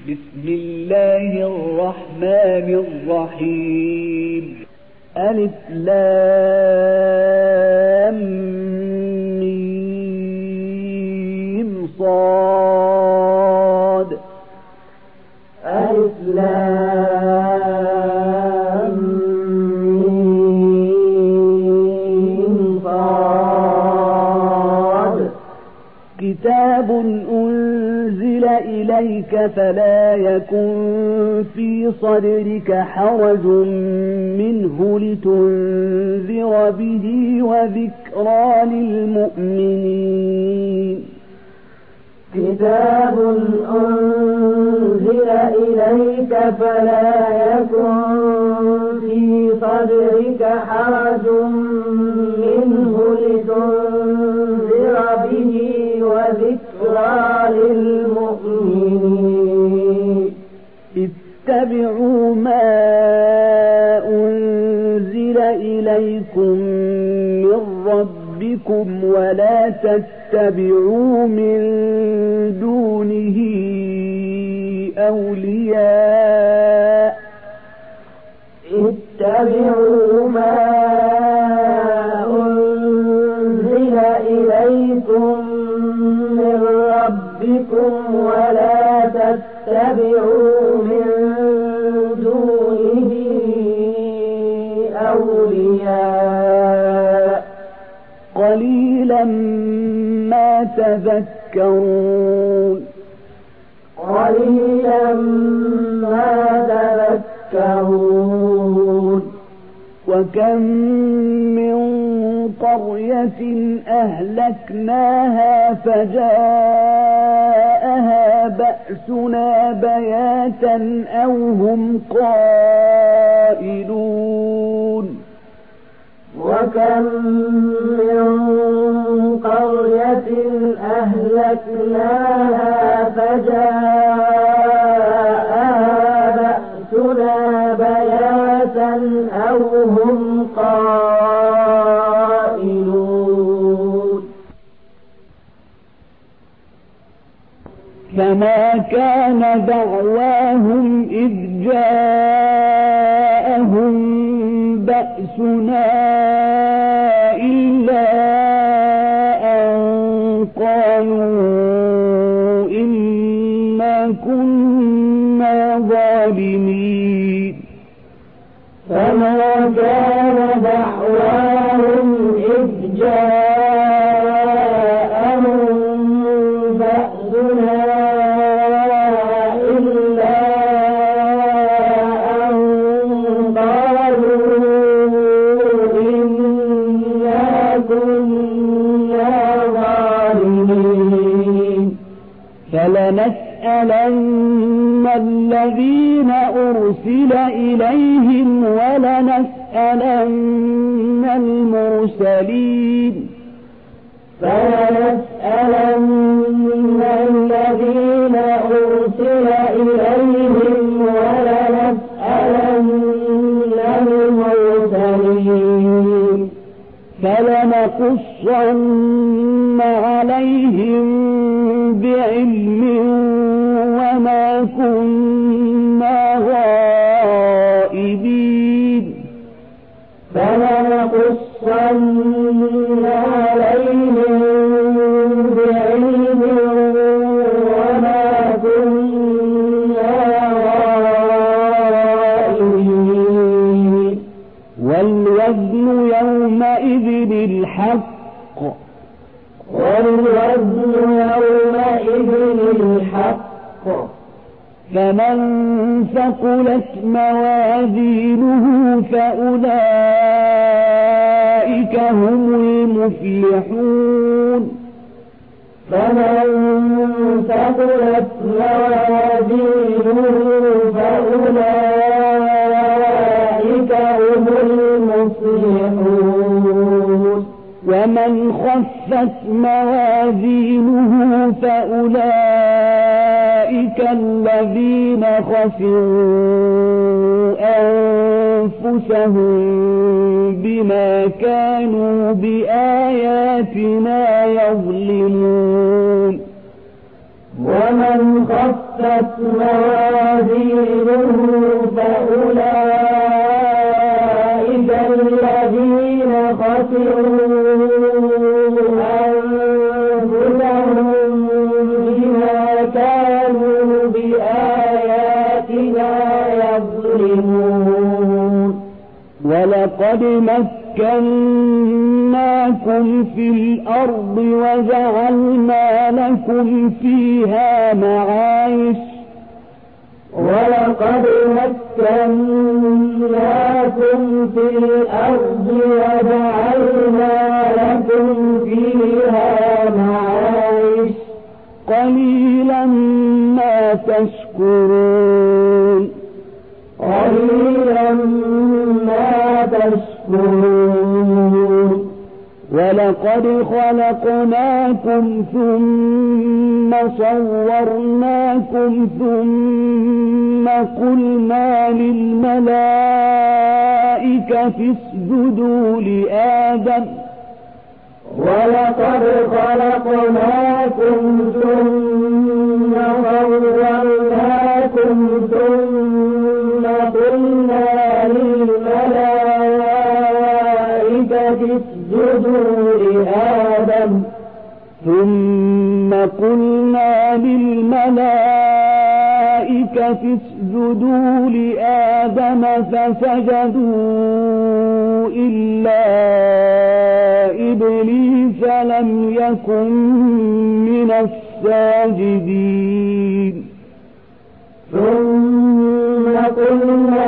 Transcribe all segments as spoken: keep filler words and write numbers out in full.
بسم الله الرحمن الرحيم. ألف لام ميم صاد. ألف لام ميم صاد. كتاب أنزل إليك فلا يكن في صدرك حرج منه لتنذر به وذكرى للمؤمنين. كتاب أنزل إليك فلا يكن في صدرك حرج منه لتنذر به وذكرى للمؤمنين. اتبعوا ما أنزل إليكم من ربكم ولا تتبعوا من دونه أولياء. اتبعوا ما أنزل إليكم من ربكم ولا تتبعوا من دونه أولياء قليلا ما تذكرون. قليلا ما تذكرون. وكم من قرية أهلكناها فجاءها بأسنا بياتا أو هم قائلون. وكم من قرية أهلكناها فجاءها بأسنا بياتا أو هم قائلون. فما كان دعواهم إذ جاءهم بأسنا إلا أن قالوا إنا كنا ظالمين. فما كان دعواهم إذ جاءهم بأسنا إلا أن قالوا إنا كنا ظالمين. فلنسألن الذين أرسل إليهم ولنسألن المرسلين. فلنسألن الذين أرسل إليهم ولنسألن المرسلين. فلنقصن عليهم بعلم وما كنا غائبين. فلنقصن عليهم بعلم وما كنا غائبين. والوزن يومئذ الحق. والوزن يومئذ الحق. فمن ثقلت موازينه فأولئك هم المفلحون. فمن ثقلت موازينه فأولئك هم المفلحون. ومن خفت موازينه فأولئك الذين خسروا أنفسهم بما كانوا بآياتنا يظلمون. ومن خفت خفت موازينه فأولئك الذين خسروا أنفسهم بما كانوا بآياتنا يظلمون ولقد مكناكم في الأرض وجعلنا لكم فيها معايش ولقد مكناكم في الأرض وجعلنا لكم فيها معايش قليلا ما تشكرون قليلا ما تشكرون ولقد خلقناكم ثم صورناكم ثم قلنا للملائكة اسجدوا لآدم ولقد خلقناكم ثم صورناكم ثم قلنا للملائكة اسجدوا لآدم ثم قلنا للملائكة اسجدوا لآدم فسجدوا إلا إبليس لم يكن من الساجدين ثم قلنا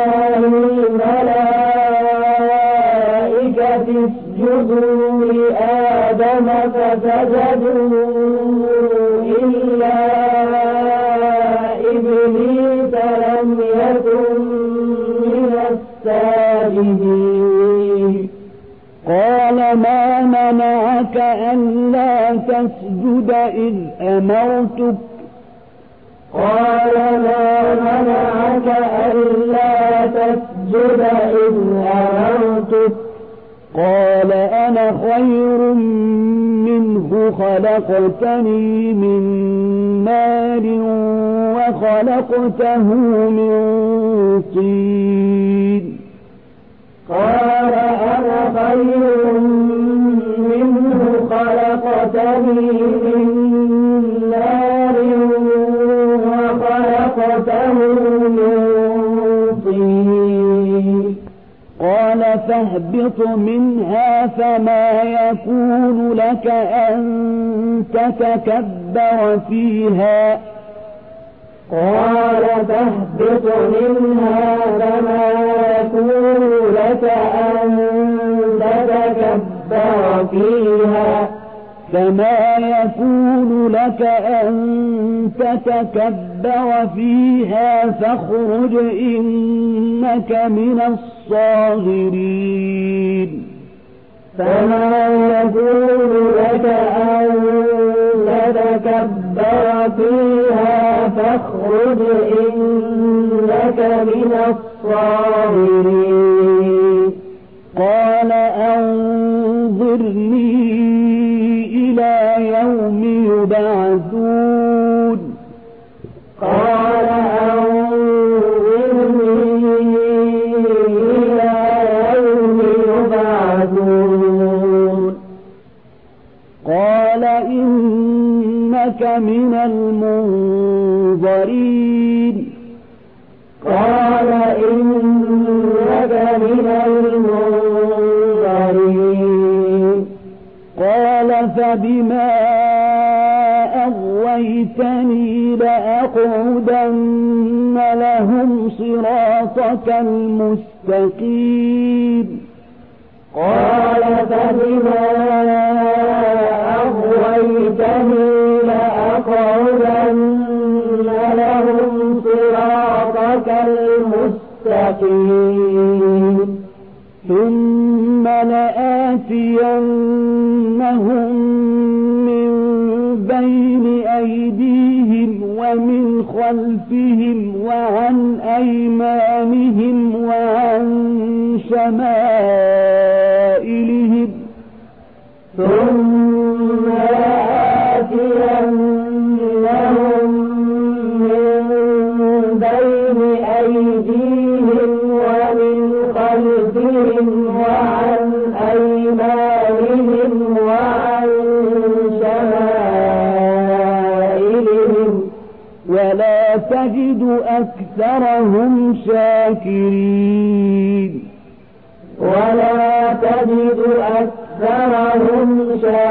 للملائكة اسجدوا لآدم فسجدوا إلا إبليس لم يكن من الساجدين قال ما منعك ألا تسجد إذ أمرتك قال ما منعك ألا تسجد إذ أمرتك قال أنا خير منه خلقتني من نار وخلقته من طين قال أنا خير منه خلقتني من نار وخلقته من طين قال فاهبط منها فما يكون لك أن تتكبر فيها قال فاهبط منها فما يكون لك أن تتكبر فيها فما يكون لك أن تتكبر فيها فاخرج إنك من الصاغرين فما يكون لك أن تتكبر فيها فاخرج إنك من الصاغرين قال أنظرني إلى يوم يبعثون قال أنظرني إلى يوم يبعثون قال إنك من المنظرين قال إنك من المنظرين قال فبما أغويتني لأقعدن لهم صراطك المستقيم قال فبما أغويتني لأقعدن لهم صراطك المستقيم ثم لآتينهم من بين أيديهم ومن خلفهم وعن أيمانهم وعن شمائلهم ثم لآتينهم من ولا تجد أكثرهم شاكرين ولا تجد أكثرهم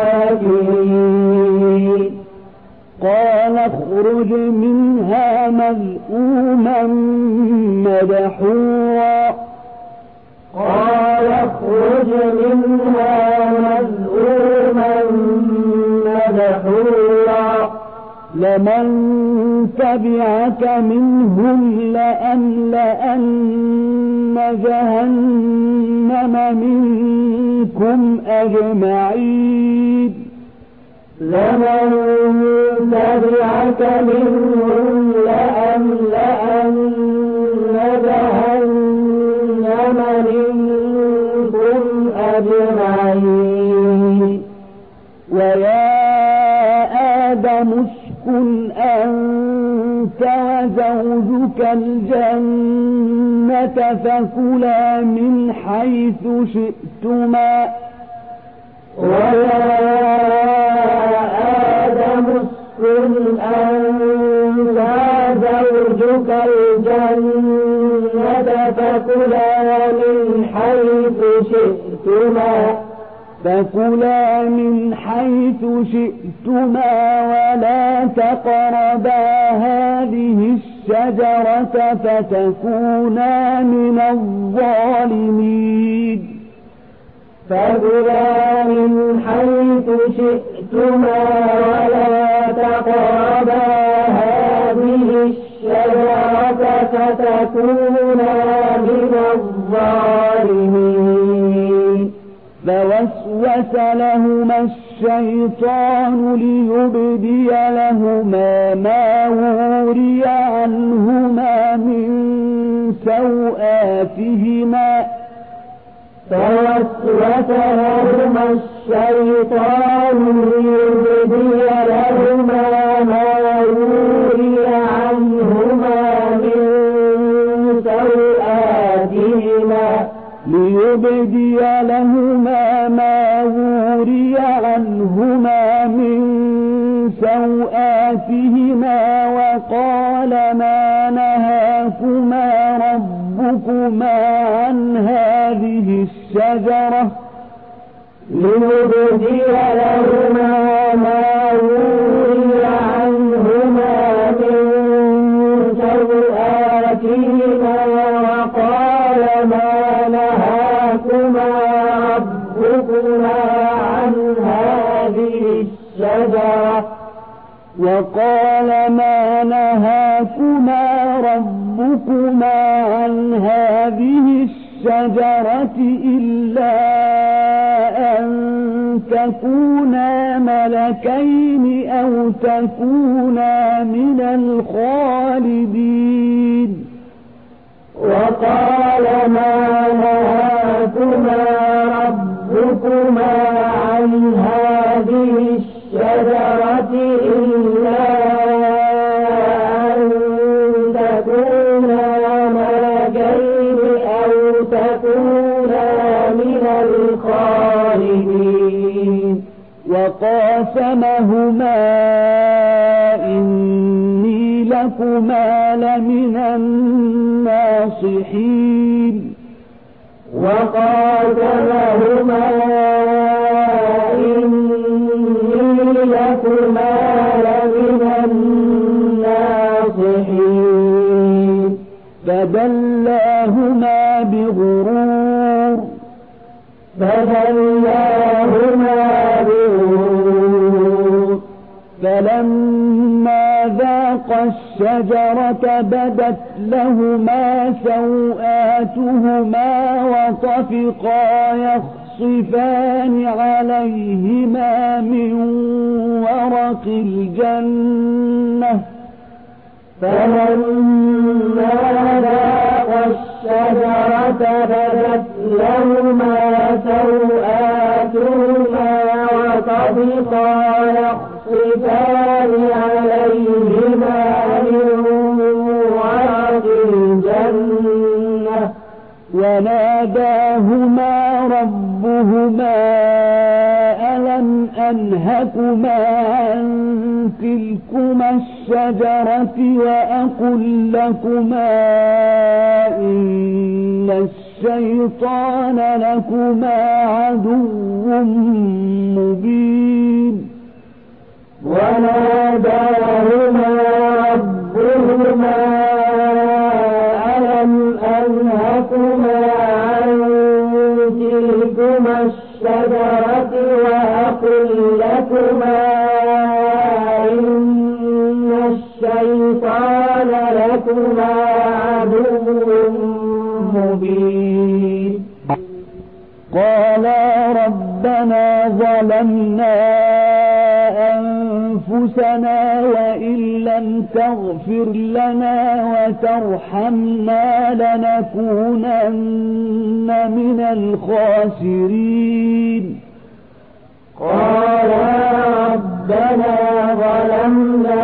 شاكرين قال اخرج منها مذءوما مدحورا قال اخرج منها مذءوما مدحورا لمن تبعك منهم لأملأن جهنم منكم أجمعين لمن تبعك منهم لأملأن جهنم منكم أجمعين ويا آدم اسكن أنت وزوجك الجنة فكلا من حيث شئتما ويا آدم اسكن أنت وزوجك الجنة فكلا من حيث شئتما فكلا من حيث شئتما ولا تقربا هذه الشجرة فتكونا من الظالمين فكلا من حيث شئتما ولا تقربا هذه الشجرة فتكونا من الظالمين فوسوس لهما الشيطان ليبدي لهما ما وري عنهما من سوآتهما فوسوس لهما الشيطان ليبدي لهما ما وري عنهما من سوآتهما ليبدي لهما ما وري عنهما من سوآتهما وقال ما نهاكما ربكما عن هذه الشجرة ليبدي لهما ما وري عنهما من سوآتهما وقال ما نهاكما ربكما عن هذه الشجرة وقال ما نهاكما ربكما عن هذه الشجرة إلا أن تكونا ملكين أو تكونا من الخالدين وقال ما نهاكما ربكما عن هذه الشجرة إلا أن تكونا ملكين أو تكونا من الخالدين وقاسمهما إني لكما لمن الناصحين وقاسمهما إني لكما لمن الناصحين فدلاهما بغرور فدلاهما بغرور فلما ذاقا الشجرة بدت لهما سوآتهما وطفقا يخصفان عليهما من ورق الجنة فلما ذاقا الشجرة بدت لهما سوآتهما وطفقا يخصفان عليهما من ورق الجنة وناداهما ربهما ألم أنهكما عن تلكما الشجرة الشجرة وأقل لكما إن الشيطان لكما عدو مبين وناداهما ربهما ألم أنهكما عن تلكما الشجرة وأقل لكما إن الشيطان لكما عدو مبين قالا ربنا ظلمنا أنفسنا وإن لم تغفر لنا وترحمنا لنكونن من الخاسرين قالا ربنا ظلمنا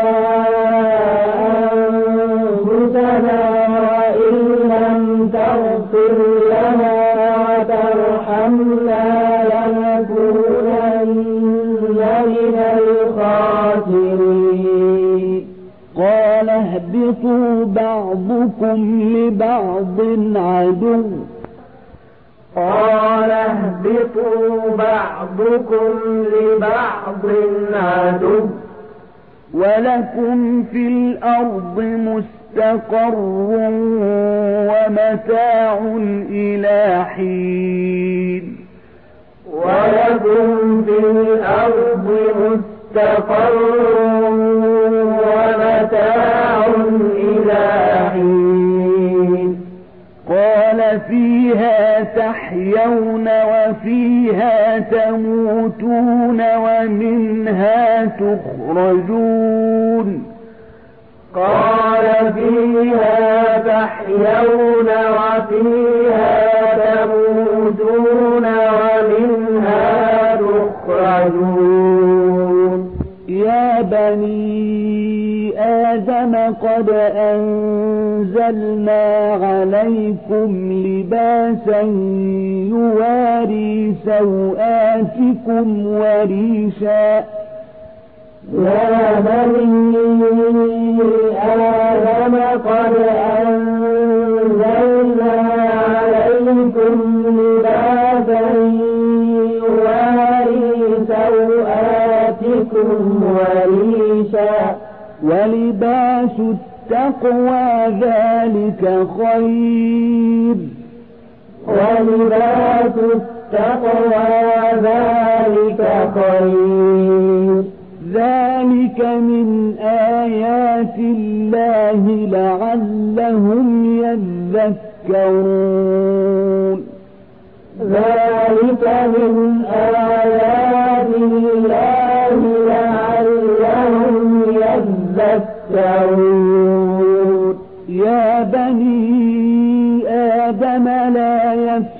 أنفسنا وإن لم تغفر لنا وترحمنا لنكونن من الخاسرين قال اهبطوا بعضكم لبعض عدو قال اهبطوا بعضكم لبعض عدو ولكم في الأرض مستقر ومتاع إلى حين ولكم في الأرض مستقر ومتاع إلى حين قال فيها تحيون وفيها تموتون ومنها تخرجون قال فيها تحيون وفيها تموتون ومنها تخرجون يا بني آدم قد أنزلنا عليكم لباسا يواري سوآتكم وريشا يا بني آدم قد أنزلنا عليكم لباسا يواري سوآتكم وريشا ولباس التقوى ذلك خير ولباس التقوى ذلك خير ذلك من آيات الله لعلهم يذكرون ذلك من آيات الله لعلهم يذكرون يا بني آدم لا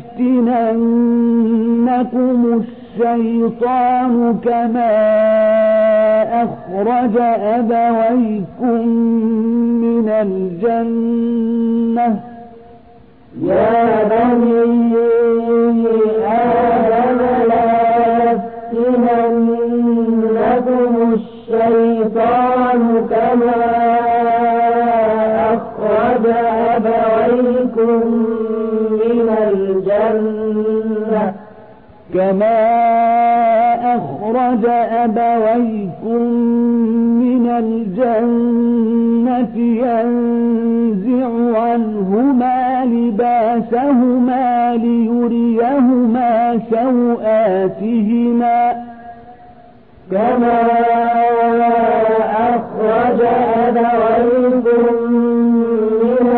يفتننكم الشيطان كما أخرج أبويكم من الجنة يا بني آدم لا يفتننكم الشيطان كما أخرج أبويكم من الجنة كما أخرج أبويكم من الجنة ينزع عنهما لباسهما ليريهما سوآتهما كما أخرج أبويكم من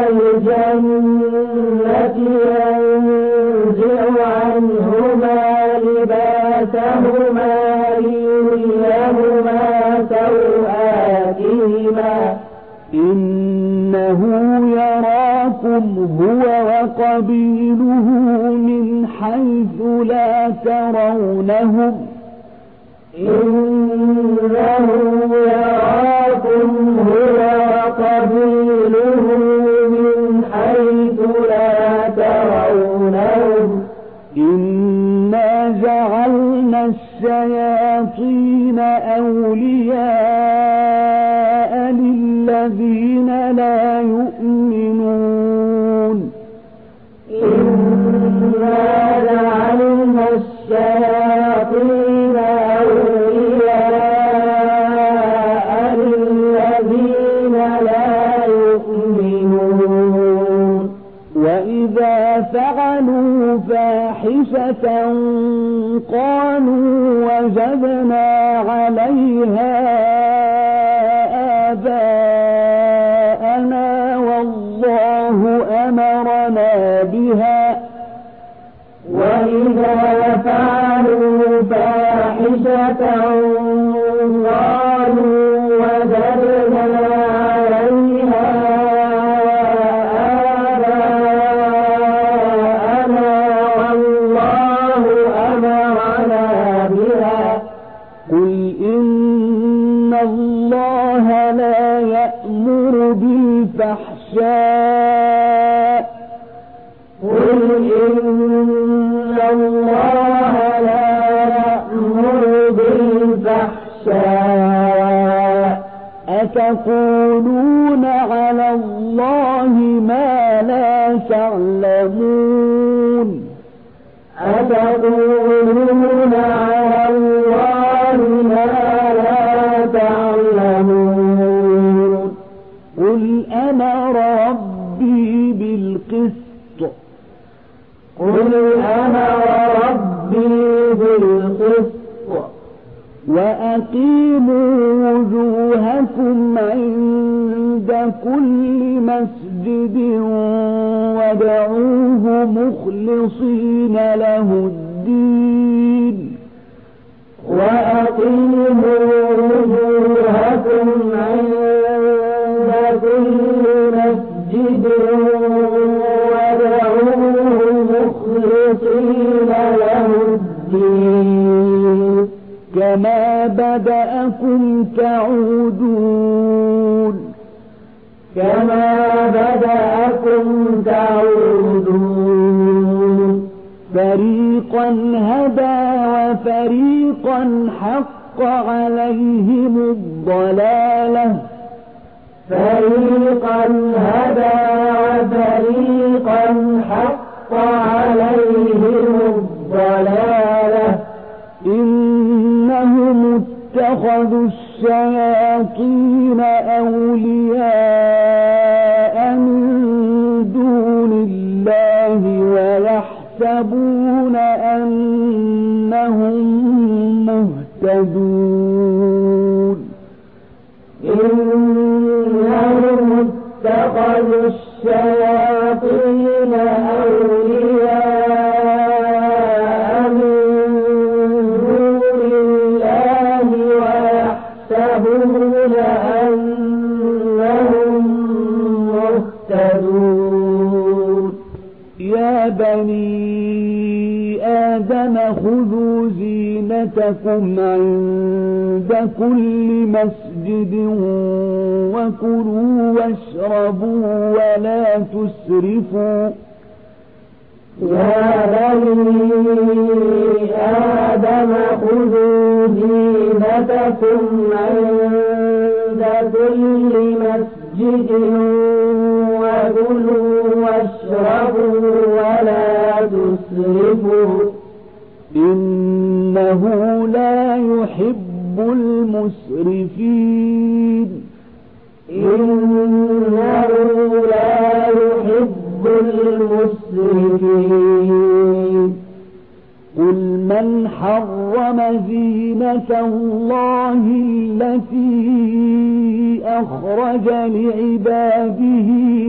الجنة ينزع عنهما لباسهما ليريهما سوآتهما إنه يراكم هو وقبيله من حيث لا ترونهم إنه يراكم هو وقبيله من حيث لا ترونهم إنا جعلنا الشياطين أولياء الذين لا يؤمنون إنا جعلنا الشياطين أولياء للذين لا يؤمنون وإذا فعلوا فاحشة قالوا وجدنا عليها آباءنا والله أمرنا بها وإذا فعلوا فاحشة قالوا وجدنا عليها آباءنا والله أمرنا بها قل إن الله لا يأمر بالفحشاء قل إن الله لا يأمر بالفحشاء أتقولون على الله ما لا تعلمون أتقولون على الله ما لا تعلمون قل أمر ربي بالقسط قل أمر ربي بالقسط وأقيموا وجوهكم عند كل مسجد وادعوه مخلصين له الدين وأقيموا وجوهكم عند كل مسجد وادعوه مخلصين له الدين كما بدأكم تعودون كما بدأكم تعودون فريقا هدى وفريقا حق عليهم الضلالة فريقا هدى وفريقا حق عليهم الضلالة إنهم اتخذوا الشياطين أولياء من دون الله ويحسبون أنهم مهتدون إنهم اتخذوا الشياطين أولياء من دون الله ويحسبون أنهم مهتدون يا بني آدم خذوا زينتكم عند كل مسجد وكلوا واشربوا ولا تسرفوا يا بني آدم خذوا زينتكم عند كل مسجد وكلوا واشربوا ولا تسرفوا إنه لا يحب المسرفين إنه لا يحب المسرفين قل من حرم زينة الله التي أخرج لعباده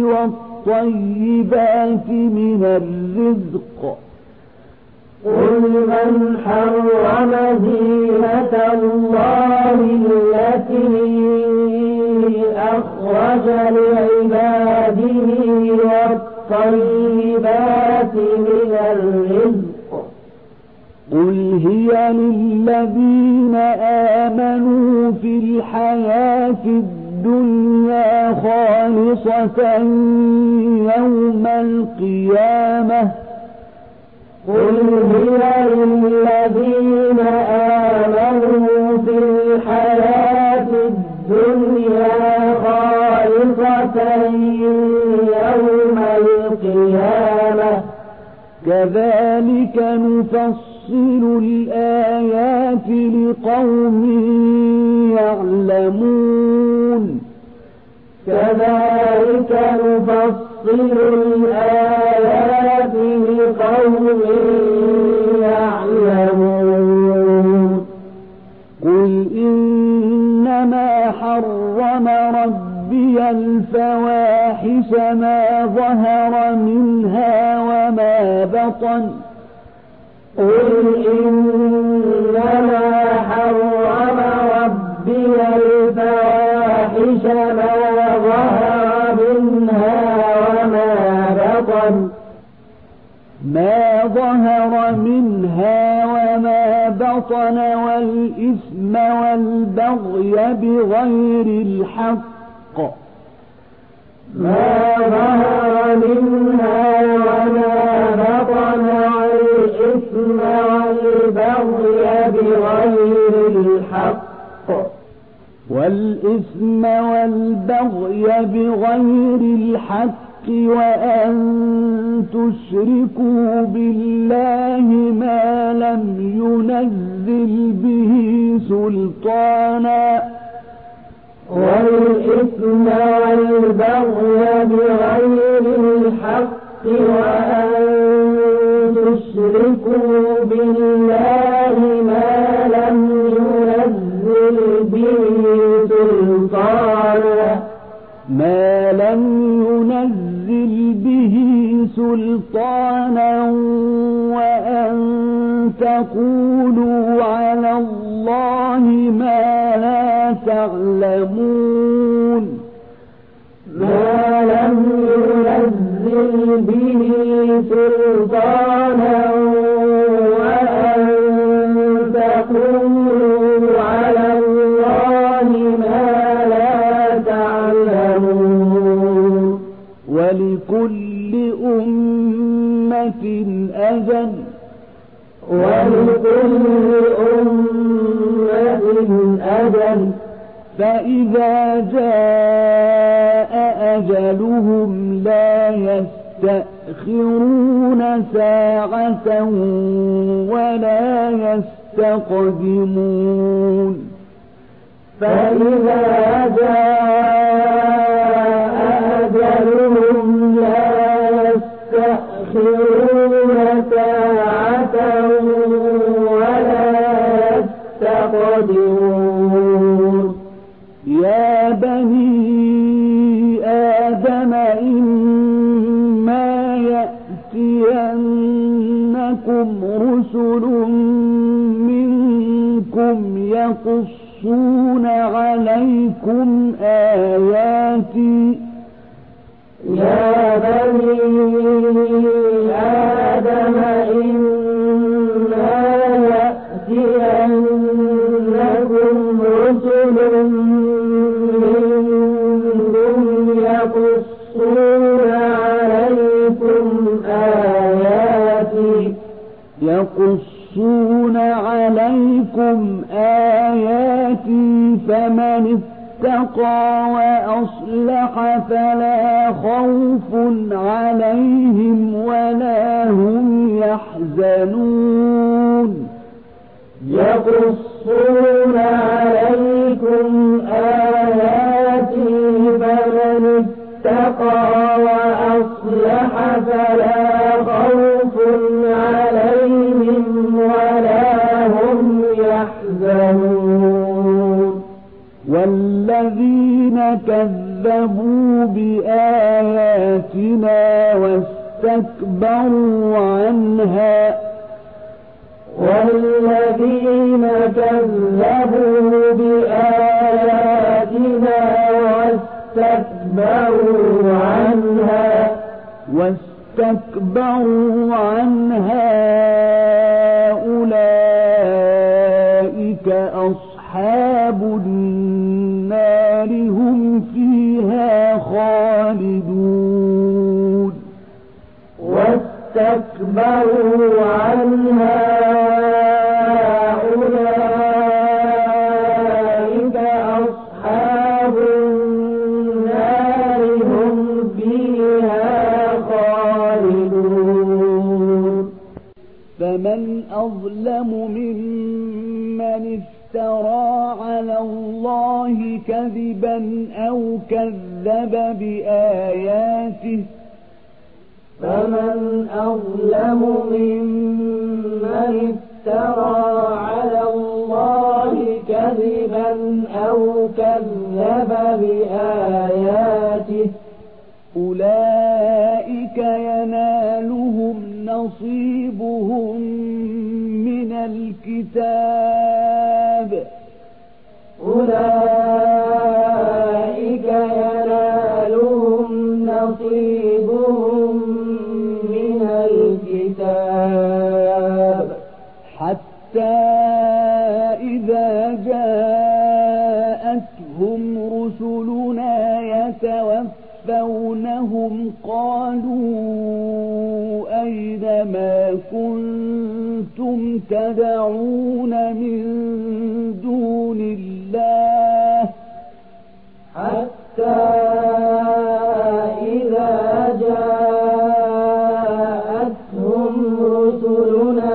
والطيبات من الرزق قل من حرم زينة الله التي أخرج لعباده والطيبات من الرزق قل هي للذين آمنوا في الحياة الدنيا خالصة يوم القيامة قل هي للذين آمنوا في الحياة الدنيا خالصة يوم القيامة كذلك نفصل الآيات لقوم يعلمون كذلك نفصل الآيات لقوم يعلمون قل إنما حرم ربي الفواحش ما ظهر منها وما بطن قل إنما حرم ربي الفواحش ما ظهر منها وما بطن ما ظهر منها وما بطن والإثم والبغي بغير الحق ما ظهر منها وما بطن والإثم والبغي بغير الحق والإثم والبغي بغير الحق وأن تشركوا بالله ما لم ينزل به سلطانا والإثم والبغي بغير الحق وأن تشركوا بالله ما لم ينزل به سلطانا ما لم ينزل به سلطانا وأن تقولوا على الله ما لا تعلمون ما لم ينزل به سلطانا وأن تقولوا على الله ما لا تعلمون ولكل أمة أجل ولكل أمة أجل فإذا جاء أجلهم لا يستأخرون ساعة ولا يستقدمون فإذا جاء أجلهم لا يستأخرون ساعة ولا يستقدمون يا بني آدم إما يأتينكم رسل منكم يقصون عليكم آياتي يا بني آدم إما يأتينكم رسل منكم يقصون عليكم آياتي يقصون عليكم آياتي فمن اتقى وأصلح فلا خوف عليهم ولا هم يحزنون يقصون عليكم آياتي فمن اتقى وأصلح فلا خوف عليهم ولا هم يحزنون والذين كذبوا بآياتنا واستكبروا عنها والذين كذبوا بآياتنا واستكبروا عنها واستكبروا عنها أولئك أصحاب النار هم فيها خالدون واستكبروا عنها أولئك أصحاب النار أظلم ممن افترى على الله كذبا أو كذب بآياته فمن أظلم ممن افترى على الله كذبا أو كذب بآياته أولئك ينالهم نصيبهم من الكتاب أولئك ينالهم نصيبهم من الكتاب حتى إذا جاءتهم رسلنا يتوفونهم قالوا أين ما كنتم تدعون من دون الله حتى إذا جاءتهم رسلنا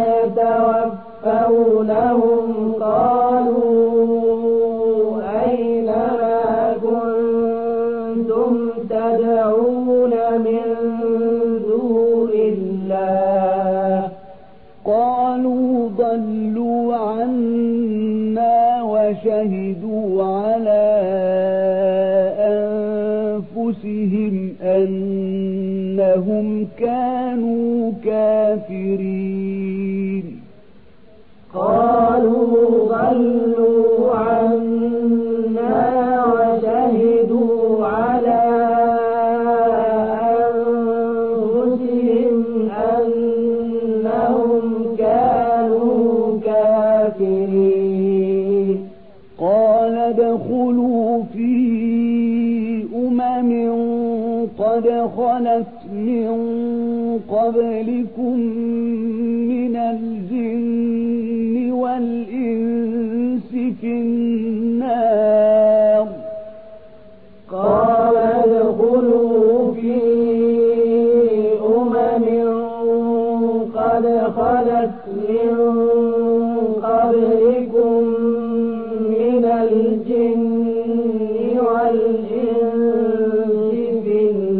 يتوفونهم قالوا أين ما كنتم تدعون من دون الله قالوا ضلوا عنا وشهدوا على أنفسهم أنهم كانوا كافرين قالوا ضلوا عنا وشهدوا على أنفسهم أنهم كانوا كافرين قال ادخلوا في أمم قد خلت من قبلكم من الجن والإنس في النار قال ادخلوا في أمم قد خلت من قبلكم من الجن والإنس في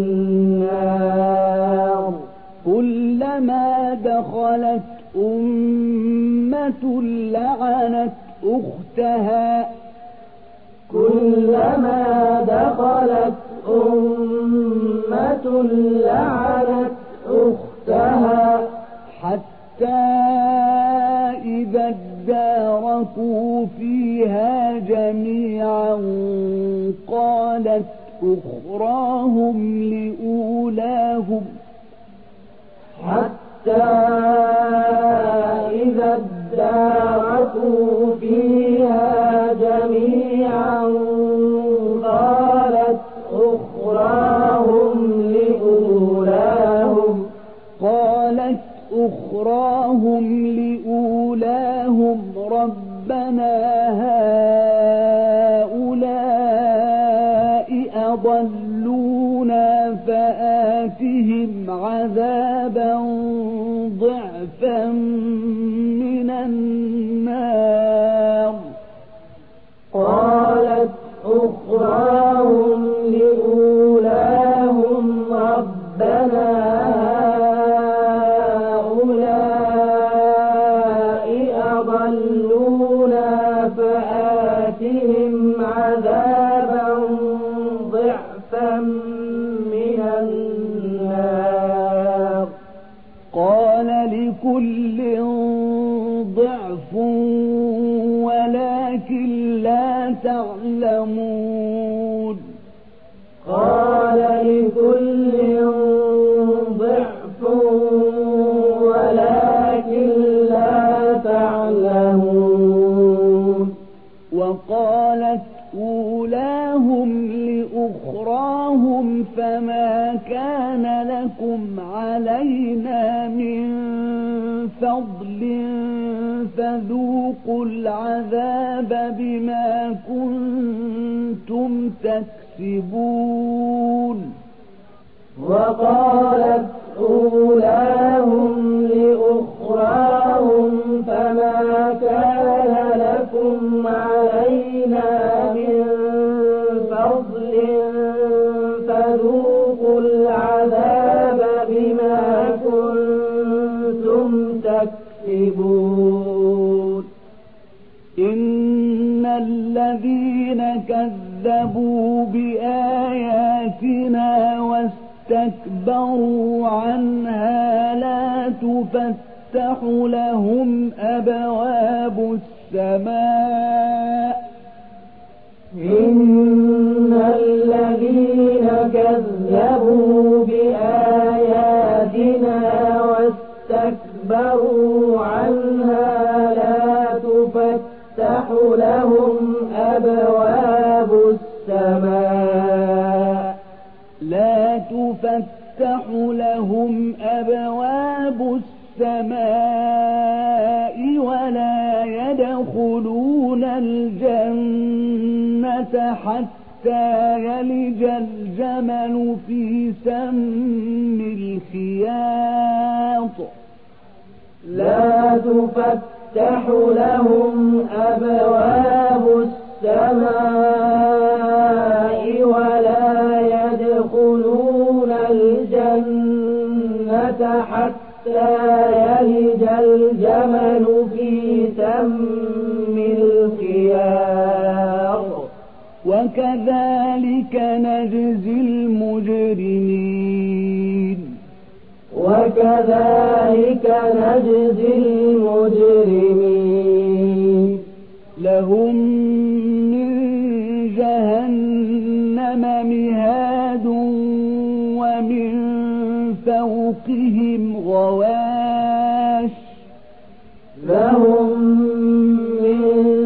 النار كلما دخلت أمة لعنت أختها كلما دخلت أمة لعنت أختها حتى إذا اداركوا فيها جميعا قالت أخراهم لأولاهم حتى إذا اداركوا فيها جميعا قالت أخراهم لأولاهم قالت أخراهم لأولاهم ربنا هؤلاء أضلونا فآتهم عذابا ضعفا من النار قالت أخراهم لأولاهم ربنا هؤلاء أضلونا فآتهم عذابا ضعفا من النار قال لكل ضعف ولكن لا تعلمون قال لكل ضعف ولكن لا تعلمون وقالت أولاهم لأخراهم فما كان لكم علينا من فضل فذوقوا العذاب بما كنتم تكسبون وقالت أولاهم لأخراهم كذبوا بآياتنا واستكبروا عنها لا تفتح لهم أبواب السماء إن الذين كذبوا بآياتنا واستكبروا عنها لا تفتح لهم أبواب السماء لا تفتح لهم أبواب السماء ولا يدخلون الجنة حتى يلج الجمل في سم الخياط لا تفتح لهم أبواب السماء ولا يدخلون الجنة حتى يلج الجمل في سم الخياط وكذلك نجزي المجرمين وكذلك نجزي المجرمين لهم من جهنم مهاد ومن فوقهم غواش لهم من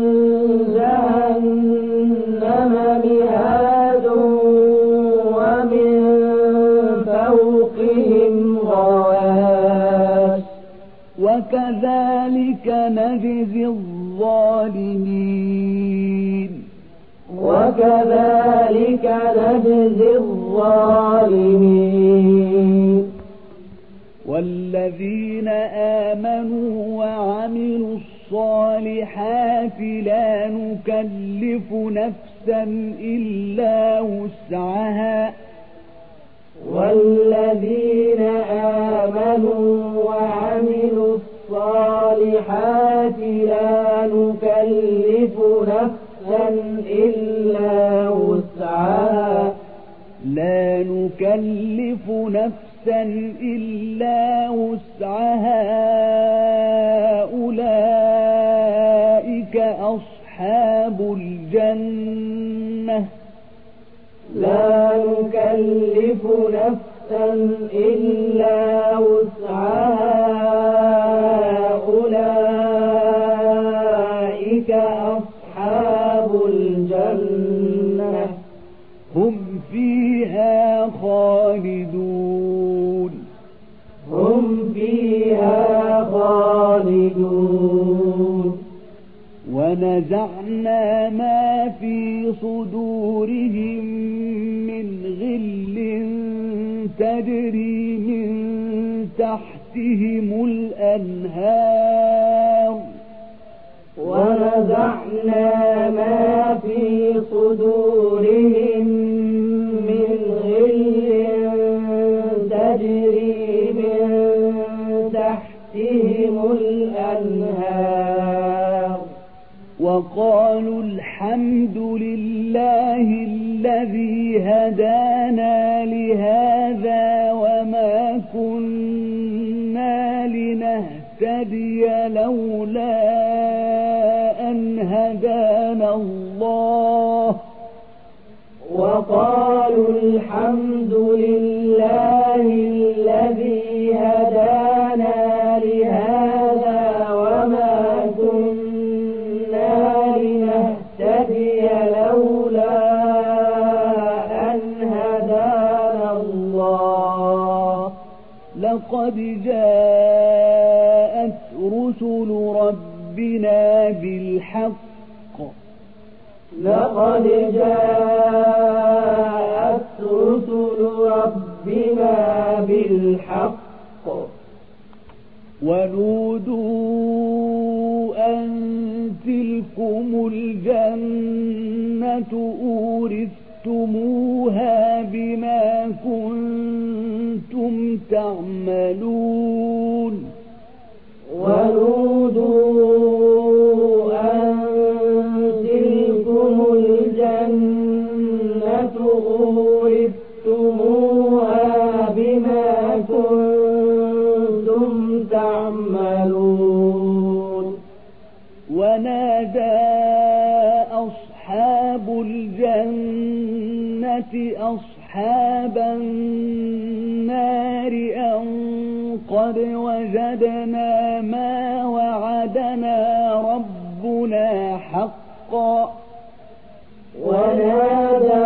جهنم مهاد ومن فوقهم غواش وكذلك نجزي الظالمين وكذلك نجزي الظالمين والذين آمنوا وعملوا الصالحات لا نكلف نفسا إلا وسعها والذين آمنوا وعملوا الصالحات لا نكلف نفسا إلا وسعها لا نكلف نفسا إلا وسعها أولئك أصحاب الجنة لا نكلف نفسا إلا وسعها أولئك أصحاب الجنة هم فيها خالدون هم فيها خالدون ونزعنا ما في صدورهم من غل تجري من تحتهم الأنهار ونزعنا ما في صدورهم من غل تجري من تحتهم الأنهار وقالوا الحمد لله الذي هدانا لهذا وما كنا لنهتدي لولا أن هدانا الله وقالوا الحمد لله الذي هدانا لهذا وما كنا لنهتدي لولا أن هدانا الله لقد جاءت رسل ربنا بالحق لقد جاءت رسل ربنا بالحق ونودوا أن تلكم الجنة أورثتموها بما كنتم تعملون ونودوا أن تلكم الجنة قد وجدنا ما وعدنا ربنا حقا ونادى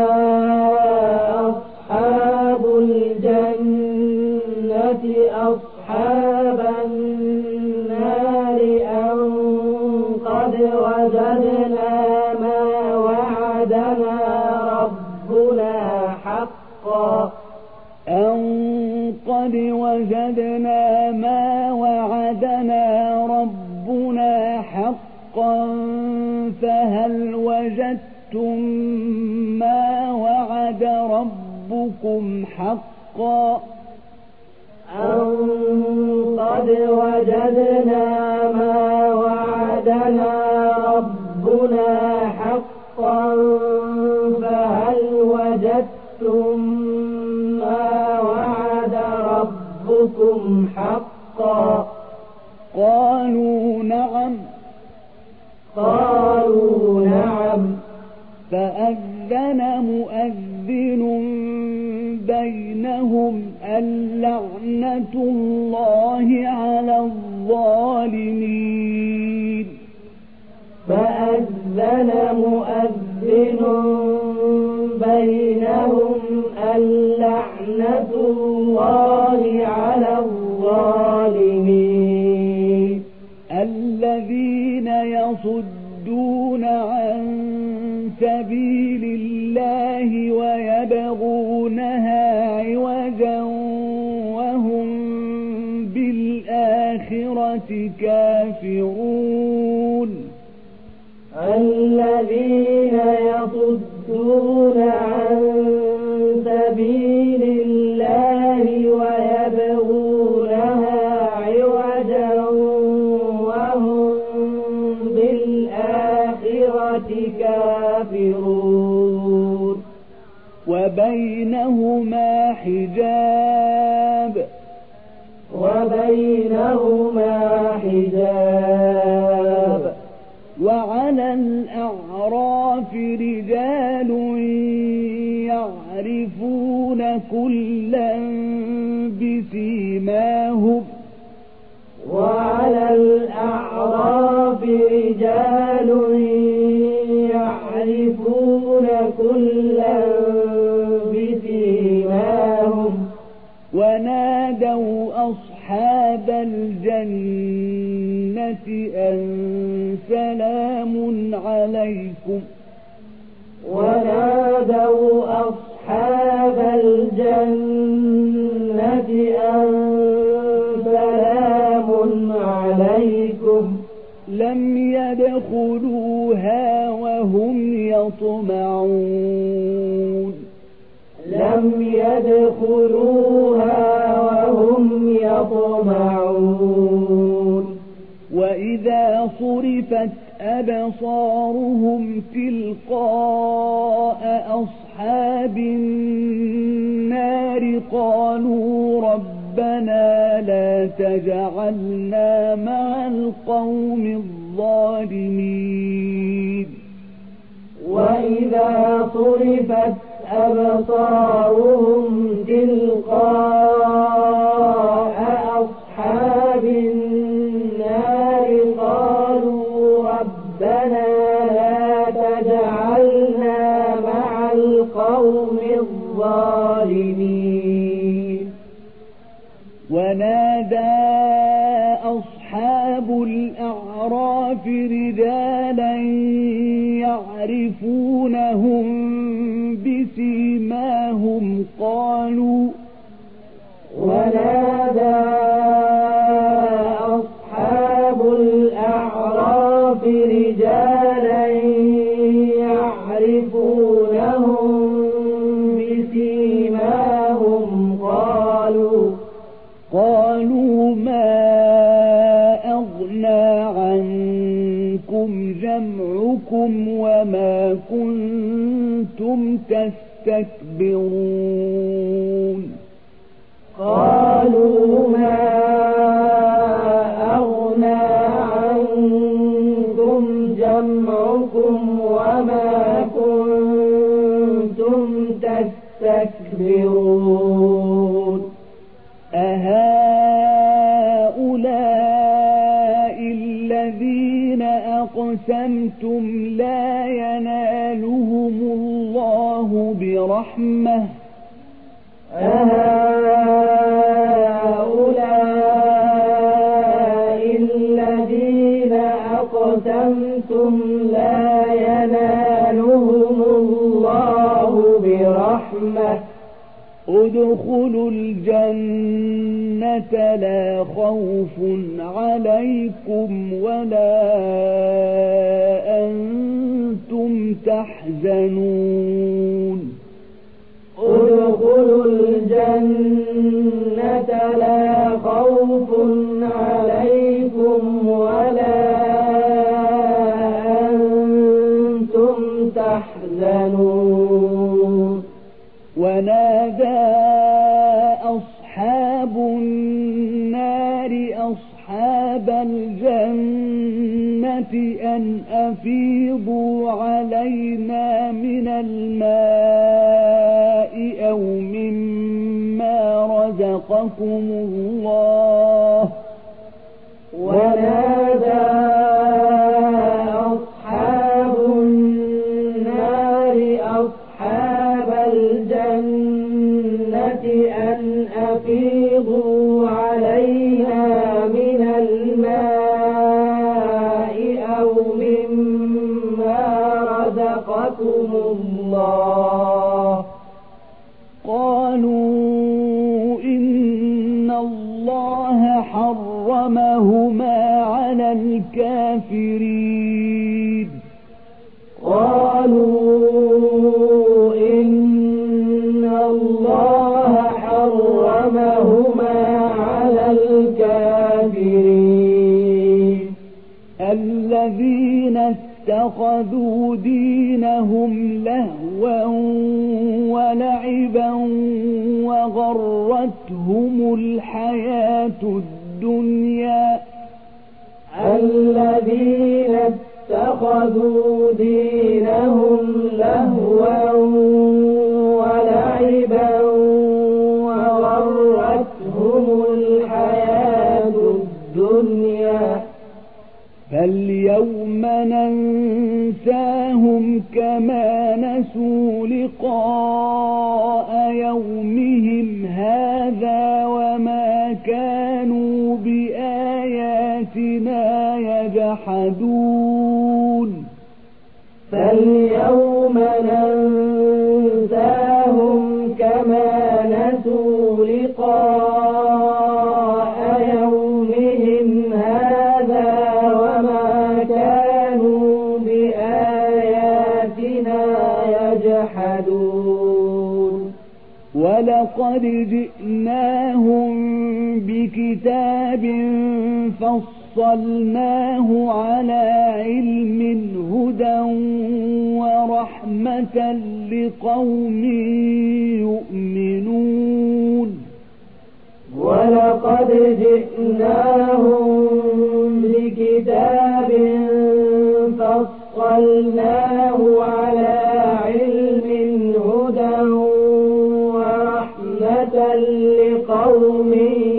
أصحاب الجنة أصحاب النار أن قد وجدنا ما وعدنا ربنا حقا أن قد وجدنا ما وعدنا ربنا حقا فهل وجدتم ما وعد ربكم حقا أن قد وجدنا ما وعدنا ربنا حقا فهل وجدتم ما وعد ربكم حقا قالوا نعم قالوا نعم فأذن مؤذن بينهم اللعنة الله على الظالمين فأذن مؤذن بينهم اللعنة الله على الظالمين الذين يصدون عن سبيل الله ويبغونها عوجا وهم بالآخرة كافرون الذين يصدون عن سبيل الله ويبغونها عوجا وهم بالآخرة كافرون وبينهما حجاب وبينهما حجاب وعلى الأعراف رجال يعرفون كلا بسيماهم وعلى الأعراف رجال يعرفون كلا بسيماهم ونادوا أصحاب الجنة أن سلام عليكم ونادوا أصحاب الجنة أن سلام عليكم لم يدخلوها وهم يطمعون لم يدخلوها وهم يطمعون وإذا صرفت أبصارهم تلقاء أصحاب النار قالوا ربنا لا تجعلنا مع القوم الظالمين وإذا صرفت أبصارهم تلقاء أصحاب النار قالوا ربنا لا تجعلنا مع القوم الظالمين ونادى أصحاب الأعراف رجالا يعرفونهم بسيماهم قالوا ونادى أصحاب الأعراف رجالا يعرفونهم بسيماهم قالوا قالوا ما أغنى عنكم جمعكم وما كنتم تستكبرون قالوا ما ادخلوا الجنة لا خوف عليكم ولا أنتم تحزنون ادخلوا الجنة لا خوف عليكم ولا أنتم تحزنون ونادى أصحاب النار أصحاب الجنة أن أفيضوا علينا من الماء أو مما رزقكم الله ونادى أصحاب النار أصحاب الجنة أن أفيضوا علينا من الماء أو مما رزقكم الله قالوا إن الله حرمهما على الكافرين قالوا إن الله حرمهما على الكافرين الذين اتخذوا دينهم لهوا ولعبا وغرتهم الحياة الدنيا الذين اتخذوا دينهم لهوا ولعبا وغرتهم الحياة الدنيا فاليوم ننساهم كما نسوا لقاء يومهم هذا وما كانوا بآياتنا يجحدون فاليوم ننساهم كما نسوا لقاء يومهم هذا وما كانوا بآياتنا يجحدون ولقد جئناهم بكتاب فصلناه على علم هدى ورحمة لقوم يؤمنون ولقد جئناهم بكتاب فصلناه على علم هدى ورحمة لقوم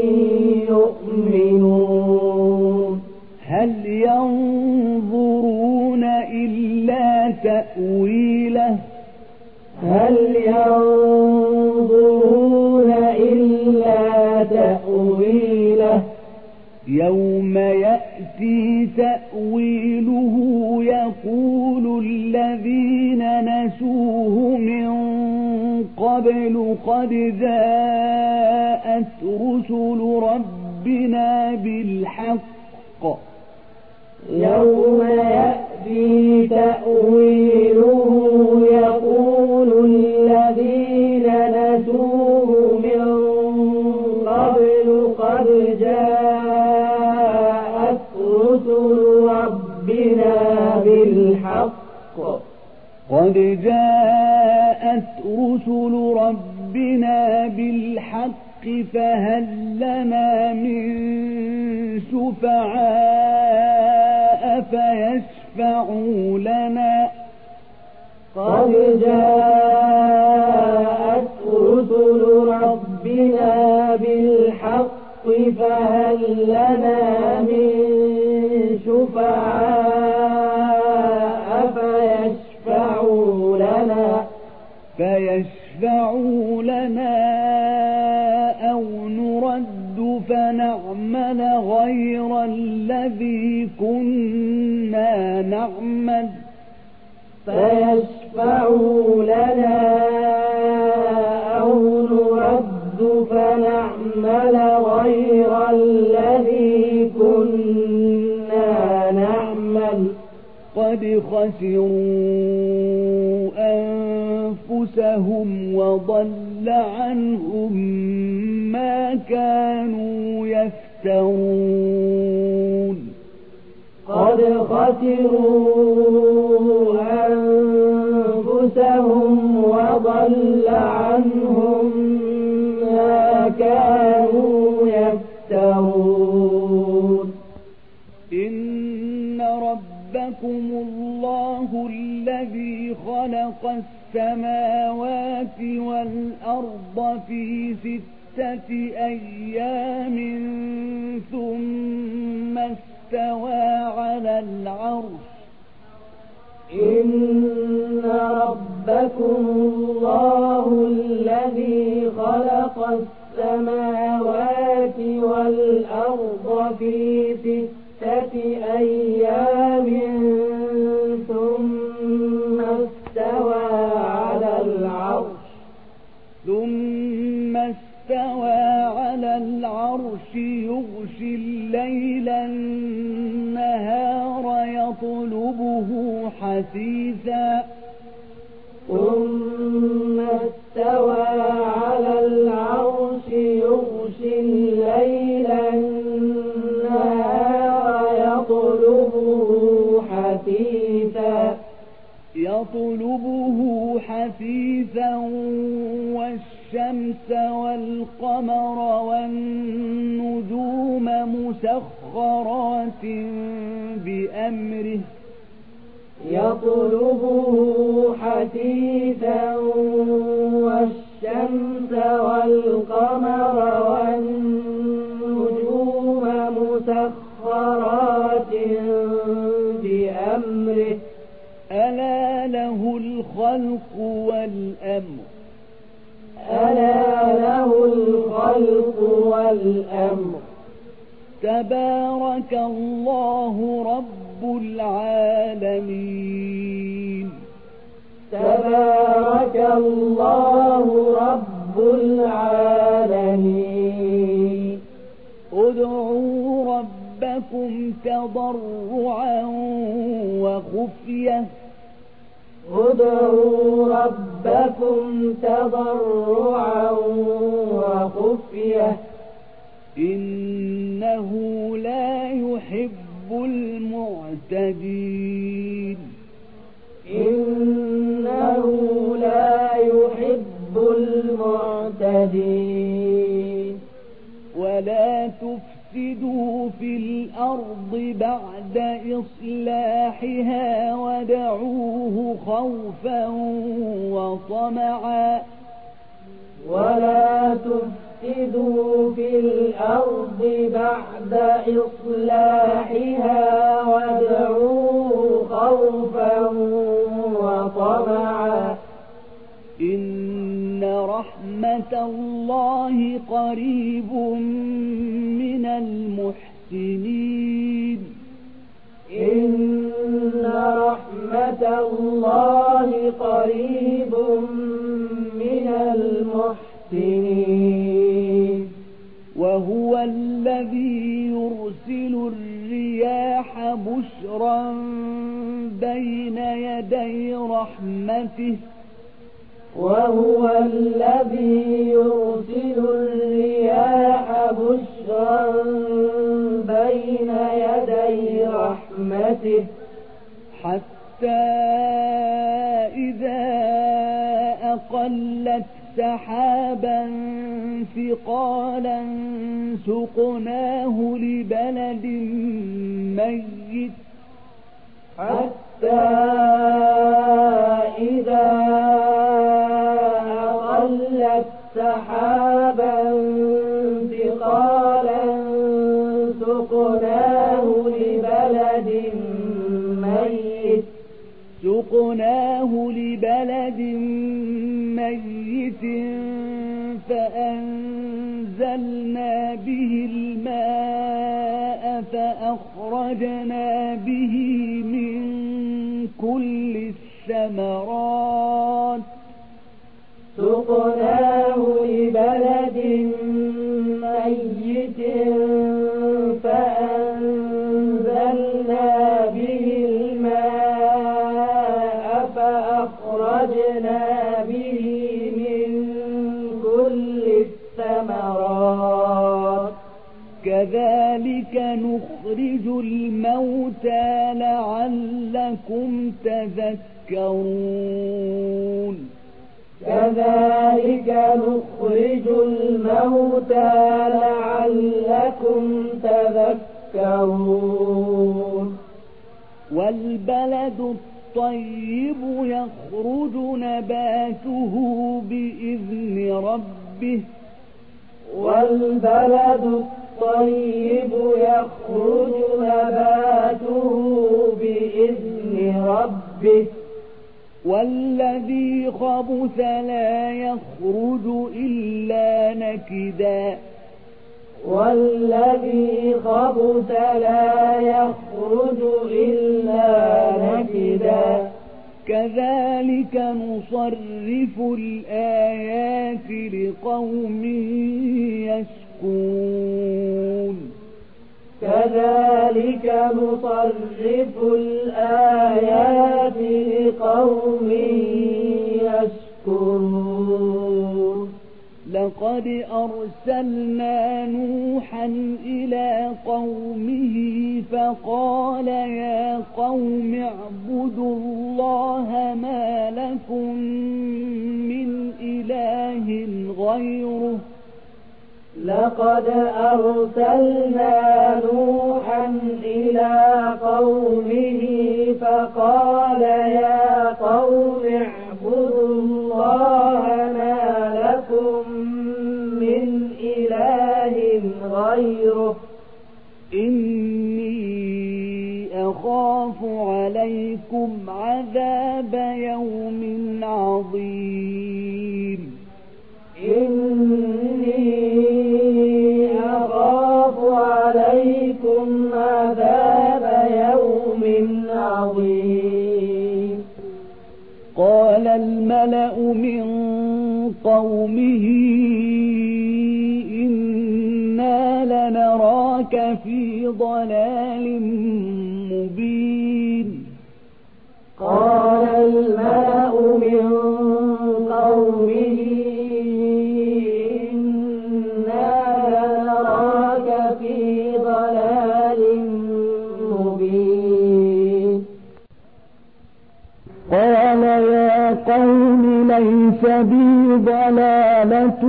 يؤمنون هل ينظرون إلا تأويله هل ينظرون إلا تأويله يوم يأتي تأويله يقول الذين نسوه من قبل قد جاءت رسل ربنا بالحق يوم يأتي تأويله يقول الذين نسوه من قبل قد جاءت رسل ربنا بالحق قد جاءت رسل ربنا بالحق فهل لنا من شفعاء فيشفعوا لنا قد جاءت رسل ربنا بالحق فهل لنا من شفعاء فيشفعوا لنا فيشفعوا لنا أو نرد فنعمل غير الذي كنا نعمل فيشفعوا لنا أو نرد خسروا أنفسهم وضل عنهم ما كانوا يفترون قد خسروا أنفسهم وضل عنهم ما كانوا يفترون إن ربكم الله الذي خلق السماوات والأرض في ستة أيام ثم استوى على العرش إن ربكم الله الذي خلق السماوات والأرض في ستة أيام ثم استوى على العرش ثم استوى على العرش يغشي الليل النهار يطلبه حثيثا ثم استوى على العرش يغشي الليل النهار يطلبه حثيثا يطلبه حثيثا والشمس والقمر والنجوم مسخرات بأمره يطلبه حثيثا والشمس والقمر والنجوم مسخرات بأمره ألا له الخلق والأمر ألا له الخلق والأمر تبارك الله رب العالمين تبارك الله رب العالمين ادعوا ربكم تضرعا وخفية ادعوا ربكم تضرعا وخفية إنه لا يحب المعتدين إنه لا يحب المعتدين ولا تفسدوا في الأرض بعد إصلاحها ودعوه خوفا وطمعا ولا تفسدوا في الأرض بعد إصلاحها وادعوه خوفا وطمعا إن رحمة الله قريب من المحسنين إن رحمة الله قريب من المحسنين وهو الذي يرسل الرياح بشرا بين يدي رحمته وهو الذي يرسل الرياح بشرا بين يدي رحمته حتى إذا أقلت سحابا ثقالا سقناه لبلد ميت حتى إذا أقلت سحابا ثقالا سقناه لبلد ميت سقناه لبلد ميت فأنزلنا به الماء فأخرجنا به من كل الثمرات سقناه لبلد ميت فأنزلنا به الماء كذلك نخرج الموتى لعلكم تذكرون كذلك نخرج الموتى لعلكم تذكرون والبلد الطيب يخرج نباته بإذن ربه والبلد الطيب يخرج نباته بإذن ربه والذي خبث لا يخرج إلا نكدا والذي خبث لا يخرج إلا نكدا كذلك نصرف الآيات لقوم يشكرون كذلك نصرف الآيات لقوم يشكرون لقد أرسلنا نوحا إلى قومه فقال يا قوم اعبدوا الله ما لكم من إله غيره لقد أرسلنا نوحا إلى قومه فقال يا قوم اعبدوا الله ما لكم من إله غيره إني أخاف عليكم عذاب يوم عظيم إني أخاف عليكم عذاب يوم عظيم قال الملأ من قومه إنا لنراك في ضلال مبين قال الملأ من قومه إنا لنراك في ضلال مبين قال يا قوم ليس بي ضلالة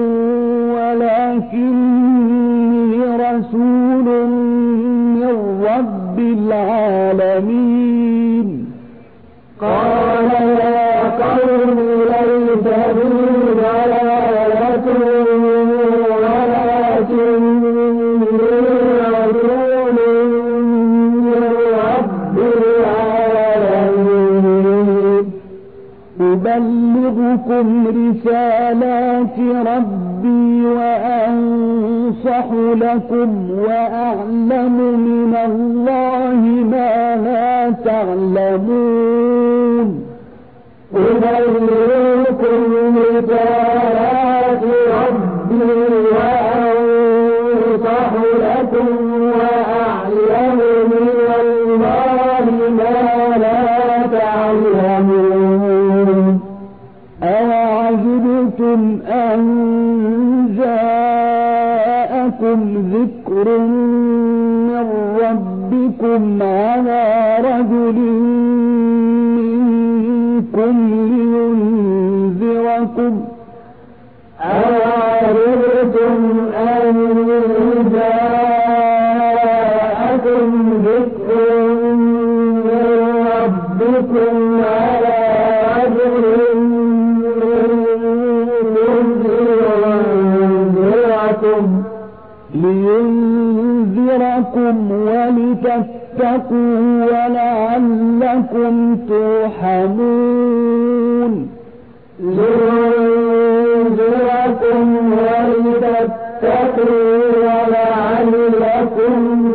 ولكني رسول من رب العالمين قال يا قوم ليس بي ضلالة ولكني رسول من رب العالمين أبلغكم رسالات ربي وأنصح لكم وأعلم من الله ما لا تعلمون أبلغكم رسالات ربي وأنصح لكم وأعلم من الله ما لا تعلمون أوعجبتم أن جاءكم ذكر من ربكم على رجل منكم لينذركم أوعجبتم أن جاءكم ذكر من ربكم على رجل لينذركم ولتتقوا ولعلكم ترحمون لينذركم ولتتقوا ولعلكم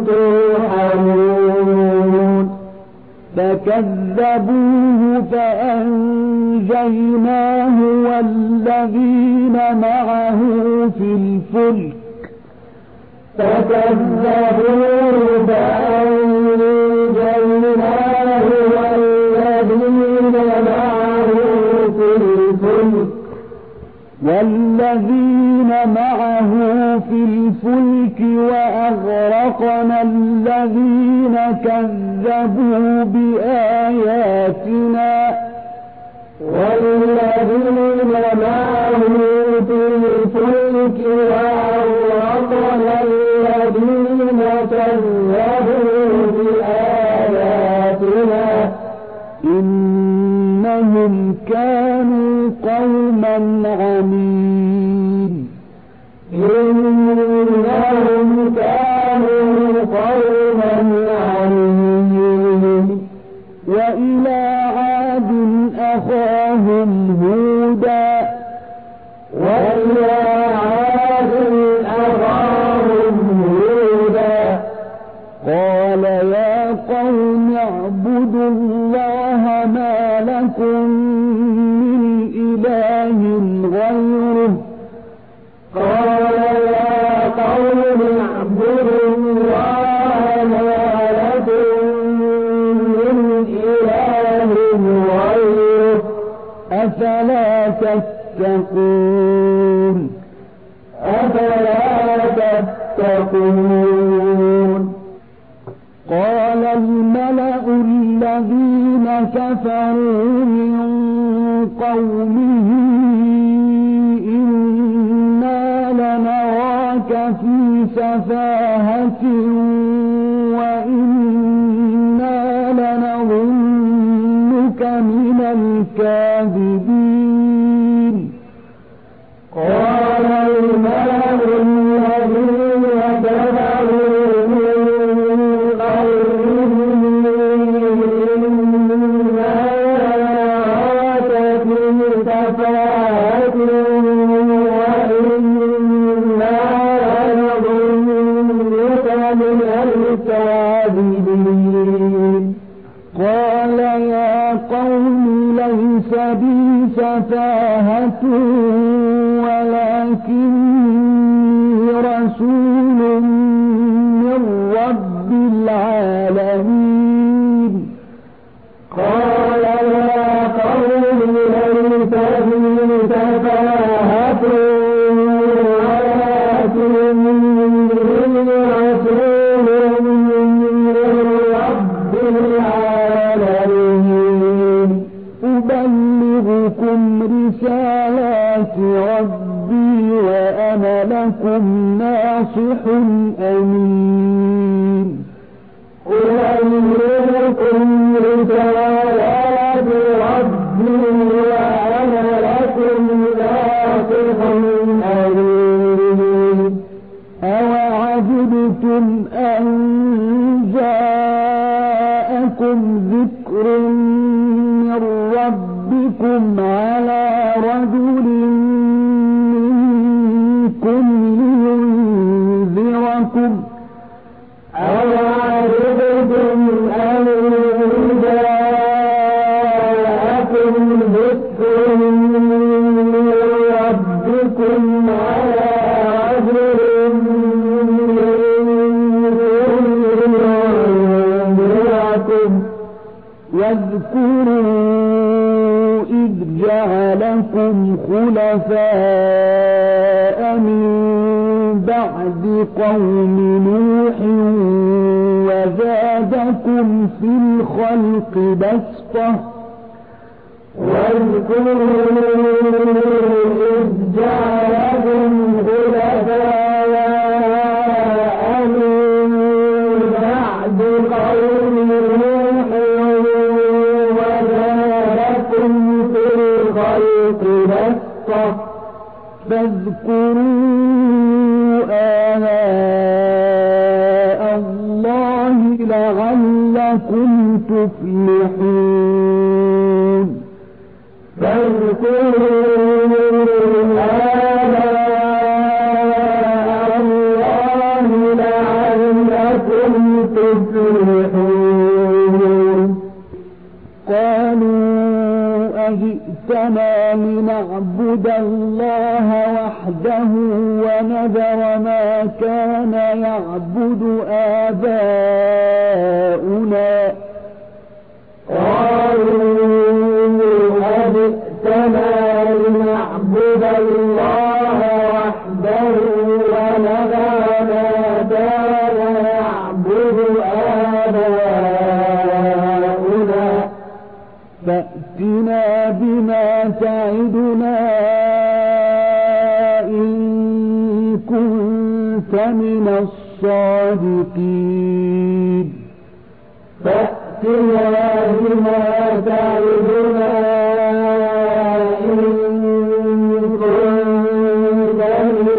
ترحمون فكذبوه فأنجيناه والذين معه في الفلك فكذبوه فأنجيناه والذين معه في الفلك والذين معه في الفلك وأغرقنا الذين كذبوا بآياتنا والذين معه في الفلك وأغرقنا الذين كذبوا بآياتنا إنهم كانوا قوما عمين إنهم كانوا قوما عمين وإلى عاد أخاهم هودا وإلى عاد أخاهم هودا قال يا قوم اعبدوا الله ما لكم من إله غيره قال يا قوم اعبدوا الله ما لكم من إله غيره أفلا تتقون أفلا تتقون قال الملأ الذين كفروا من قومه إنا لنراك في سفاهة وإنا لنظنك من الكاذبين قال الملأ الذين كفروا من قومه إنا لنراك في سفاهة وإنا لنظنك من الكاذبين قال يا قوم ليس بي سفاهة ولكني رسول من رب العالمين قال يا قوم ليس بي سفاهة ولكني رسول من رب العالمين أبلغكم رسالات ربي وأنا لكم ناصح أمين أبلغكم رسالات ربي وأنا لكم ناصح أمين أوعجبتم أن جاءكم ذكر من ربكم على رجل منكم لينذركم أوعجبتم أن جاءكم ذكر من ربكم على رجل واذكروا إذ جعلكم خلفاء من بعد قوم نوح وزادكم في الخلق بسطة واذكروا إذ جعلكم خلفاء من بعد قوم نوح وزادكم في الخلق بسطة فاذكروا آلاء الله لعلكم تفلحون فاذكروا آلاء الله لعلكم تفلحون قالوا أجئتنا لنعبد الله وحده ونذر ما كان يعبد آباؤنا قالوا أجئتنا لنعبد الله ونذر ما كان يعبد آباؤنا فأتنا بما تعدنا إن كنت من الصادقين فأتنا بما تعدنا إن كنت من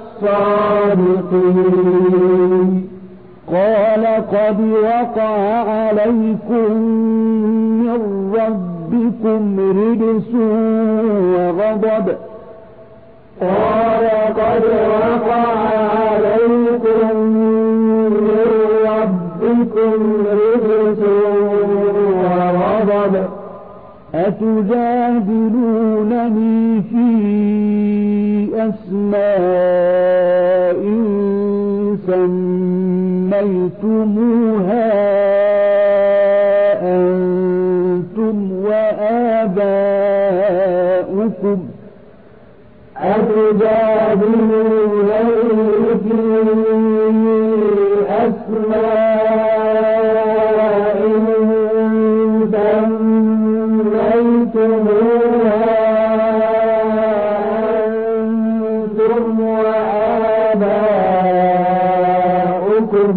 الصادقين قال قد وقع عليكم من ربكم رجس وغضب قال قد وقع عليكم من ربكم رجس وغضب أتجادلونني في أسماء سميتموها أنتم وآباؤكم أتجادلونني في أسماء سميتموها أنتم وآباؤكم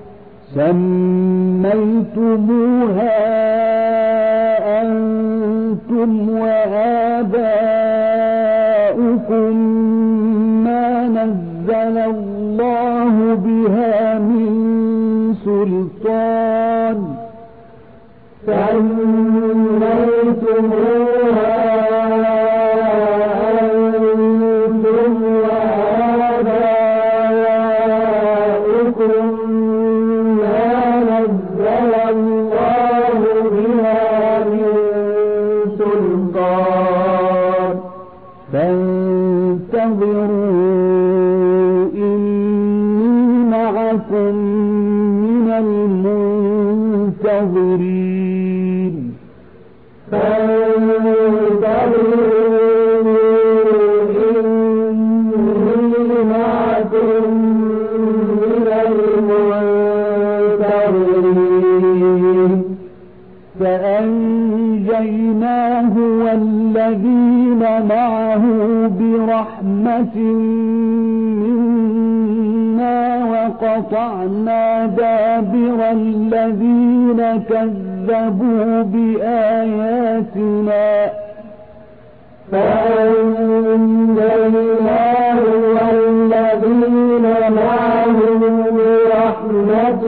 سميتموها أنتم وآباؤكم ما نزل الله بها من سلطان سميتموها أنتم وآباؤكم ما نزل الله بها من سلطان فانتظروا إني معكم من المنتظرين فانتظروا إني معكم من المنتظرين فأنجيناه والذين معه برحمة منا وقطعنا دابر الذين كذبوا بآياتنا فأنجيناه والذين معه برحمة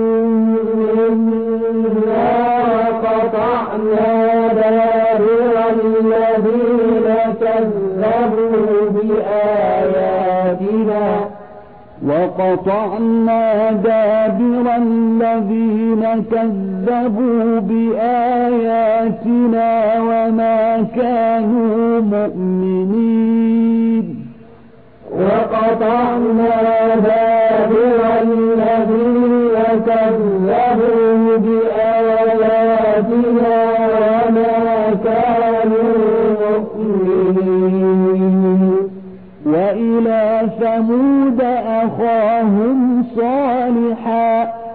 منا وقطعنا دابر الذين كذبوا بآياتنا وقطعنا دابر الذين كذبوا بآياتنا وما كانوا مؤمنين وقطعنا دابر الذين كذبوا بآياتنا وما كانوا مؤمنين وإلى ثمود أخاهم صالحا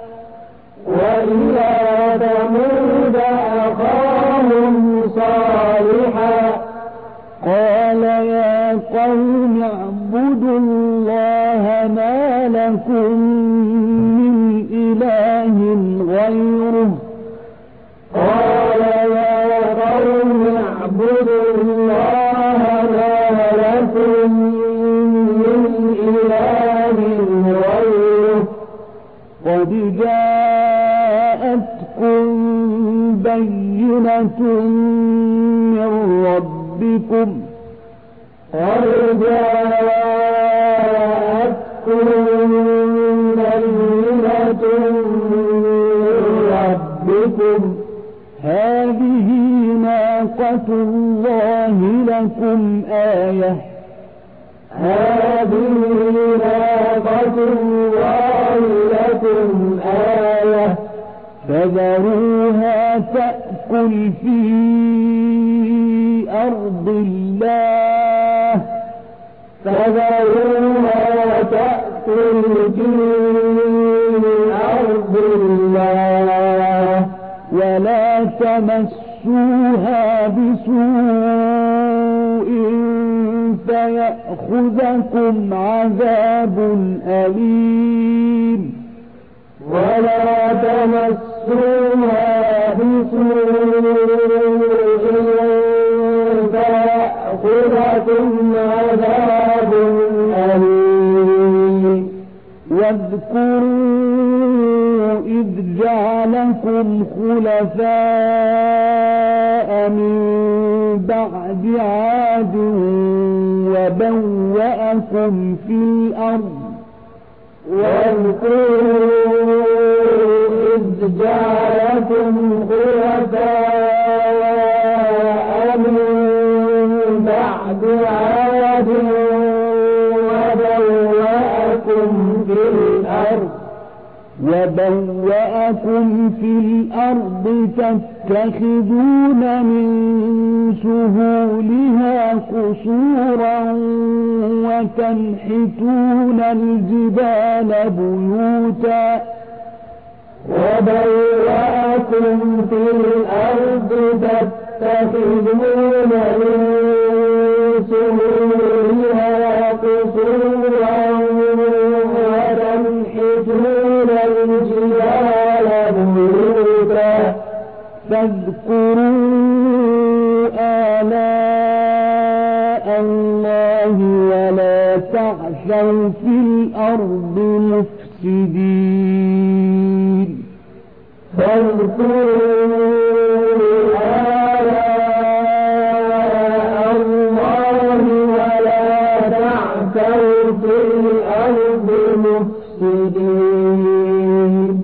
وإلى ثمود أخاهم صالحا قال يا قوم اعبدوا الله ما لكم من إله غيره قال يا قوم اعبدوا الله ما لكم من إله غيره قد جاءتكم بينة من ربكم قد جاءتكم بينة من ربكم هذه ناقة الله لكم آية هذه ناقة الله لكم آية فذروها تأكل في أرض الله فذروها في أرض الله ولا تمسوها بسوء فيأخذكم عذاب أليم ولا تمسوها بسوء فيأخذكم عذاب أليم واذكروا إذ جعلكم خلفاء من بعد عاد وبوأكم في الأرض واذكروا إذ جعلكم خلفاء من بعد عاد وبوأكم في الأرض وبوأكم في الأرض تتخذون من سهولها قصورا وتنحتون الجبال بيوتا وبوأكم في الأرض تتخذون من سهولها قصورا وتنحتون الجبال بيوتا فاذكروا آلاء الله ولا تعثوا في الأرض مفسدين فاذكروا آلاء الله ولا تعثوا في الأرض مفسدين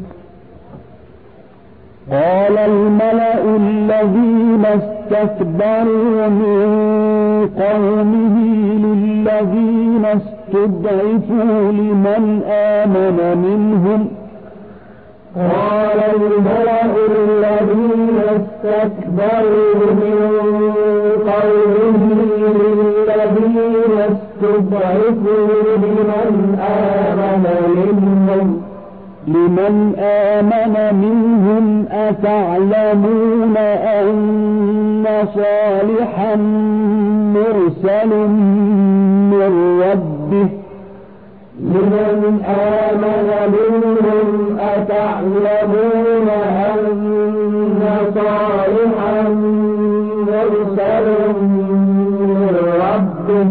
قال الملأ الذين استكبروا من قومه للذين استضعفوا لمن آمن منهم قال الملأ الذين استكبروا من قومه للذين استضعفوا لمن آمن منهم لمن آمن منهم أتعلمون أن صالحا مرسل من ربه لمن آمن منهم أتعلمون أن صالحا مرسل من ربه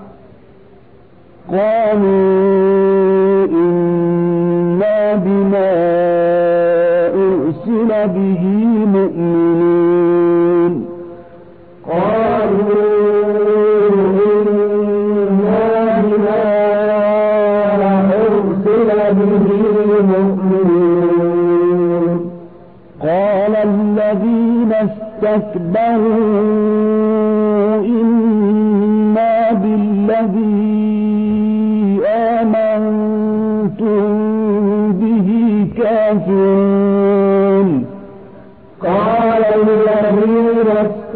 قالوا إنا بما أرسل به مؤمنون قالوا إنا بما أرسل به مؤمنون قال الذين استكبروا إنا بالذي آمنتم به كافرون قال الذين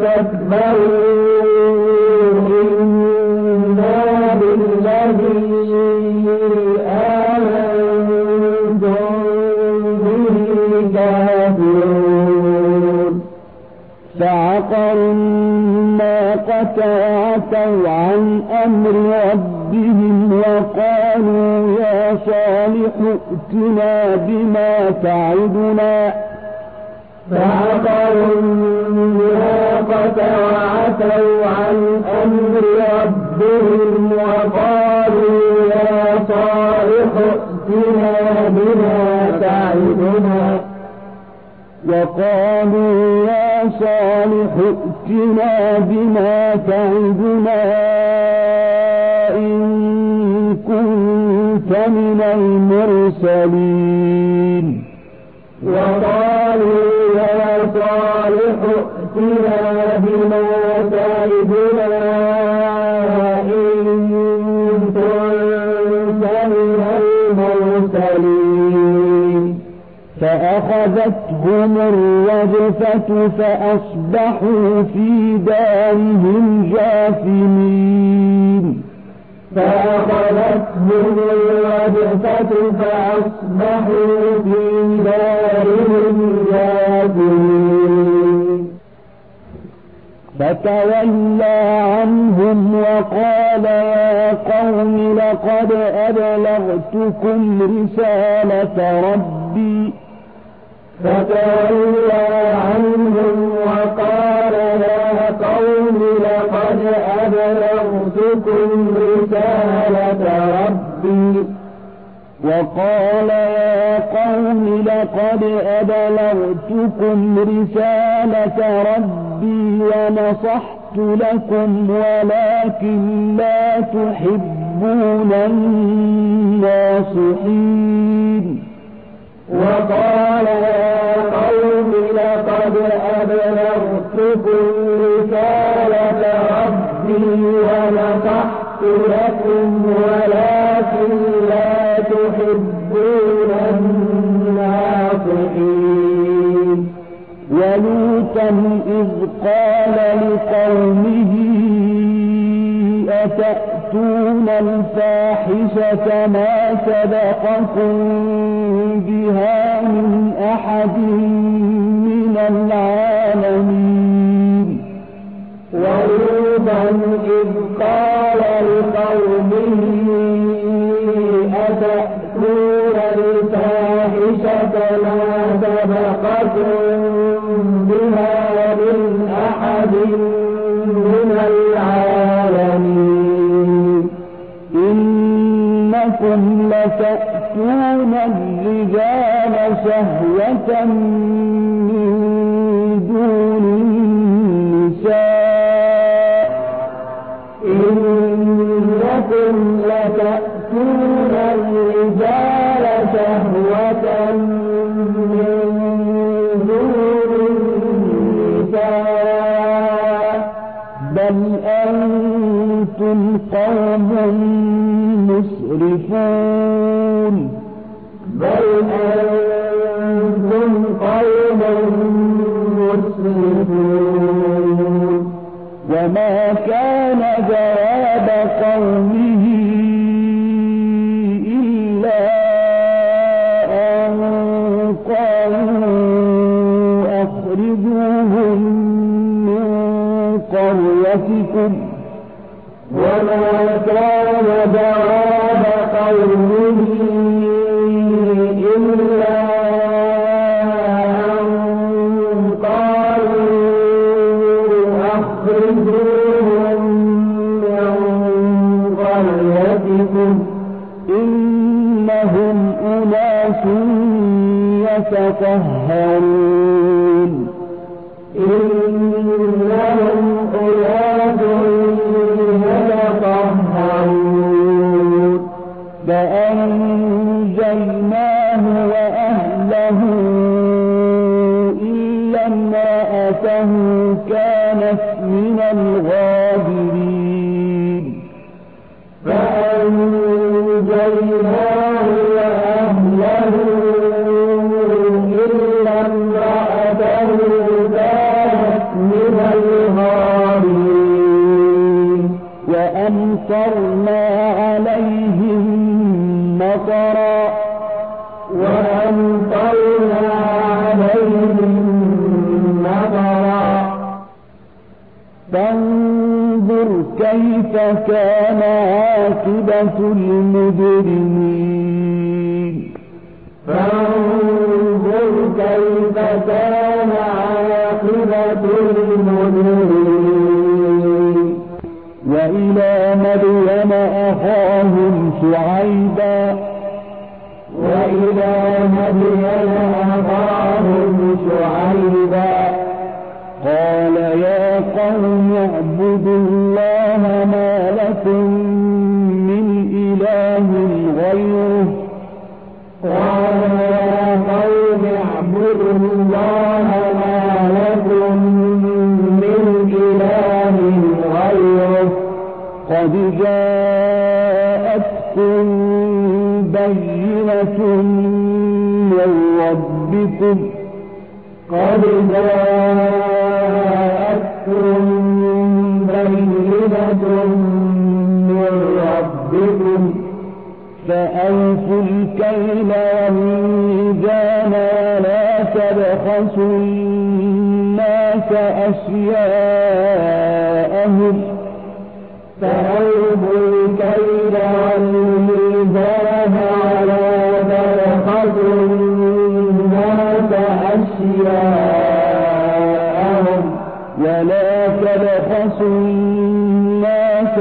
استكبروا إنا بالذي آمنتم به كافرون فعقروا الناقة وعتوا عن أمر ربهم وقالوا يا صالح ائتنا بما تعدنا فعقروا الناقة وعتوا عن أمر ربهم وقالوا يا صالح ائتنا بما تعدنا وقالوا يا صالح ائتنا بما تعدنا إن كنت من المرسلين وقالوا يا صالح ائتنا بما تعدنا إن كنت من المرسلين فأخذتهم الرجفة فأصبحوا في دارهم جاثمين فأخذتهم الرجفة فأصبحوا في دارهم جاثمين. فتولى عنهم وقال يا قوم لقد أبلغتكم رسالة ربي فتولى عنهم وقال يا قوم لقد أبلغتكم رسالة ربي وقال يا قوم لقد أبلغتكم رسالة ربي ونصحت لكم ولكن لا تحبون الناصحين. وقال يا قوم لقد أبلغتكم رسالة ربي ونصحت لكم ولكن لا تحبون الناصحين. ولوطا إذ قال لقومه أتأتون الفاحشة ما سبقكم بها من أحد من العالمين. ولوطا إذ قال لقومه أتأتون الفاحشة ما سبقكم بها من أحد من العالمين. إنكم لتأتون الرجال شهوة من دون النساء. إنكم لتأتون الرجال شهوة من دون النساء بل أنتم قوم مسرفون. بل أنتم قوم مسرفون. وما كان جواب قومه إلا أن قالوا أخرجوهم من قريتكم. وما كان جواب قومه إلا أن قالوا أخرجوهم من قريتكم إنهم أناس يتطهرون. إنهم أناس يتطهرون. فأنجيناه وأهله إلا امرأته كانت من الغابرين. فأنجيناه وأهله إلا امرأته كانت من الغابرين. وأمطرنا عليهم مطرا وأمطرنا عليهم مطرا. فانظر كيف كان عاقبة المجرمين. فانظر كيف كان عاقبة المجرمين. وإلى مدين أخاهم شعيبا وإلى مدين أخاهم شعيبا قال يا قوم اعبدوا الله ما لكم من إله غيره. قال يا قوم اعبدوا الله ما لكم من إله غيره. قد جاءتكم بينة من ربكم قد جاءتكم بينة من ربكم وأوفوا الكيل والميزان ولا تبخسوا الناس أشياءهم فأوفوا الكيل والميزان ولا تبخسوا الناس أشياءهم ولا تبخسوا الناس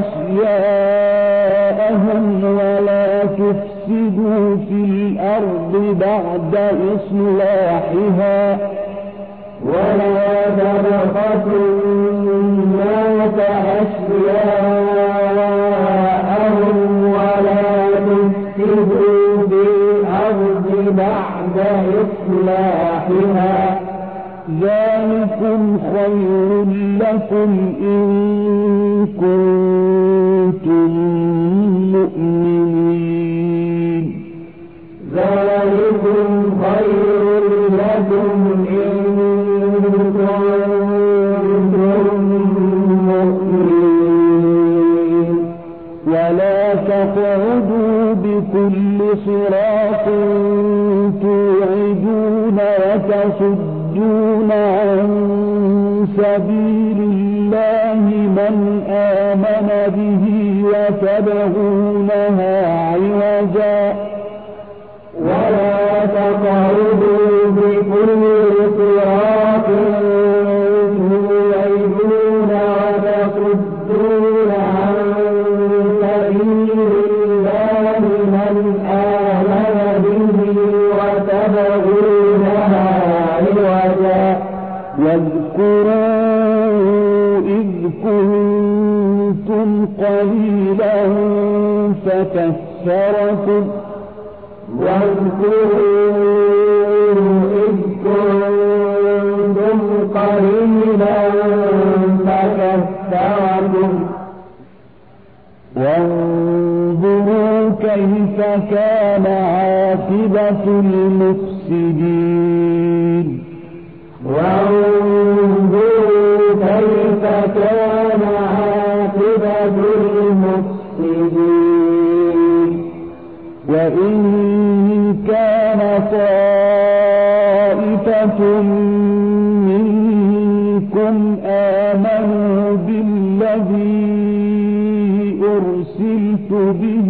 أشياءهم ولا تفسدوا في الأرض بعد إصلاحها ولا تبخسوا الناس أشياءهم ولا تفسدوا في الأرض بعد إصلاحها ذلكم خير لكم إن كنتم مؤمنين ذلكم خير لكم إن كنتم مؤمنين ولا تقعدوا بكل صراط توعدون وتصدون عن سبيل الله من آمن به وتبغونها عوجا ولا تقعدوا بكل صراط توعدون وتصدون عن سبيل الله من آمن به وتبغونها عوجا واذكروا إذ كنتم قليلا فكثركم واذكروا إذ كنتم قليلا فكثركم وانظروا كيف كان عاقبة المفسدين وانظروا كيف كان عاقبة المفسدين وإن كان طائفة منكم آمنوا بالذي أرسلت به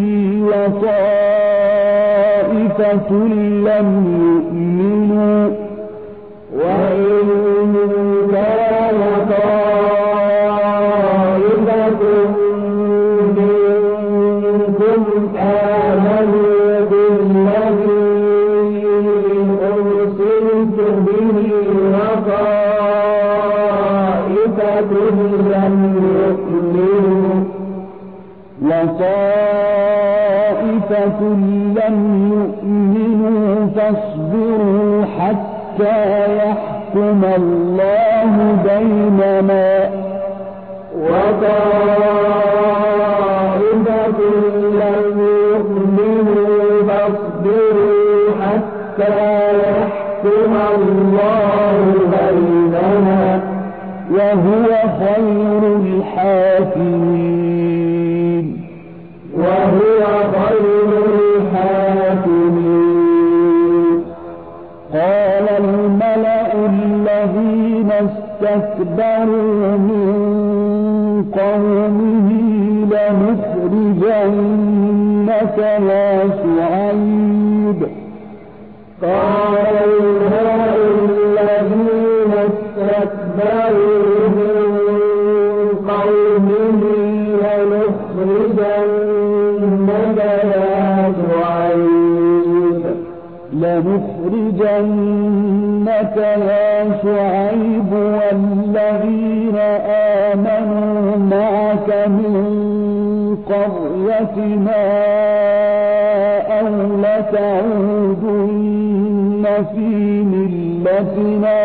وطائفة لم يؤمنوا وإن كان طائفة منكم آمنوا بالذي أرسلت به وطائفة لم يؤمنوا وطائفة لم يؤمنوا فاصبروا حتى يحكم الله بيننا وطائفة لم يؤمنوا فاصبروا حتى يحكم الله بيننا وهو خير الحاكمين وهو خير الحاكمين قال الملأ الذين استكبروا من قومه لنخرجنك يا شعيب قال الملأ الذين استكبروا من قومه لنخرجنك يا شعيب لنخرجنك يا شعيب والذين آمنوا معك من قريتنا أو لتعودن في ملتنا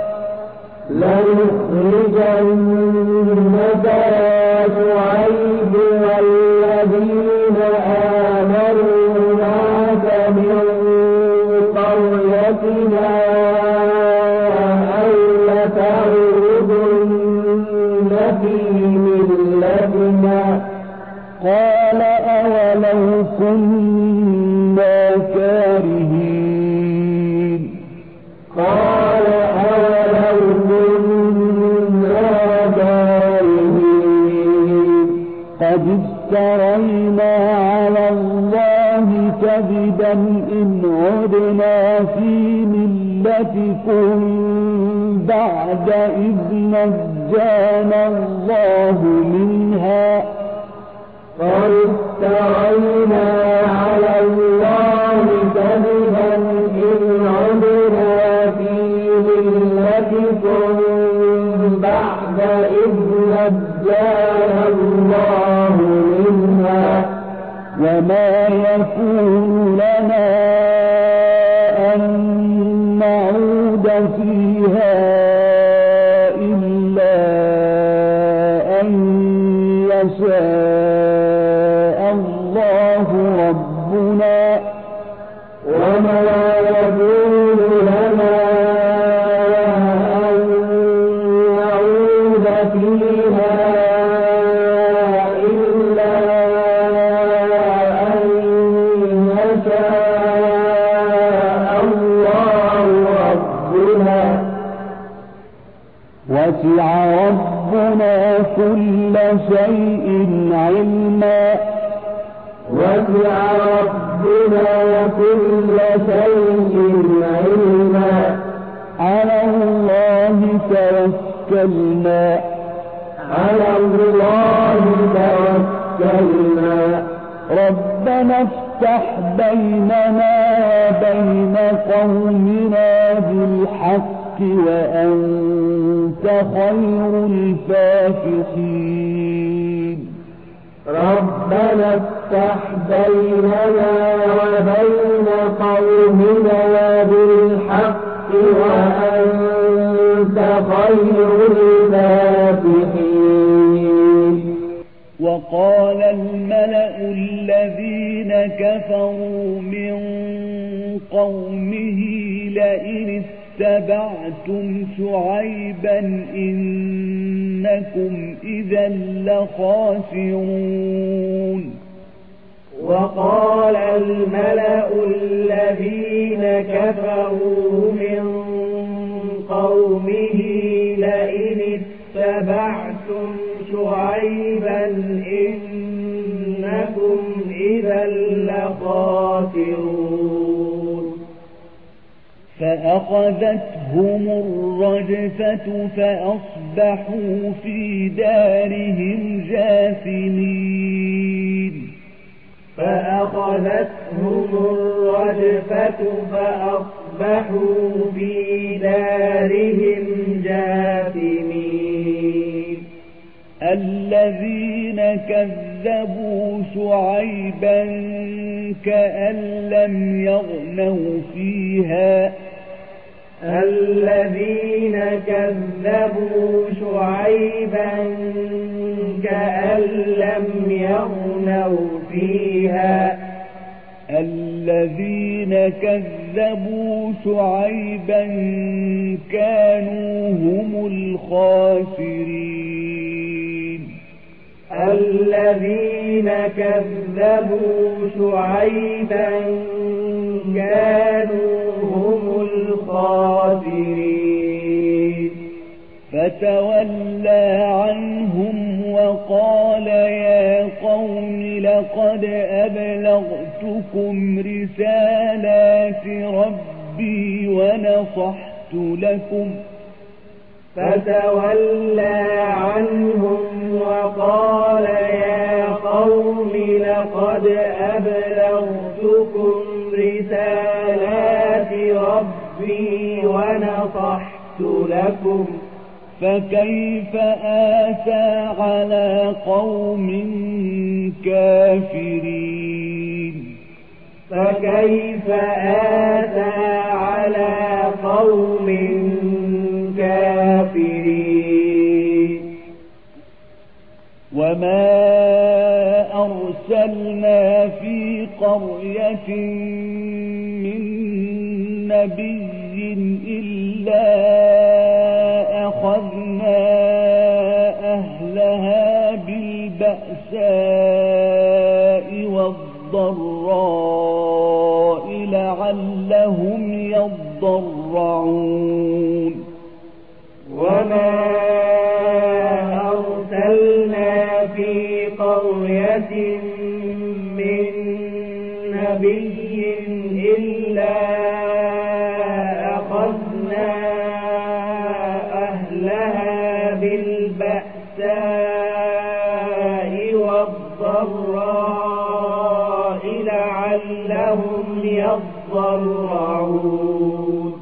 لنخرجنك يا شعيب والذين آمنوا معك من قريتنا أو لتعودن في ملتنا قال أولو كنا كاذبا إن عدنا في ملتكم بعد إذ نجانا الله منها قد افترينا على الله كذبا إن عدنا في ملتكم بعد إذ نجانا الله منها وما يكون لنا أن نعود فيها إلا أن يشاء الله ربنا وما يكون لنا أن نعود فيها إلا أن يشاء الله ربنا وسع ربنا كل شيء علما وسع ربنا كل شيء علما على الله توكلنا على الله توكلنا ربنا افتح بيننا وبين قومنا بالحق وأنت خير الفاتحين ربنا افتح بيننا وبين قومنا بالحق وأنت خير الفاتحين وقال الملأ الذين كفروا من قومه لئن اتبعتم شعيبا إنكم إذا لخاسرون وقال الملأ الذين كفروا من قومه لئن اتبعتم شعيبا إنكم إذا لخاسرون فأخذتهم الرجفة فأصبحوا في دارهم جاثمين فأخذتهم الرجفة فأصبحوا في دارهم جاثمين الذين كذبوا شعيبا كأن لم يغنوا فيها الذين كذبوا شعيبا كأن لم يغنوا فيها الذين كذبوا شعيبا كانوا هم الخاسرين الذين كذبوا شعيبا كانوا هم الخاسرين فتولى عنهم وقال يا قوم لقد أبلغتكم رسالات ربي ونصحت لكم فتولى عنهم وقال يا قوم لقد أبلغتكم رسالات ربي ونصحت لكم فكيف آسى على قوم كافرين فكيف آسى على قوم كافرين وما أرسلنا في قرية من نبي إلا أخذنا أهلها بالبأساء والضراء لعلهم يضرعون وما أرسلنا في قرية من نبي إلا أخذنا أهلها بالبأساء والضراء لعلهم يضرعون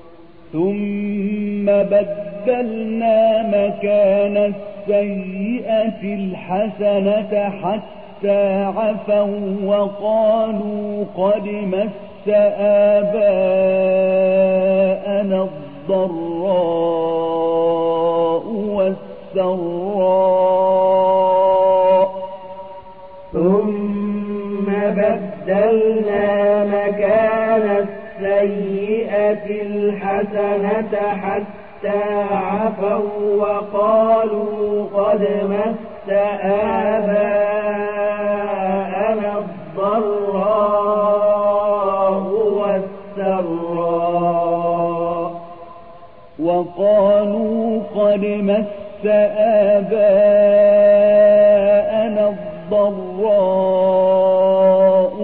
ثم بدلنا مكان السيئة الحسنة حتى عفوا وقالوا قد مس آباءنا الضراء والسراء ثم بدلنا مكان السيئة الحسنة حتى عفوا وقالوا قد مس آباءنا الضراء والسراء وقالوا قد مس آباءنا الضراء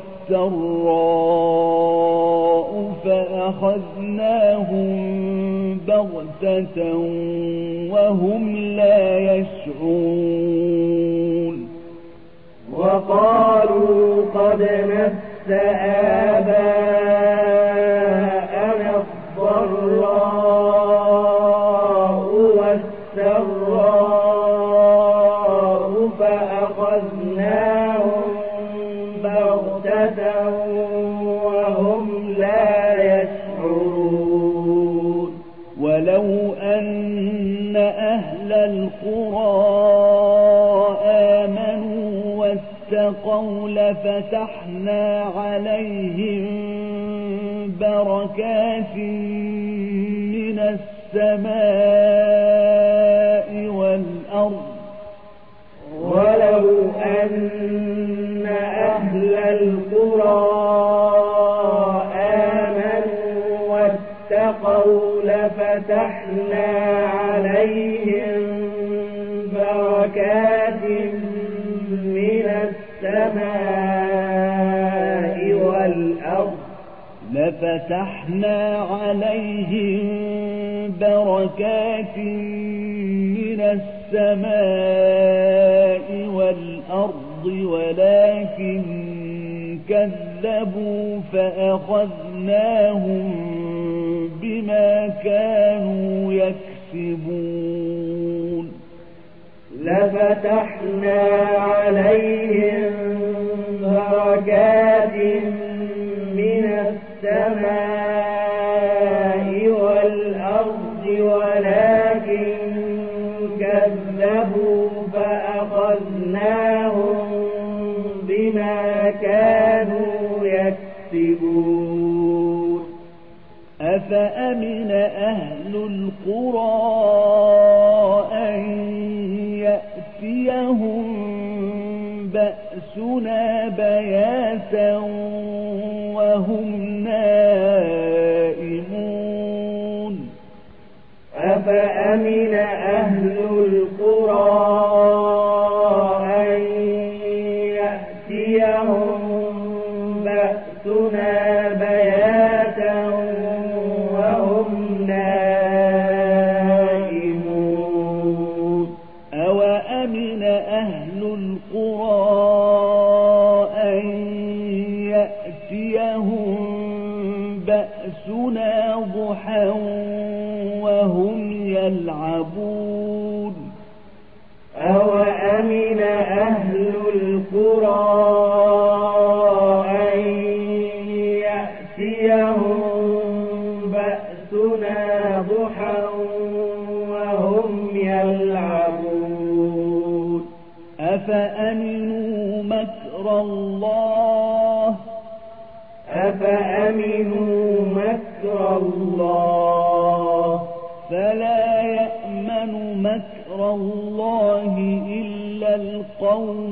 والسراء فأخذناهم بغتة وهم لا يشعرون وقالوا قد مس آباءنا الضراء والسراء فأخذناهم بغتة وهم لا يشعرون ولو أن أهل القرى آمنوا واتقوا لفتحنا عليهم بركات من السماء والأرض ولو أن أهل القرى آمنوا واتقوا لفتحنا عليهم بركات من السماء والأرض لفتحنا عليهم بركات من السماء والأرض ولكن كذبوا فأخذناهم بما كانوا يكسبون لفتحنا عليهم بركات من السماء والأرض ولكن كذبوا فأخذناهم بما كانوا يكسبون أفأمن أهل القرى أن يأتيهم بأسنا بياتا وهم نائمون أفأمن أهل القرى أن يأتيهم بأسنا بياتا وهم نائمون أوأمن أهل القرى أن يأتيهم بأسنا ضحى وهم يلعبون أوأمن أهل القرى أن يأتيهم بأسنا ضحى وهم يلعبون أفأمنوا مكر الله أفأمنوا مكر الله فلا يأمن مكر الله إلا القوم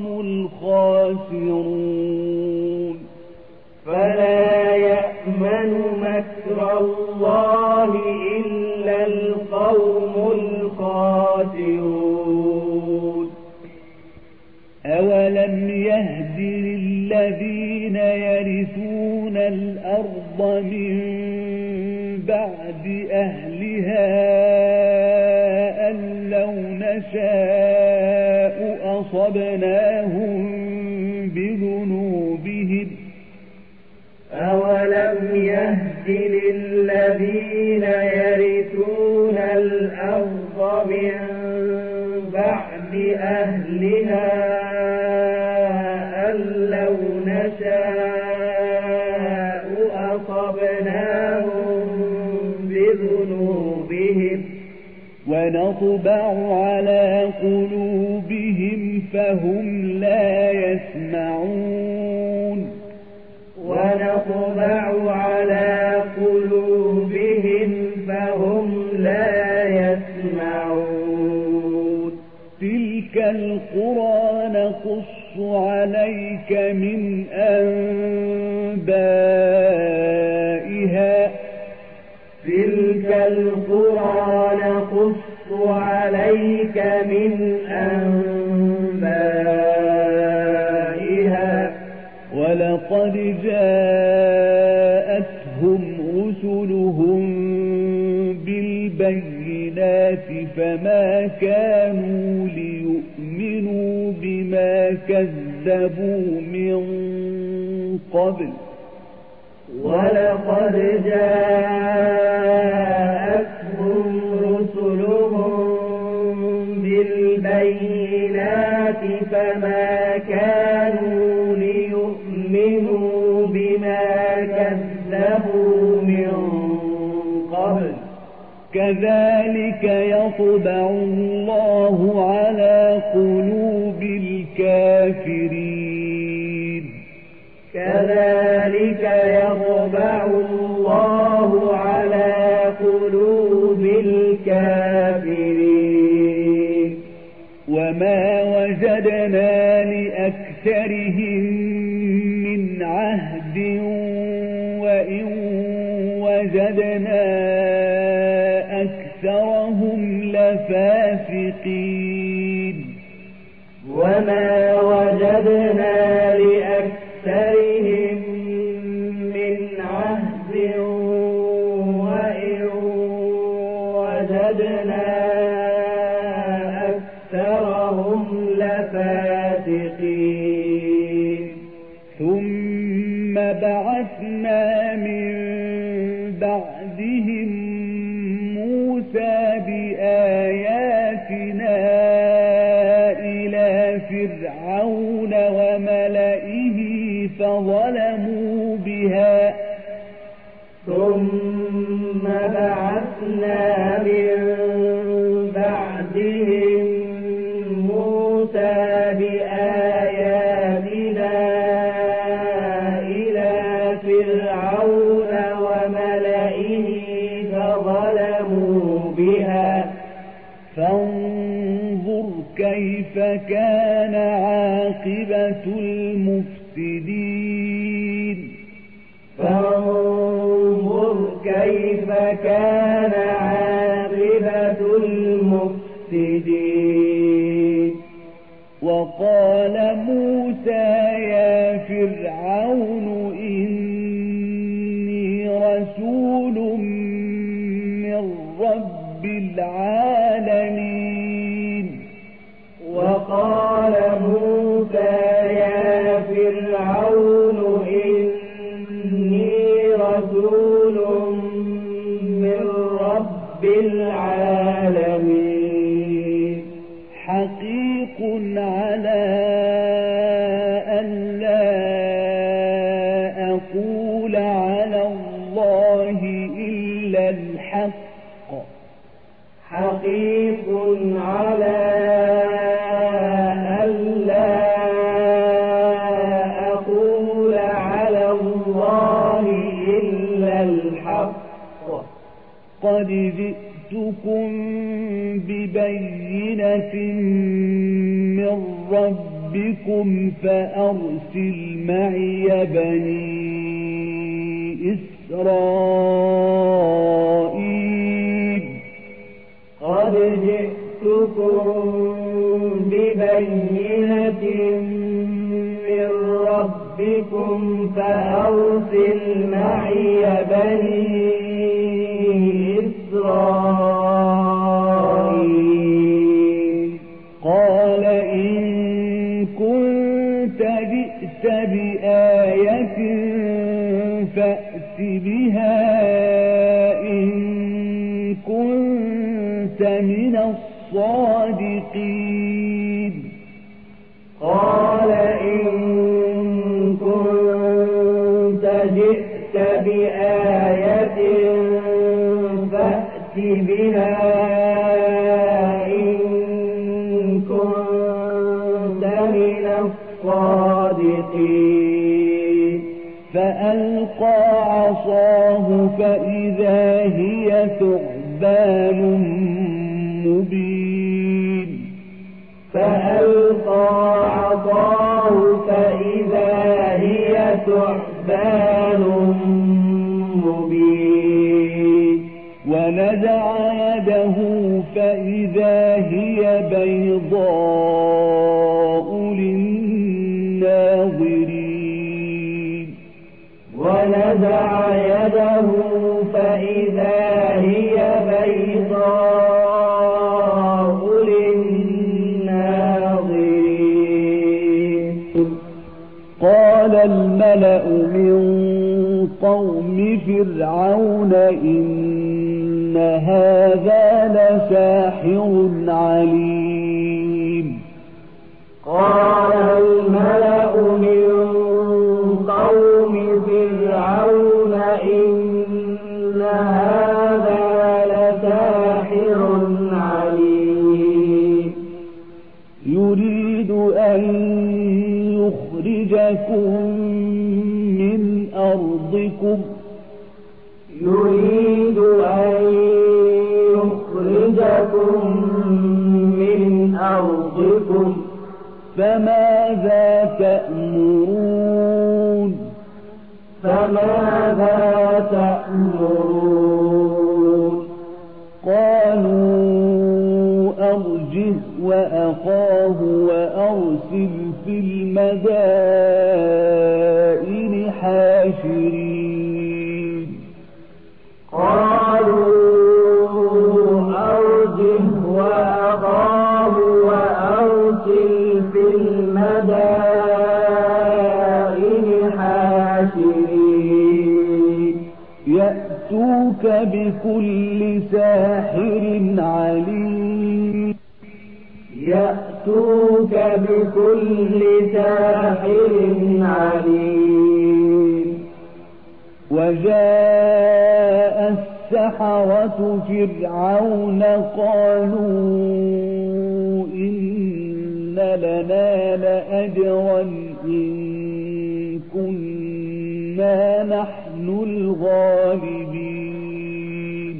الخاسرون فلا يأمن مكر الله إلا القوم الخاسرون أولم يهد للذين يرثون الأرض من بعد أهلها أن لو نشاء أصبناهم بذنوبهم أولم يهد للذين يرثون الأرض من بعد أهلها أن لو نشاء أصبناهم بذنوبهم ونطبع على قلوبهم فهم لا يسمعون ونطبع على قلوبهم فهم لا يسمعون تلك القرى نقص عليك من أنبائها تلك القرى نقص عليك من أنبائها ولقد جاءتهم رسلهم بالبينات فما كانوا ليؤمنوا بما كذبوا من قبل ولقد جاءتهم رسلهم بالبينات فما كانوا ليؤمنوا بما كذبوا من قبل كذلك يطبع الله على قلوب الكافرين كذلك يطبع الله على قلوب الكافرين وما وجدنا لأكثرهم من عهد وإن وجدنا أكثرهم لفاسقين وما وجدنا لأكثرهم من عهد وإن وجدنا أكثرهم لفاسقين ثم بعثنا من بعدهم موسى بآياتنا إلى فرعون وملئه فظلموا بها ثم بعثنا من بعدهم موسى بآياتنا إلى فرعون وملئه فظلموا بها فانظر كيف كان عاقبة المفسدين فانظر كيف كان عاقبة المفسدين وقال موسى يا فرعون إني رسول من رب العالمين وقال موسى يا فرعون إني رسول من رب العالمين حقيق على أن لا أقول على الله إلا الحق حقيق على أن لا أقول على الله إلا الحق قد جئتكم ببينة من ربكم فأرسل معي بني إسرائيل قد جئتكم ببينة من ربكم فأرسل معي بني إسرائيل قال إن كنت جئت بآية فأت بها إن كنت من الصادقين قال إن كنت جئت بآية فأت بها إن كنت من الصادقين فألقى عصاه فإذا هي ثعبان مبين فألقى عصاه فإذا هي ثعبان مبين ونزع يده فإذا هي بيضاء للناظرين ونزع يده فإذا هي بيضاء للناظرين قال الملأ من قوم فرعون إن هذا لساحر عليم قال الملأ من قوم فرعون إن هذا لساحر عليم يريد أن يخرجكم من أرضكم يريد أن يخرجكم من أرضكم فماذا تأمرون فماذا تأمرون قالوا أرجه وأخاه وأرسل في المدائن حاشرين قالوا أرجه وأخاه وأرسل في المدائن حاشرين يأتوك بكل ساحر عليم يأتوك بكل ساحر عليم وجاء السحرة فرعون قالوا إن لنا لأجرا إن كنا نحن الغالبين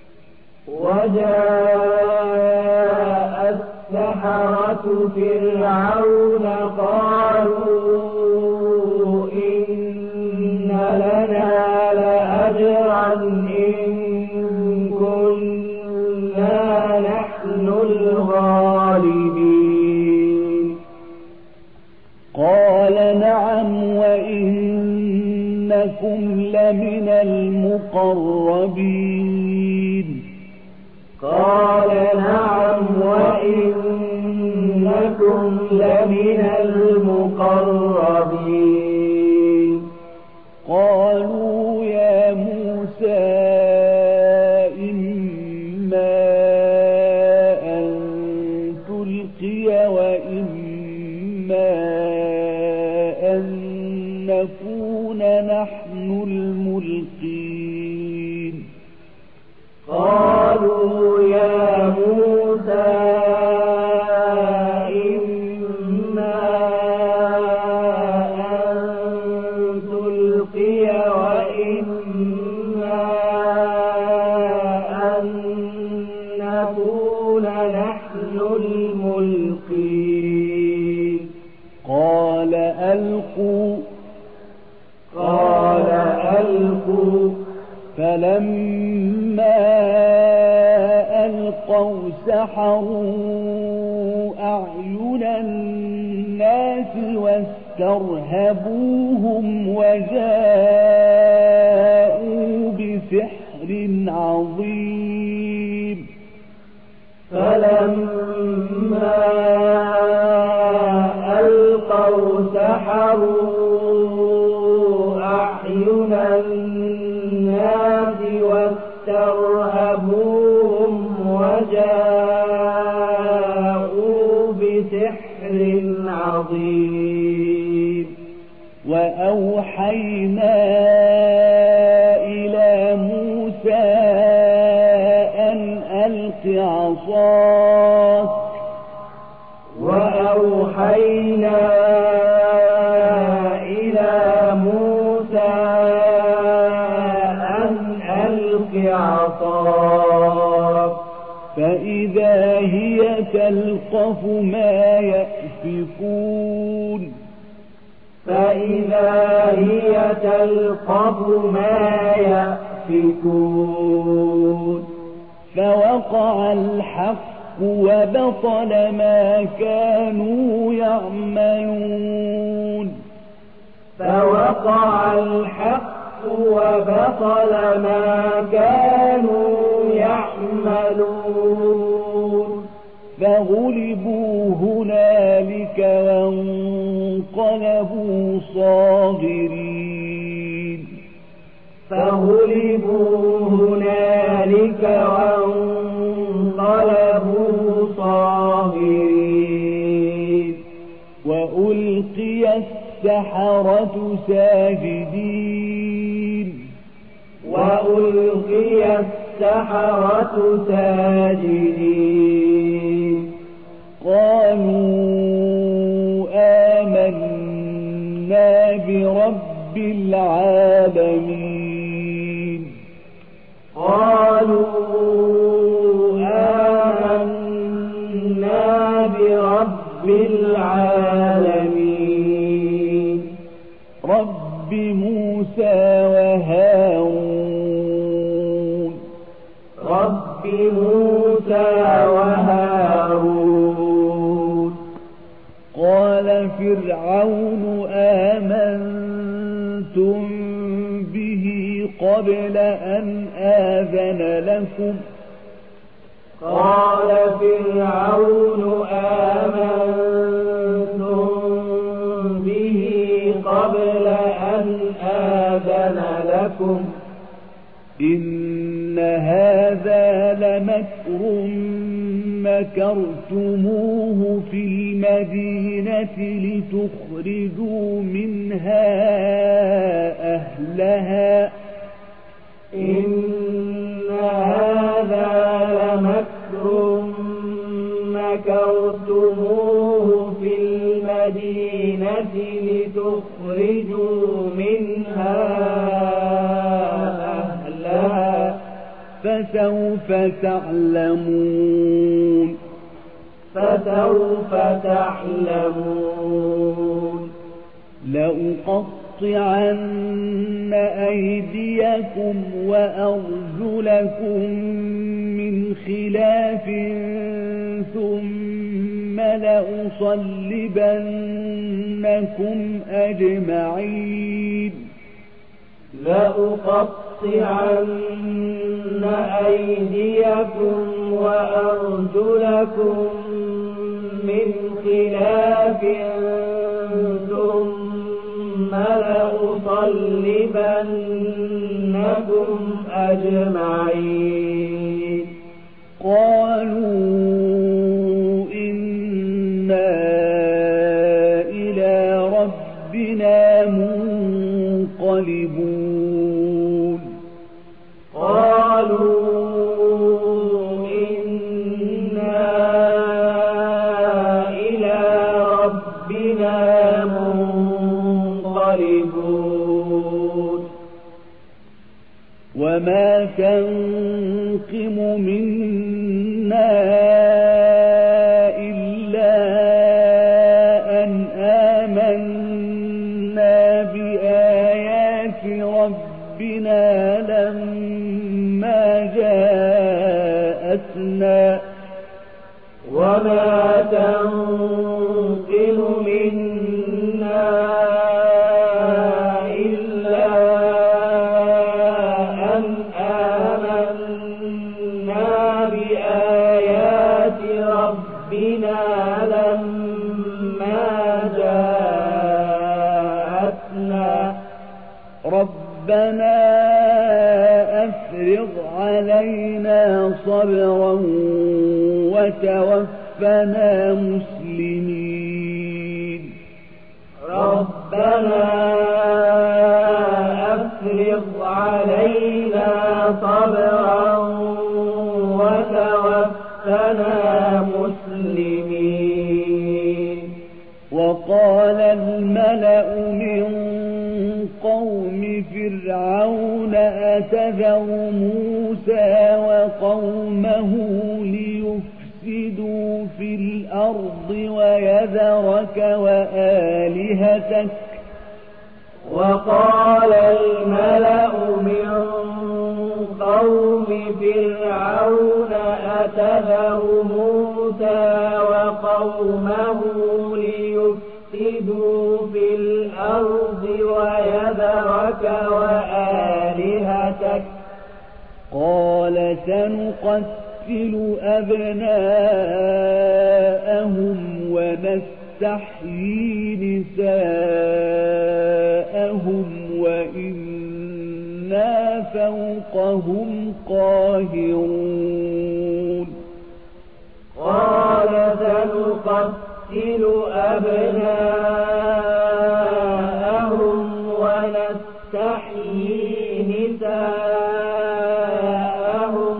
وجاء السحرة فرعون قالوا إن لنا لأجرا إن كنا نحن الغالبين قال نعم وإنكم لمن المقربين قال نعم وإنكم لمن المقربين قالوا يا موسى إما أن تلقي وإما أن نكون نحن الملقين قالوا يا موسى إما أن تلقي وإما أن نكون نحن الملقين قال ألقوا قال ألقوا فلما ألقوا سحروا أعين الناس واسترهبوهم وجاءوا بسحر عظيم. فلما ألقوا سحروا أعين الناس واسترهبوهم وجاءوا بسحر عظيم. وأوحينا إلى موسى أن ألق عصاك وأوحينا إلى موسى أن ألق عصاك فإذا هي تلقف ما يأفكون فإذا هي تلقف ما يأفكون. فوقع الحق وبطل ما كانوا يعملون فوقع الحق وبطل ما كانوا يعملون. فغلبوا هنالك وانقلبوا صاغرين فغلبوا هنالك وانقلبوا صاغرين. وألقي السحرة ساجدين وألقي السحرة ساجدين. قالوا آمنا برب العالمين قالوا آمنا برب العالمين رب موسى وهارون رب موسى وهارون. قال فرعون آمنتم به قبل أن آذن لكم قال فرعون آمنتم به قبل أن آذن لكم إن هذا لمكر مكرتموه في المدينة لتخرجوا منها أهلها إن هذا لمكر مكرتموه في المدينة لتخرجوا منها أهلها فسوف تعلمون فسوف تعلمون. لأقطعن أيديكم وأرجلكم من خلاف ثم لأصلبنكم أجمعين لأقطعن أيديكم وأرجلكم من خلاف ثم لأصلبنكم أجمعين. قالوا إنا إلى ربنا منقلبون قالوا إنا إلى ربنا منقلبون. وما تنقم منا إلا أن آمنا بآيات ربنا لما جاءتنا وما تنقم منا إلا أن ربنا أفرغ علينا صبرا وتوفنا مسلمين ربنا أفرغ علينا صبرا وتوفنا مسلمين وقال الملأ من قوم فرعون أتذر موسى وقومه ليفسدوا في الأرض ويذرك وآلهتك وقال الملأ من قوم فرعون أتذر موسى وقومه ليفسدوا في الأرض ويذرك وآلهتك قال سنقتل أبناءهم ونستحيي نساءهم وإنا فوقهم قاهرون قال سنقتل أبناءهم ونستحيي نساءهم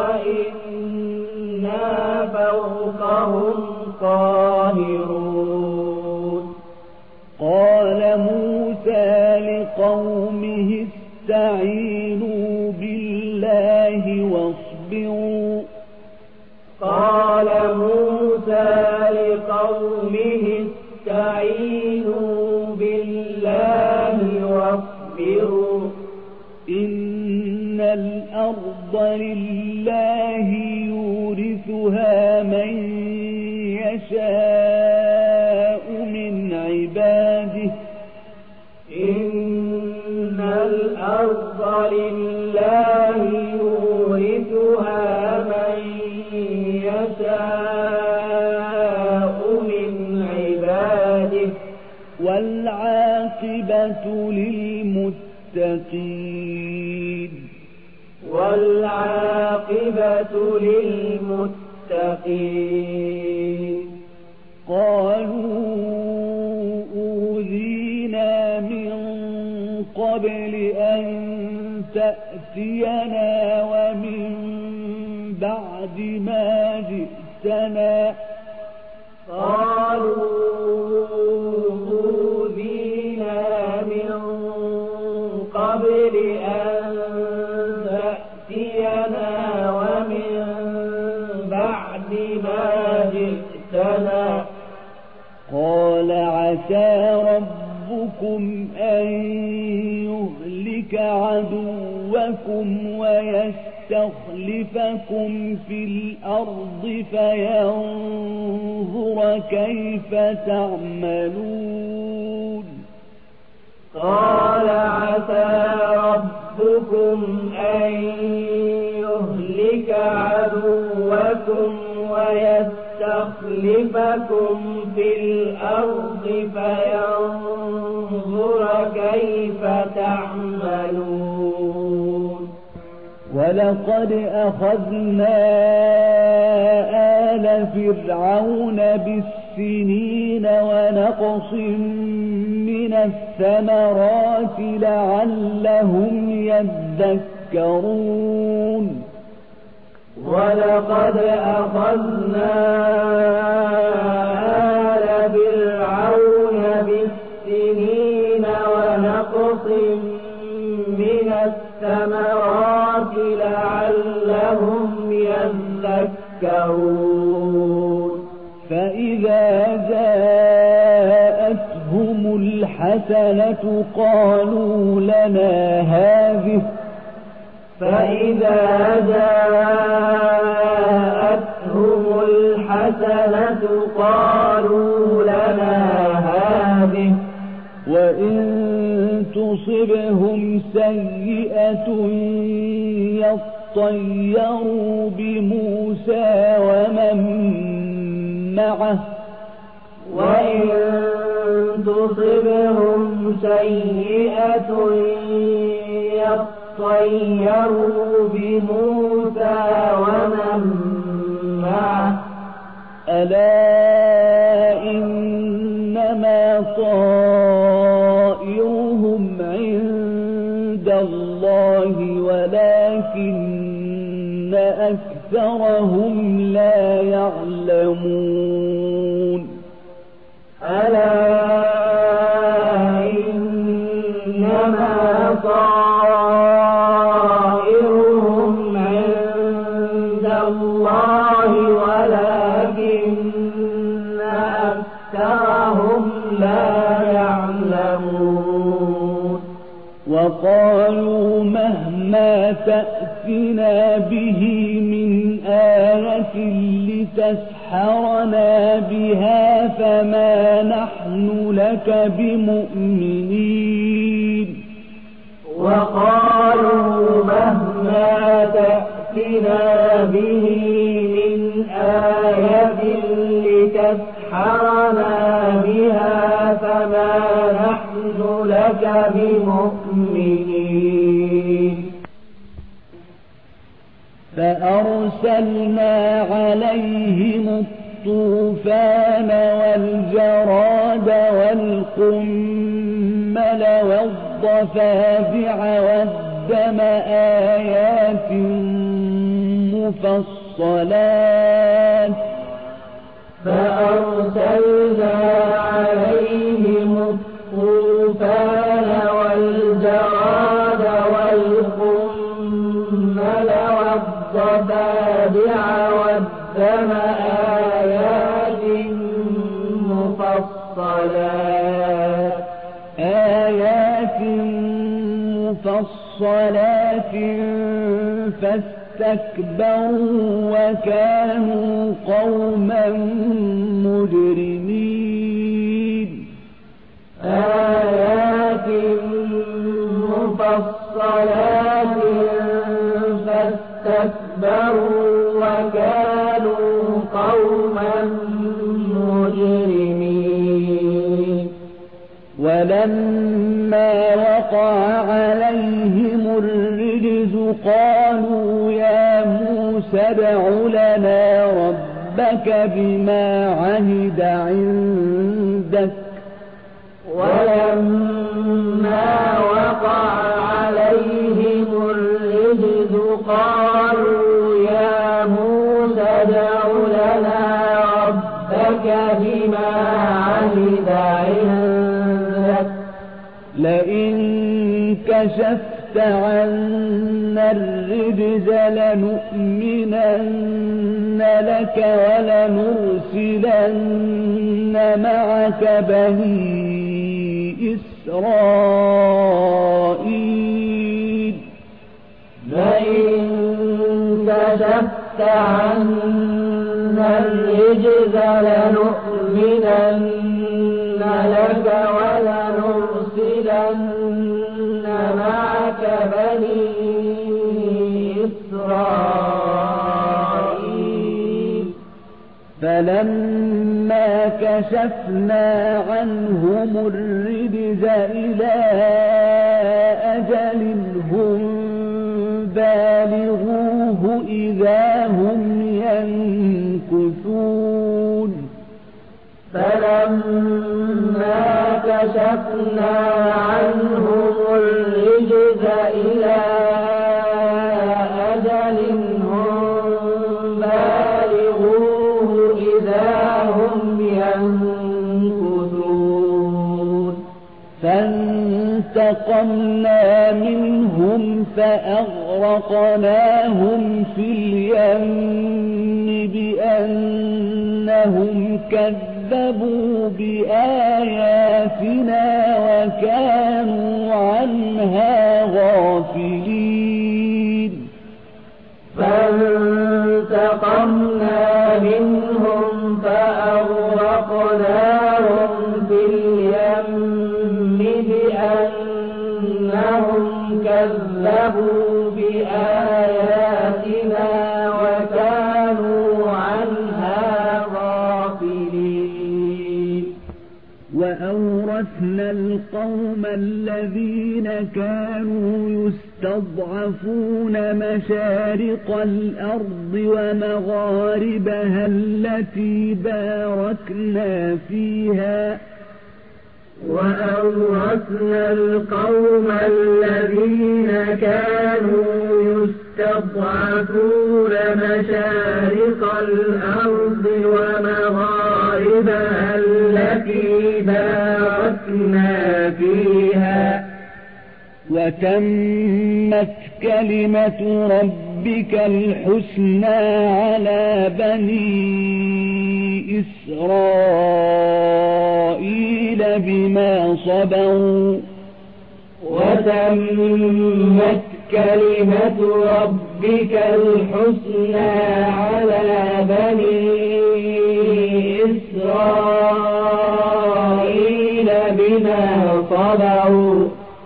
وإنا فوقهم قاهرون قال موسى لقومه استعينوا بالله واصبروا قال موسى لقومه استعينوا بالله واصبروا إن الأرض لله يورثها من يشاء من عباده إن الأرض لله يورثها من يشاء من عباده والعاقبة للمتقين والعاقبة للمتقين قالوا أوذينا من قبل أن تأتينا ومن بعد ما جئتنا قالوا أوذينا من قبل أن تأتينا ومن بعد ما جئتنا قال عسى ربكم أن يهلك عدوكم ويستخلفكم في الأرض فينظر كيف تعملون قال عسى ربكم أن يهلك عدوكم ويستخلفكم في الأرض فينظر كيف تعملون ولقد أخذنا آل فرعون بالسنين ونقص من الثمرات لعلهم يذكرون ولقد أخذنا آل فرعون بالسنين ونقص من الثمرات لعلهم يذكرون فإذا جاءتهم الحسنة قالوا لنا هذه فإذا جاءتهم الحسنة قالوا لنا هذه وإن تصبهم سيئة يطيروا بموسى ومن معه وإن تصبهم سيئة طيروا بموسى ومن معه ألا إنما طائرهم عند الله ولكن أكثرهم لا يعلمون ألا إنما طائرهم عند الله ولكن أكثرهم لا يعلمون وقالوا مهما تأتنا به من آية لتسحرنا بها فما نحن لك بمؤمنين وقالوا مهما تأتنا به من آية لتسحرنا بها فما نحن لك بمؤمنين فأرسلنا عليهم الطوفان والجراد والقمل والضفادع والدم آيات مفصلات فأرسلنا عليهم الطوفان والجراد والقمل والضفادع والدم آيات مفصلات آيات مفصلات فاستكبروا وكانوا قوما مجرمين آيات مفصلات فاستكبروا وكانوا قوما مجرمين ولما وقع عليهم الرجز قالوا يا موسى ادع لنا ربك بما عهد عندك ولما وقع عليهم الرجز قالوا يا موسى ادع لنا ربك بما عهد عندك لئن كشفت عنا الرجز لنؤمنن لك ولنرسلن معك بني إسرائيل لئن كشفت عنا الرجز لنؤمنن لك ولنرسلن معك بني إسرائيل فلما كشفنا عنهم الرجز إلى أجل هم بالغوه إذا هم ينكثون فلما كشفنا عنهم الرجز إلى أجل هم بالغوه إذا هم ينكثون فانتقمنا منهم فأغرقناهم في اليم بأنهم كذبوا بآياتنا وكانوا عنها غافلين فانتقمنا منهم فأغرقناهم في اليم بأنهم كذبوا بآياتنا وكانوا عنها غافلين وأورثنا القوم الذين كانوا يستهزئون يستضعفون مشارق الأرض ومغاربها التي باركنا فيها وأورثنا القوم الذين كانوا يستضعفون مشارق الأرض ومغاربها التي باركنا فيها وتمت كلمة ربك الحسنى على بني إسرائيل بما صبروا وتمت كلمة ربك الحسنى على بني إسرائيل بما صبروا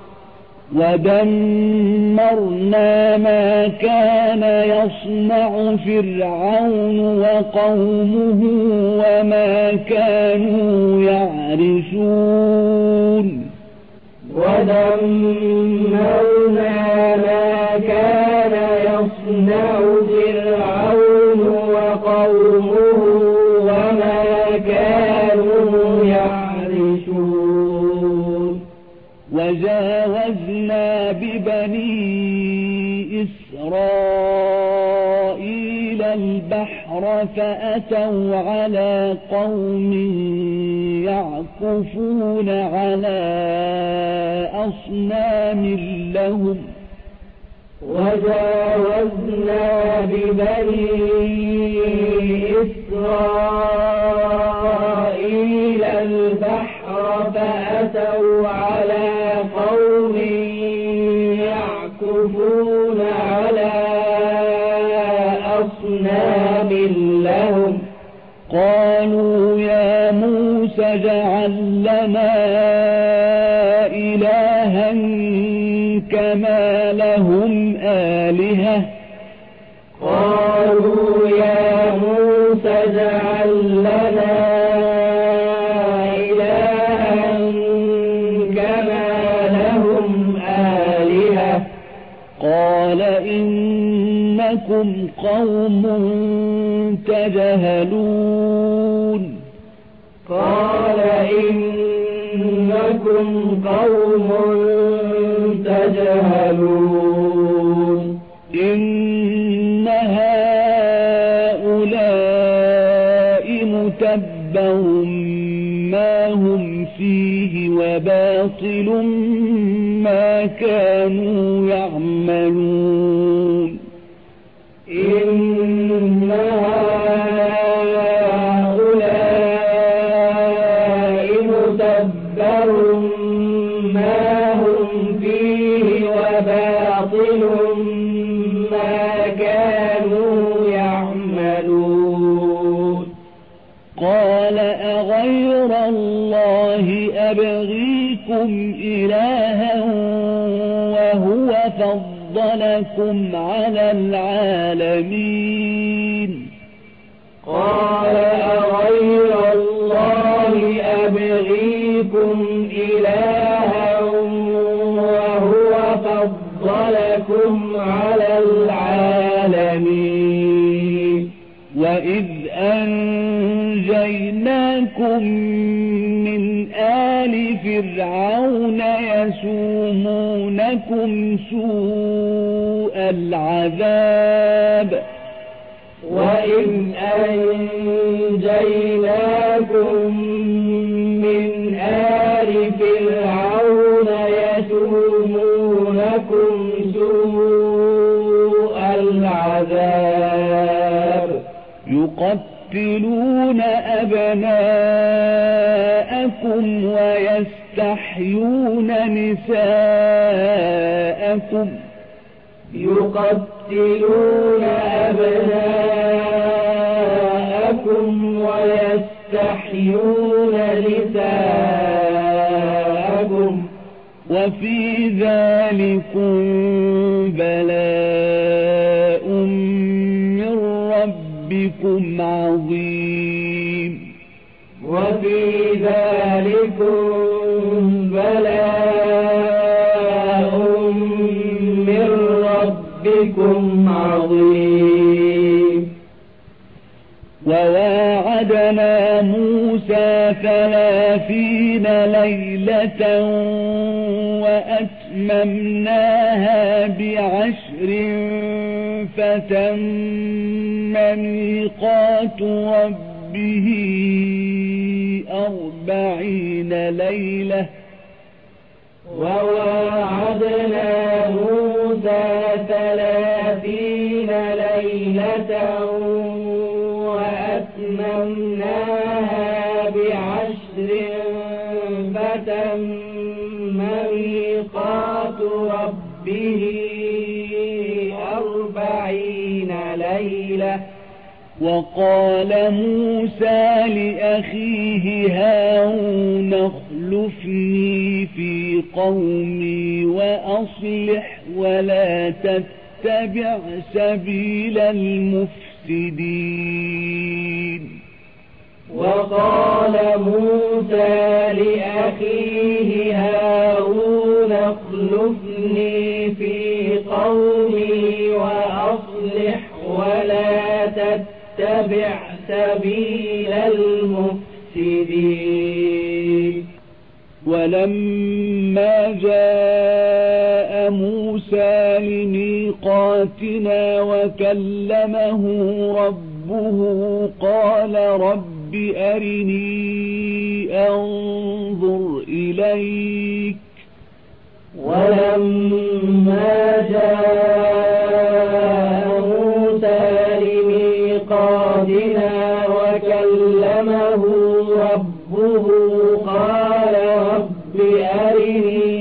ودمرنا ما كان يصنع فرعون وقومه وما كانوا يعرشون ودمرنا ما كان يصنع فرعون وقومه وما كانوا يعرشون وجاوزنا ببني إسرائيل البحر فأتوا على قوم يعكفون على أصنام لهم وجاوزنا ببني إسرائيل البحر فأتوا على قوم يعكفون على أصنام لهم قالوا يا موسى اجعل لنا إلها كما لهم آلهة قالوا يا موسى اجعل لنا إلها كما لهم آلهة قال إنكم قوم تجهلون قال إنكم قوم تجهلون إن هؤلاء متبر ما هم فيه وباطل ما كانوا يعملون إن هؤلاء متبر ما هم فيه وباطل ما كانوا يعملون قال أغير الله أبغيكم إلها وهو فضلكم على العالمين قال أغير الله أبغيكم إلها وهو فضلكم على العالمين وإذ أنجيناكم من آل فرعون يسومونكم سوء العذاب وإذ أنجيناكم من آل فرعون يسومونكم سوء العذاب يقتلون أبناءكم ويستحيون نساءكم يقتلون أبناءكم ويستحيون نساءكم وفي ذلكم بلاء من ربكم عظيم وفي ذلكم بلاء من ربكم عظيم. وواعدنا موسى ثلاثين ليلة وأتممناها بعشر فتم ميقات ربه أربعين ليلة. وواعدنا موسى ثلاثين ليلة وأتممناها بعشر فتم ميقات ربه أربعين ليلة. وقال موسى لأخيه هارون اخلفني في قومي وأصلح ولا تتبع سبيل المفسدين. وقال موسى لأخيه هارون اخلفني في قومي وأصلح ولا تتبع سبيل المفسدين. ولما جاء موسى لميقاتنا وكلمه ربه قال رب أرني أنظر إليك. ولما جاء موسى لميقاتنا وكلمه ربه قال رب أرني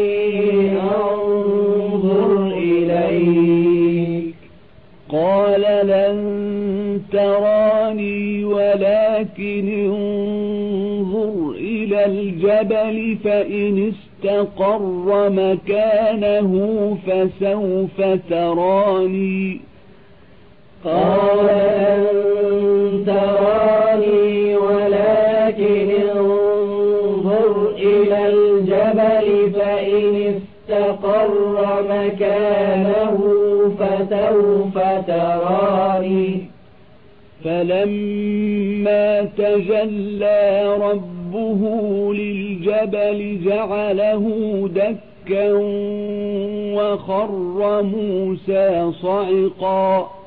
أنظر إليك. قال لن تراني ولكن انظر إلى الجبل فإن استقر مكانه فسوف تراني. قال لن تراني ولكن انظر إلى الجبل فإن استقر مكانه فسوف تراني. فلما تجلى ربه للجبل جعله دكا وخر موسى صعقا.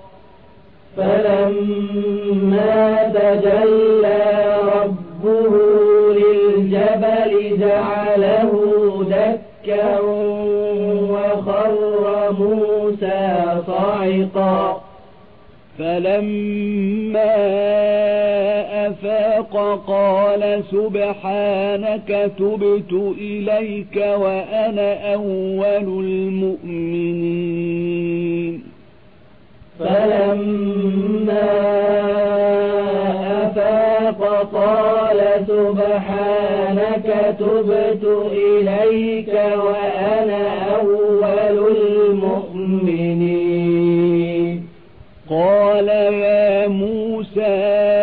فلما تجلى ربه للجبل جعله دكا وخر موسى صعقا. فلما أفاق قال سبحانك تبت إليك وأنا أول المؤمنين. فلما أفاق قال سبحانك تبت إليك وأنا أول المؤمنين. قال يا موسى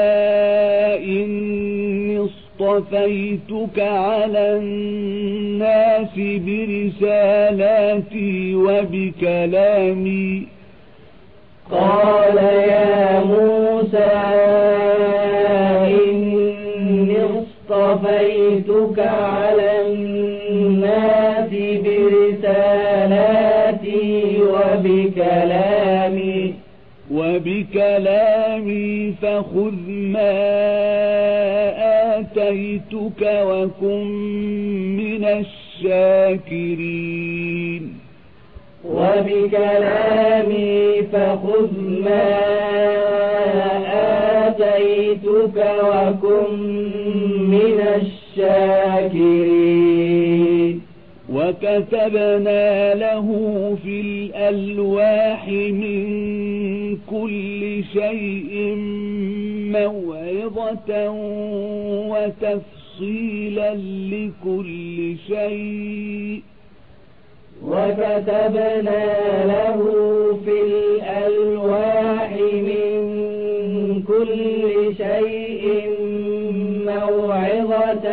إني اصطفيتك على الناس برسالاتي وبكلامي. قال يا موسى إني اصطفيتك على الناس برسالاتي وبكلامي وبكلامي فخذ ما آتيتك وكن من الشاكرين. وبكلامي فخذ ما آتيتك وكن من الشاكرين. وكتبنا له في الألواح من كل شيء موعظة وتفصيلا لكل شيء وكتبنا له في الألواح من كل شيء موعظة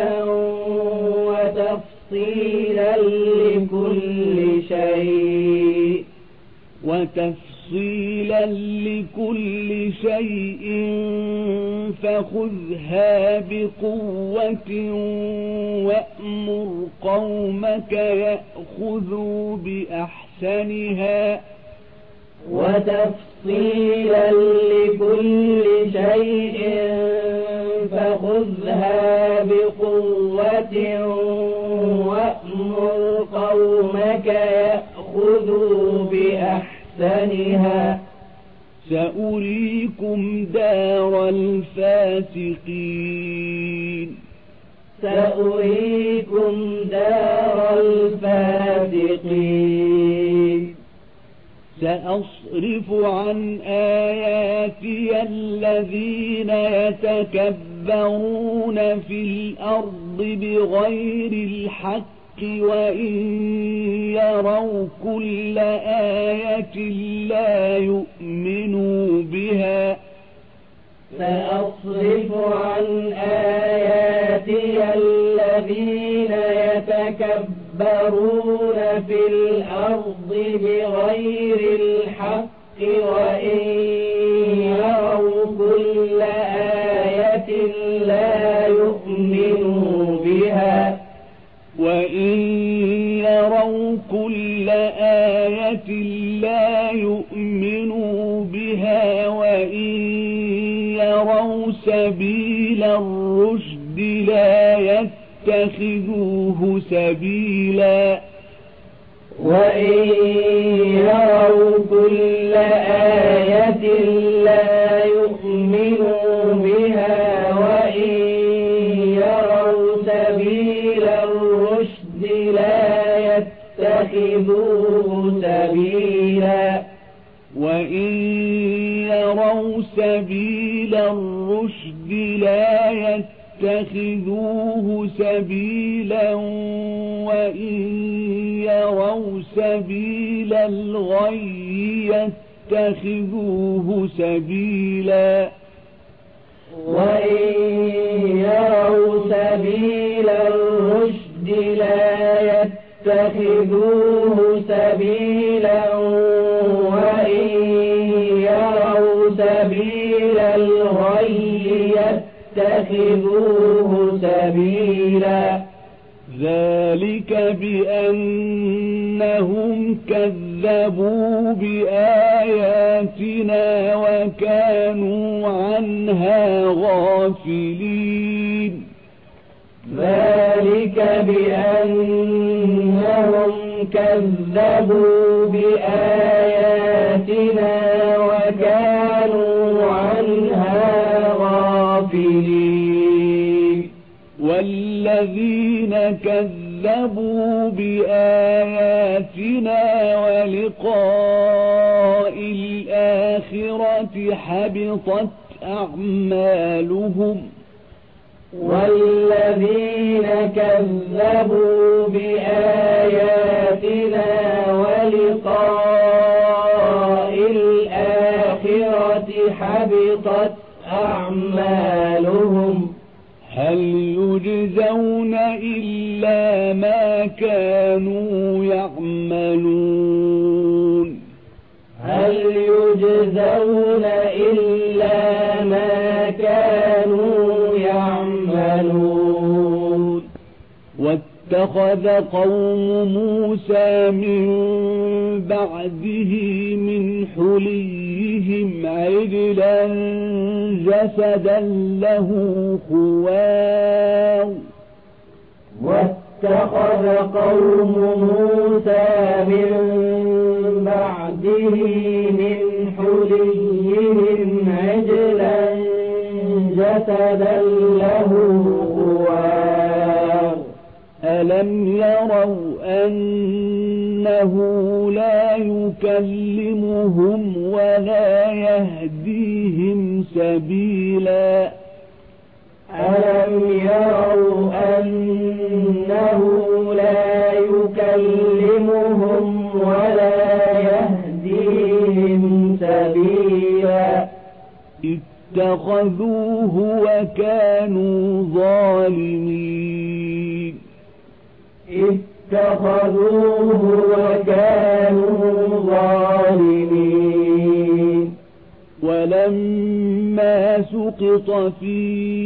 وتفصيلا لكل شيء وتفصيلا لكل شيء فخذها بقوة وأمر قومك يأخذوا بأحسنها وتفصيلا لكل شيء فخذها بقوة وأمر قومك يأخذوا بأحسنها سأريكم دار الفاسقين سأريكم دار الفاسقين سأصرف عن آياتي الذين يتكبرون في الأرض بغير الحق وإن يروا كل آية لا يؤمنوا بها سأصرف عن آياتي الذين يتكبرون في الأرض بغير الحق وإن يروا كل آية لا يؤمنوا بها وإن يروا كل آية لا يؤمنوا بها وإن يروا سبيل الرشد لا يتخذوه سبيلا وإن يروا كل آية لا يؤمنوا بها وإن يروا سبيل الرشد لا يتخذوه سبيلا وإن يروا سبيل الرشد لا يتخذوه سبيلا وإن يروا سبيل الغي يتخذوه سبيلا وإن يروا سبيل الرشد لا يتخذوه سبيلا وإن يروا سبيل الغي يتخذوه سبيلا ذلك بأنهم كذبوا بآياتنا وكانوا عنها غافلين ذلك بأنهم كذبوا بآياتنا وكانوا عنها غافلين والذين كذبوا بآياتنا ولقاء الآخرة حبطت أعمالهم والذين كذبوا بآياتنا ولقاء الآخرة حبطت أعمالهم هل يجزون إلا ما كانوا يعملون هل يجزون إلا ما كانوا يعملون واتخذ قوم موسى من بعده من حليهم عجلا جسدا له خوار واتخذ قوم موسى من بعده من حليهم عجلا جسدا له خوار ألم يروا أنه لا يكلمهم ولا يهديهم سبيلا ألم يروا أنه لا يكلمهم ولا يهديهم سبيلا اتخذوه وكانوا ظالمين اتخذوه وكانوا ظالمين سقط في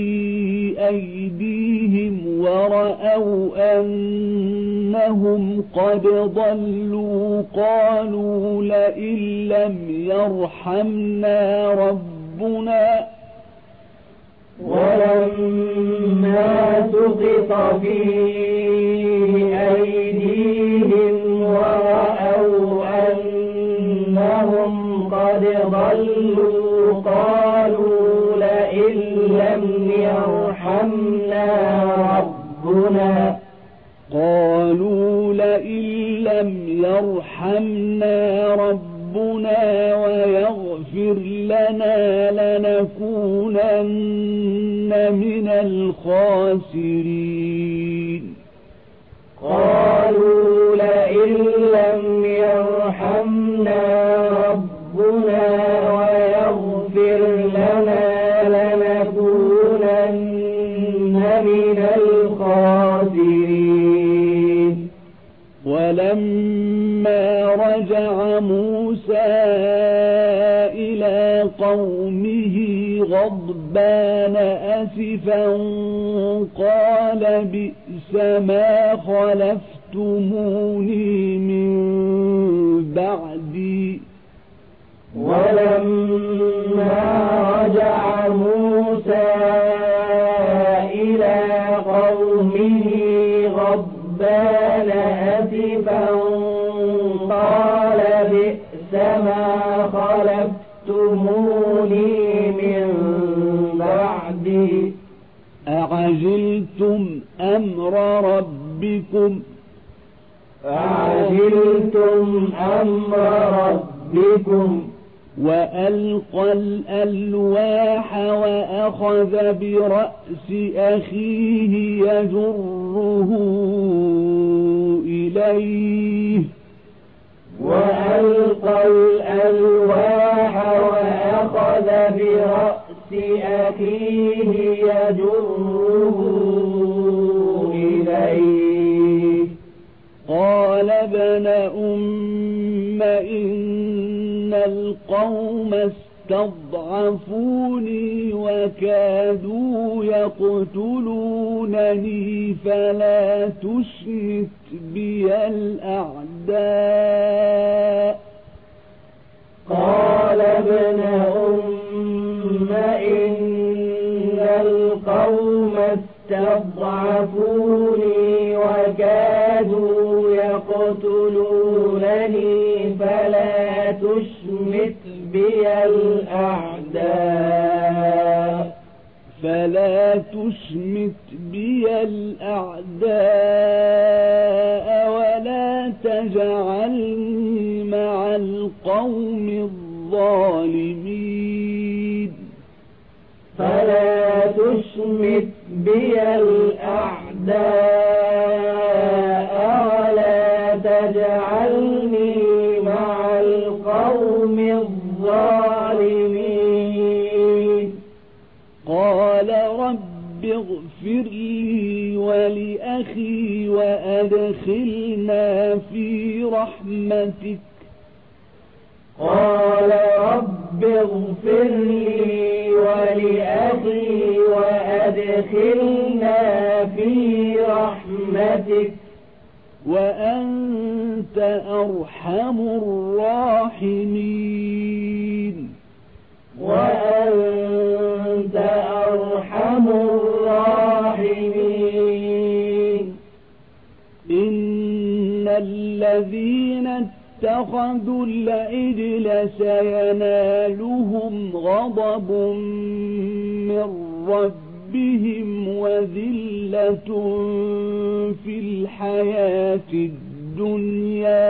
أيديهم ورأوا أنهم قد ضلوا قالوا لئن لم يرحمنا ربنا ولما سقط في أيديهم ورأوا أنهم قد ضلوا قالوا لئن لم يرحمنا ربنا قالوا لئن لم يرحمنا ربنا ويغفر لنا لنكونن من الخاسرين قالوا لئن لم يرحمنا ربنا ويغفر لنا لنكونن من الخاسرين ولما رجع موسى إلى قومه غضبان أسفا قال بئس ما خلفتموني من بعدي ولما رجع موسى إلى قومه غضبان أسفا قال بئس ما خلفتموني من بعدي أعجلتم أمر ربكم أعجلتم أمر ربكم وألقى الألواح وأخذ برأس أخيه يجره إليه وألقى الألواح وأخذ برأس أخيه يجره إليه قال ابن أم إن القوم استضعفوني وكادوا يقتلونني فلا تشمت بي الأعداء قال ابن أم إن القوم استضعفوني وكادوا يقتلونني فلا تشمت بي الأعداء فلا تشمت بي الأعداء ولا تجعلني مع القوم الظالمين فلا تشمت بي الأعداء ولا تجعلني مع القوم الظالمين قال رب اغفر لي ولأخي وأدخلنا في رحمتك قال رب اغفر لي ولأخي وأدخلنا في رحمتك وأنت أرحم الراحمين وأنت أرحم الراحمين إن الذين اتخذوا العجل سينالهم غضب من ربهم وذلة في الحياة الدنيا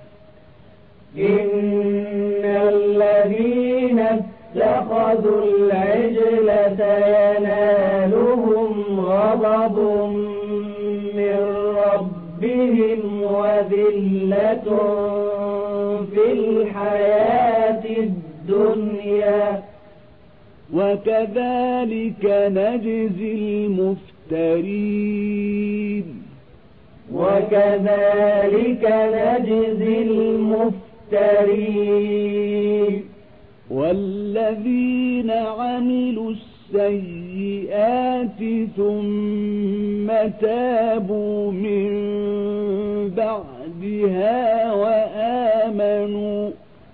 إن الذين اتخذوا العجل سينالهم غضب من ربهم وذلة في الحياة الدنيا وكذلك نجزي المفترين وكذلك نجزي المفترين والذين عملوا السيئات ثم تابوا من بعدها وآمنوا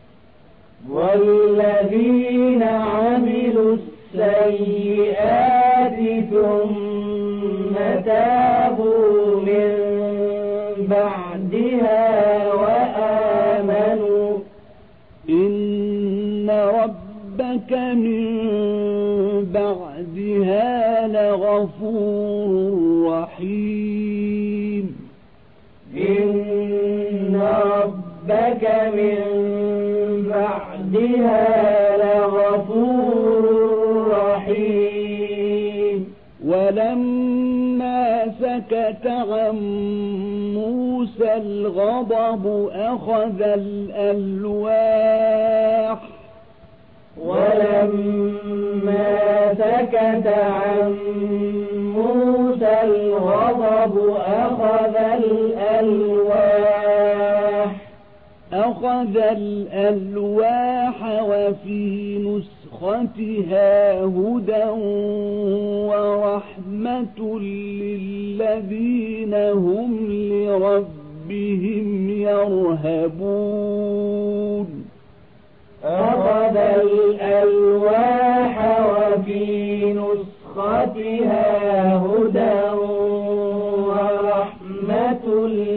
والذين عملوا السيئات ثم تابوا من بعدها وآمنوا إن ربك من بعدها لغفور رحيم إن ربك من بعدها لغفور رحيم ولما سكت عن موسى الغضب أخذ الألواح ولما سكت عن موسى الغضب أخذ الألواح أخذ الألواح وفي نسختها هدى ورحمة للذين هم لربهم يرهبون أخذ الألواح وفي نسختها هدى ورحمة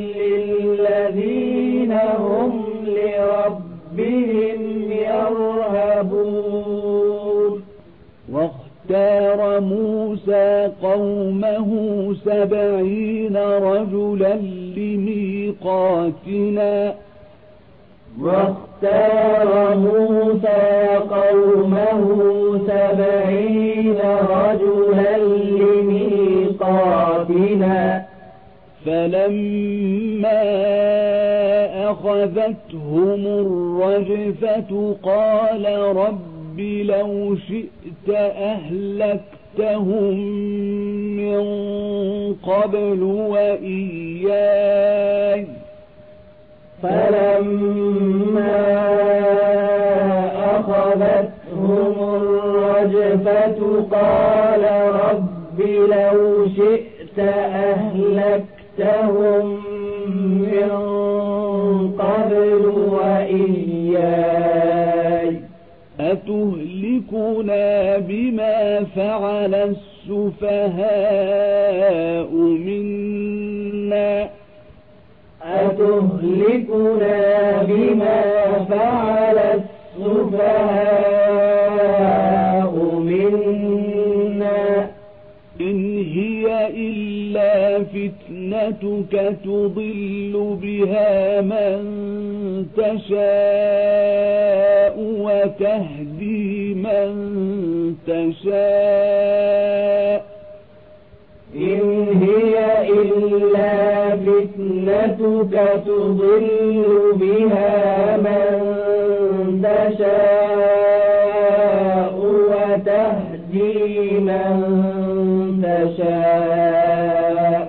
للذين هم لربهم يرهبون واختار موسى قومه سبعين رجلا لميقاتنا واختار موسى قومه سبعين رجلا لميقاتنا فلما أخذتهم الرجفة قال رب لو شئت أهلكتهم من قبل وإياي فلما أخذتهم الرجفة قال رب لو شئت أهلكتهم من قبل وإياي أتهلكنا بما فعل السفهاء منا أتهلكنا بما فعل السفهاء منا إن هي إلا فتنتك تضل بها من تشاء وتهدي من تشاء إن هي إلا فتنتك تضل بها من تشاء وتهدي من تشاء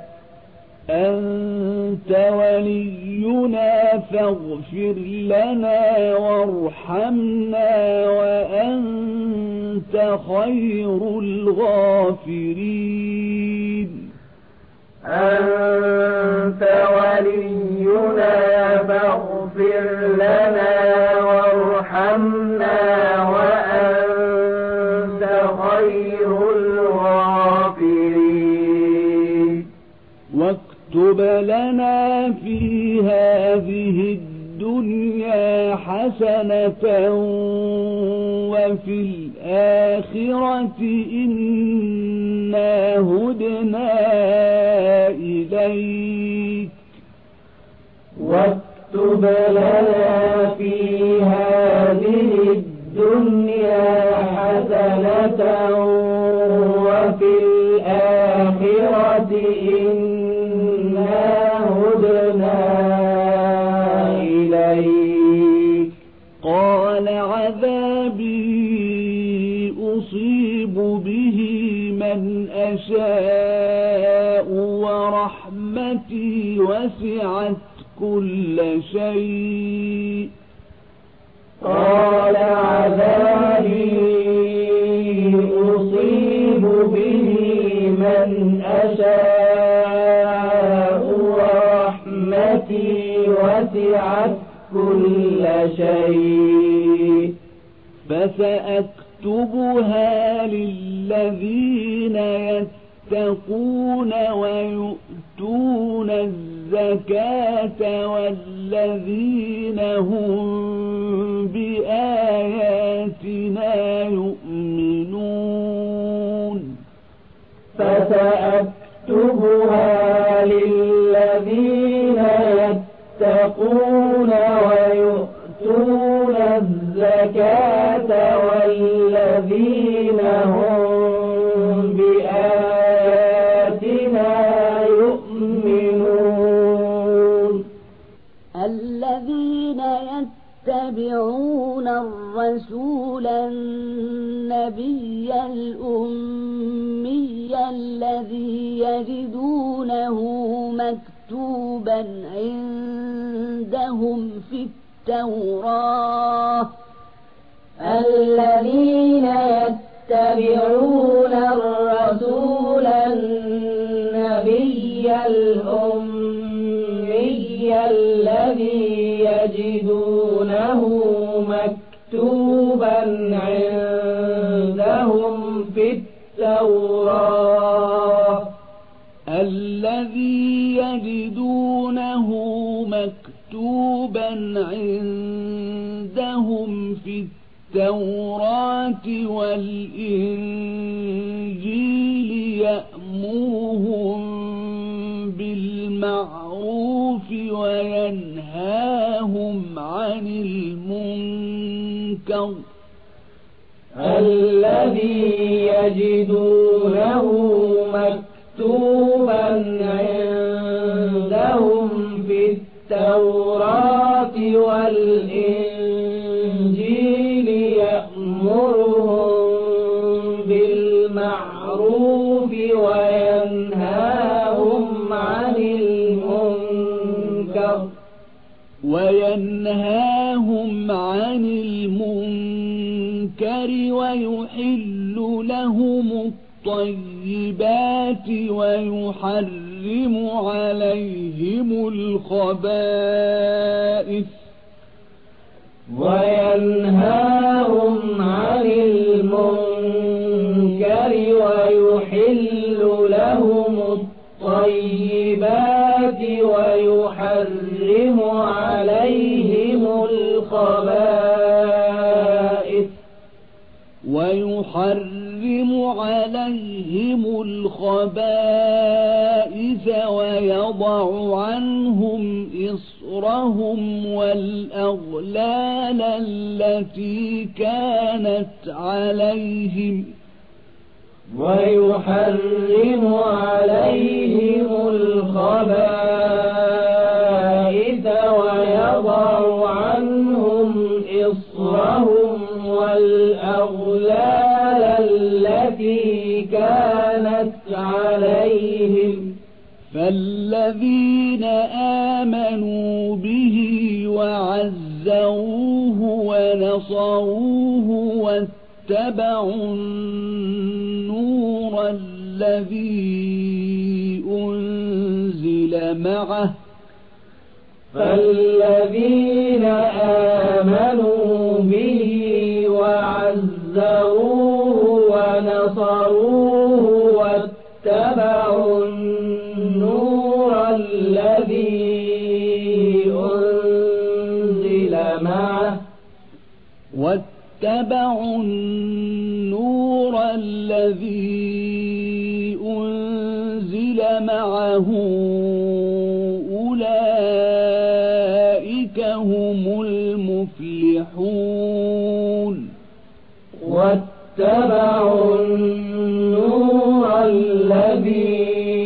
أنت ولينا فاغفر لنا وارحمنا وأنت خير الغافرين أنت ولينا فاغفر لنا وارحمنا وأنت خير الغافرين واكتب لنا في هذه الدنيا حسنة وفي الآخرة إنا هدنا إليك واكتب لنا في هذه الدنيا حسنة وفي الآخرة إنا هدنا إليك قال عذابي أصيب به من أشاء ورحمتي وسعت كل شيء قال عذابي وسعت كل شيء فسأكتبها للذين يتقون ويؤتون الزكاة والذين هم بآياتنا يؤمنون فسأكتبها للذين يتقون ويؤتون الزكاة والذين هم بآياتنا يؤمنون الذين يتبعون الرسول النبي الأمي الذي يجدونه مكتوبا عندهم في التوراة الذين يتبعون الرسول النبي الأمي الذي يجدونه مكتوبا عندهم في التوراة الذي يجدونه مكتوبا عندهم في التوراة والإنجيل يأمرهم بالمعروف وينهاهم عن المنكر الذي يجدونه مكتوبا عندهم في التوراة والإنجيل يأمرهم بالمعروف وينهاهم عن المنكر وينهاهم عن المنكر ويحل لهم الطيبات ويحرم عليهم الخبائث وينهاهم عن المنكر ويحل لهم الطيبات ويحرم عليهم الخبائث ويحرم عليهم الخبائث ويضع عنهم إصرهم والأغلال التي كانت عليهم ويحرم عليهم الخبائث ويضع عنهم إصرهم والأغلال التي كانت عليهم فالذين آمنوا به وعزروه ونصروه واتبعوا النور الذي أنزل معه فالذين آمنوا به وعزروه ونصروه واتبعوا النور الذي أنزل معه واتبعوا النور الذي أنزل معه أولئك هم المفلحون واتبعوا النور الذي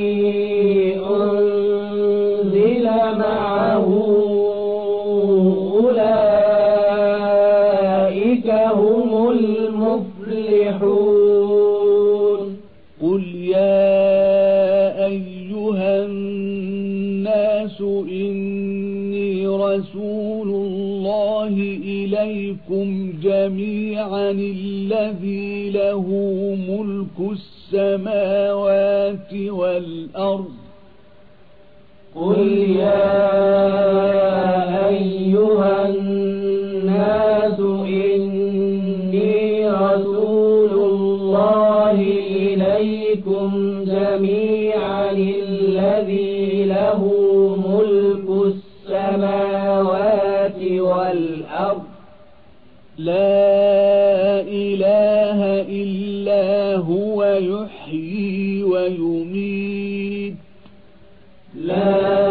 أنزل معه أولئك هم المفلحون قل يا أيها الناس إني رسول الله إليكم جميعا الذي له ملك السماوات والأرض قل يا أيها الناس إني رسول الله إليكم جميعا الذي له ملك السماوات والأرض لا إله إلا هو يحيي ويميت لا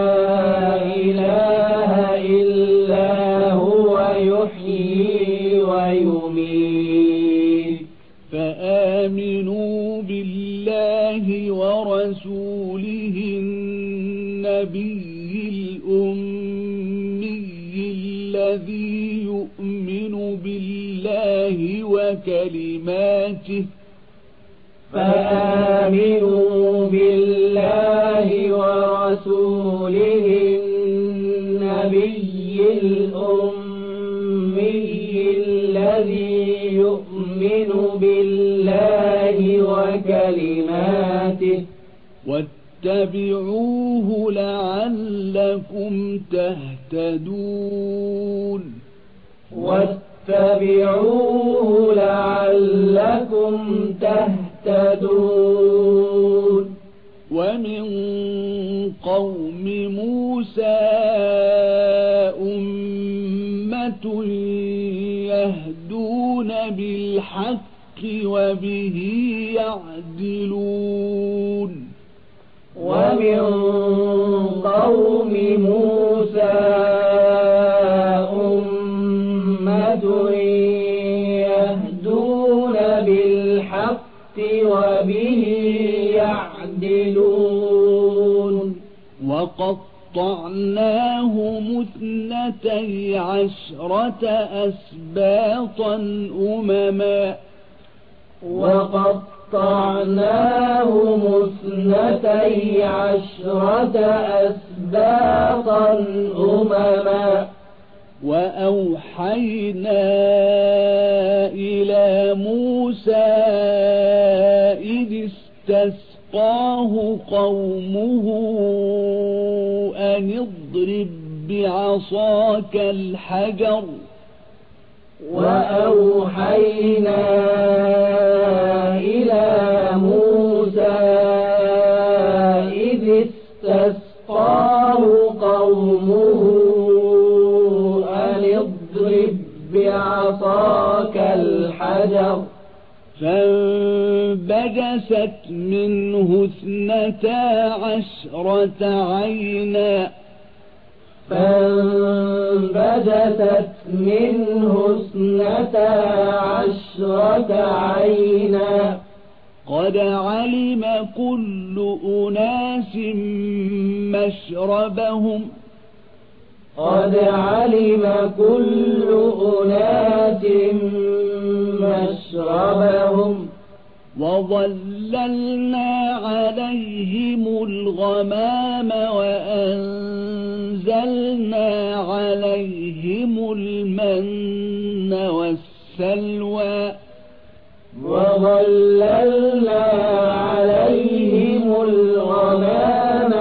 إله إلا هو يحيي ويميت فآمنوا بالله ورسوله النبي الأمي الذي يؤمن بالله وكلماته فآمنوا بالله ورسوله النبي الأمي الذي يؤمن بالله وكلماته واتبعوه لعلكم تهتدون واتبعوه لعلكم تهتدون ومن قوم موسى أمة يهدون بالحق وبه يعدلون ومن قوم موسى أمة يهدون بالحق وبه يعدلون وقطعناهم اثنتي عشرة أسباطا أمما وقطعناهم اثنتي عشرة أسباطا أمما وأوحينا إلى موسى إذ استسقاه قومه أن اضرب بعصاك الحجر وأوحينا إلى موسى إذ استسقاه قومه أن اضرب بعصاك الحجر فانبجست منه اثنتا عشرة عينا فانبجست منه اثنتا عشرة عينا قد علم كل أناس مشربهم قد علم كل أناس مشربهم وظللنا عليهم الغمام وأنزلنا عليهم المن والسلوى وظللنا عليهم الغمام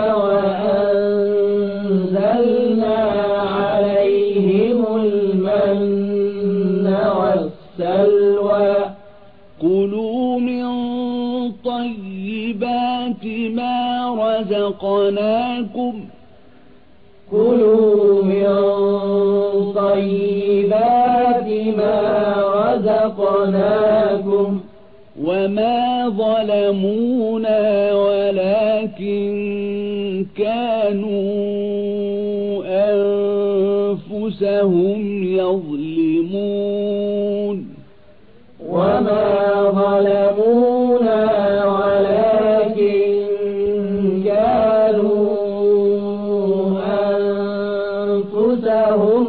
وأنزلنا عليهم المن والسلوى كلوا من طيبات ما رزقناكم كلوا من طيبات ما رزقناكم وما ظلمونا ولكن كانوا أنفسهم يظلمون وما ظلمونا ولكن كانوا أنفسهم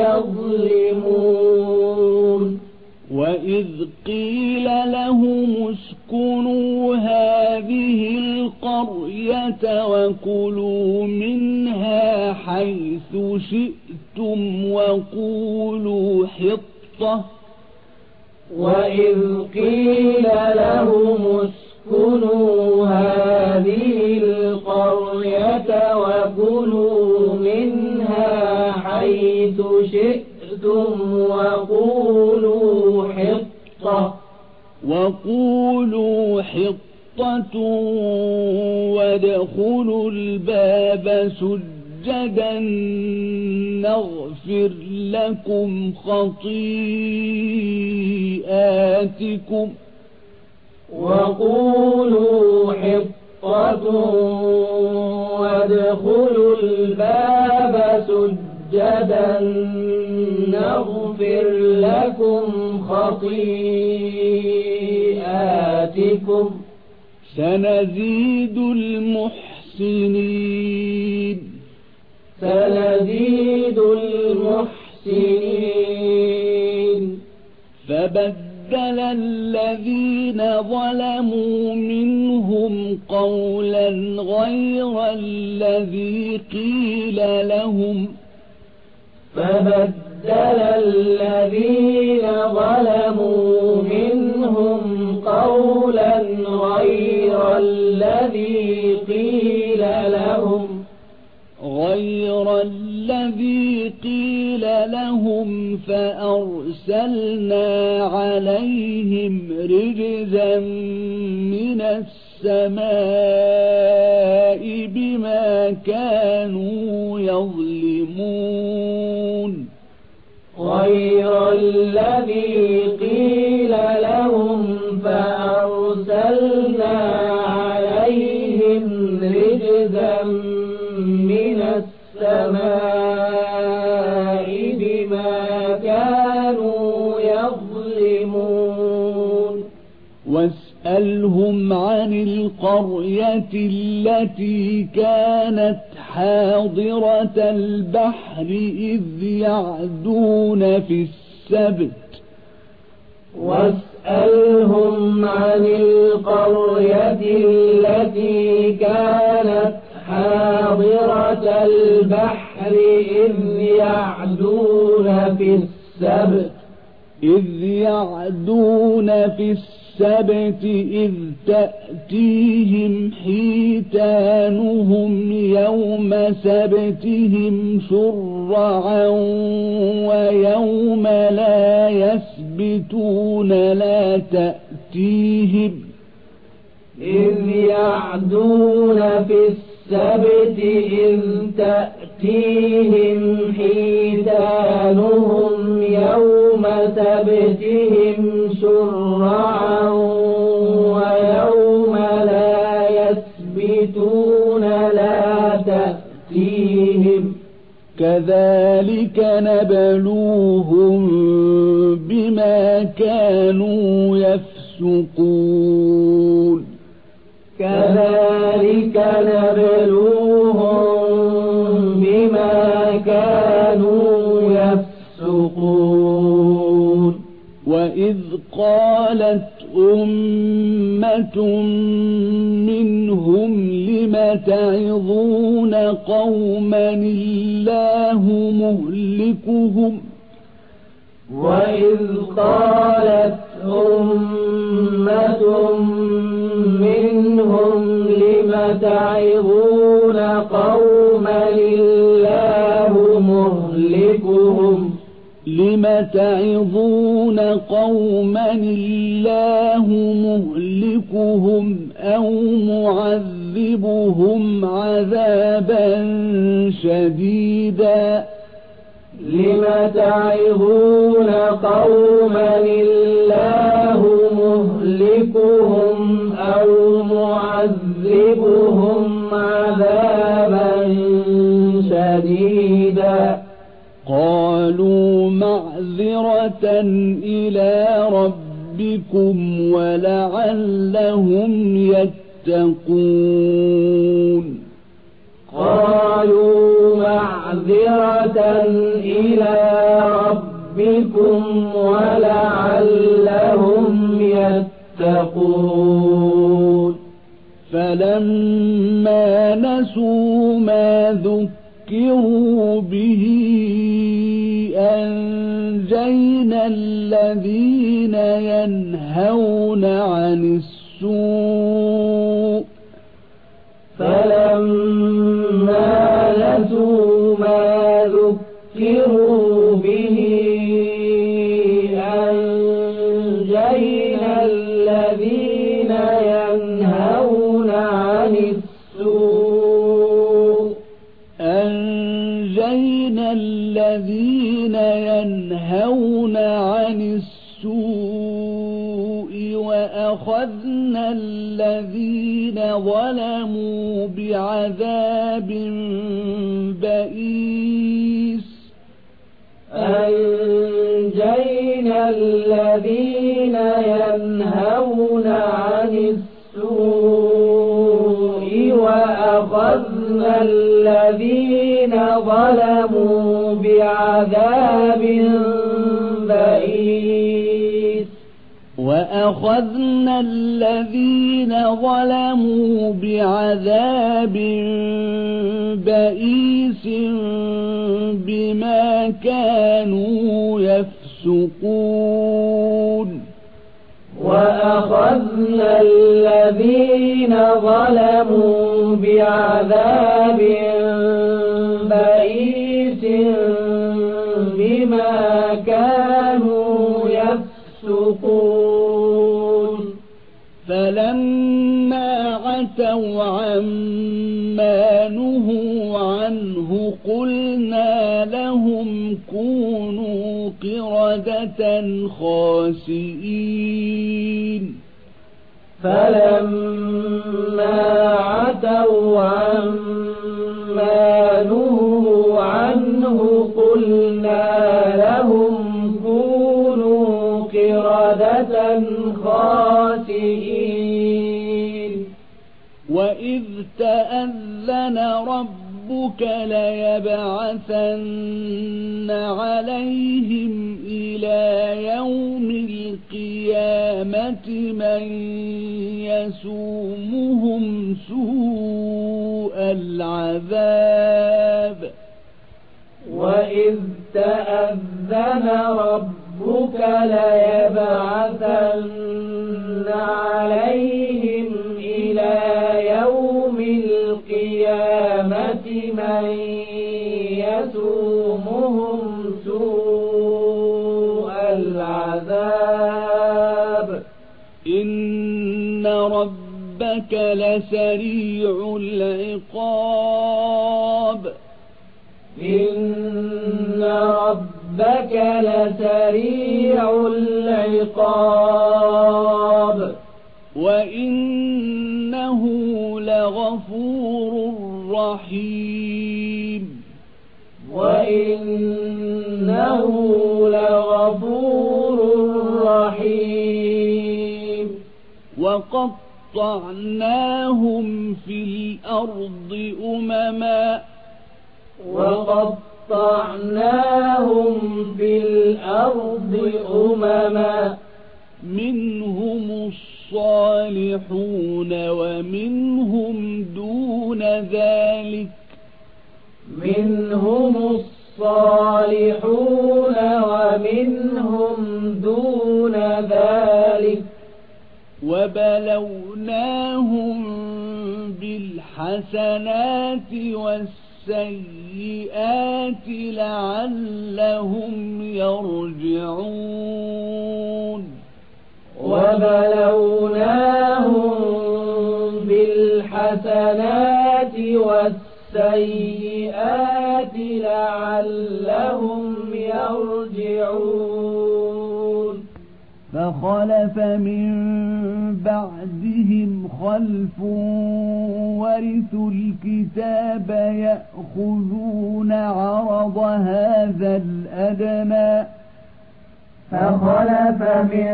يظلمون وإذ قيل لهم اسكنوا هذه القرية وكلوا منها حيث شئتم وقولوا حطة وإذ قيل لهم اسكنوا اسكنوا هذه القرية وكلوا منها حيث شئتم وقولوا حطة وقولوا حطة وادخلوا الباب سجدا نغفر لكم خطيئاتكم وقولوا حطة وادخلوا الباب سجدا نغفر لكم خطيئاتكم سنزيد المحسنين سنزيد المحسنين فبدل الذين ظلموا منهم قولا غير الذي قيل لهم فبدل الذين ظلموا منهم قولا غير الذي قيل لهم غير الذي قيل لهم فأرسلنا عليهم رجزا من السماء بما كانوا يظلمون غير الذي قيل لهم فأرسلنا عليهم رجزا من السماء بما كانوا يظلمون واسألهم عن القرية التي كانت حاضرة البحر إذ يعدون في السبت واسألهم عن القرية التي كانت حاضرة البحر إذ يعدون في السبت إذ يعدون في السبت إذ تأتيهم حيتانهم يوم سبتهم شرعا ويوم لا يسبتون لا تأتيهم إذ يعدون في السبت إذ تأتيهم حيتانهم يوم سبتهم شرعا ويوم لا يسبتون لا تأتيهم كذلك نبلوهم بما كانوا يفسقون كذلك نبلوهم بما كانوا يفسقون وإذ قالت أمة منهم لم تعظون قوما الله مهلكهم وإذ قالت أمة منهم لم تعظون قوما الله مهلكهم لم تعظون قوما الله مهلكهم أو معذبهم عذابا شديدا لم تعظون قوما الله مهلكهم أو معذبهم عذابا شديدا قالوا معذرة إلى ربكم ولعلهم يتقون قالوا معذرة إلى ربكم ولعلهم يتقون فلما نسوا ما ذكروا به أنجينا الذين ينهون عن السوء نسوا ما ذكروا به أنجينا الذين ينهون عن السوء أنجينا الذين ينهون عن السوء وأخذنا الذين ظلموا بعذاب بئيس أنجينا الذين ينهون عن السوء وأخذنا الذين ظلموا بعذاب بئيس وأخذنا الذين ظلموا بعذاب بئيس بما كانوا يفسقون وأخذنا الذين ظلموا بعذاب بئيس بما كانوا يفسقون فلما عتوا عما نهوا عنه قلنا لهم كونوا قردة خاسئين فلما عتوا عما نهوا عنه قلنا لهم كونوا قردة خاسئين وإذ تأذن ربك ليبعثن عليهم إلى يوم القيامة من يسومهم سوء العذاب وإذ تأذن ربك ليبعثن عليهم إلى يوم القيامة من يسومهم سوء العذاب إن ربك لسريع العقاب إن ربك لسريع العقاب وإنه لغفور رحيم وإنه لغفور رحيم وقطعناهم في الأرض أمما وقطعناهم في الأرض أمما منهم الصالحون ومنهم دون ذلك منهم الصالحون ومنهم دون ذلك وبلوناهم بالحسنات والسيئات لعلهم يرجعون وبلوناهم بالحسنات والسيئات لعلهم يرجعون فخلف من بعدهم خلف ورثوا الكتاب يأخذون عرض هذا الأدنى فخلف من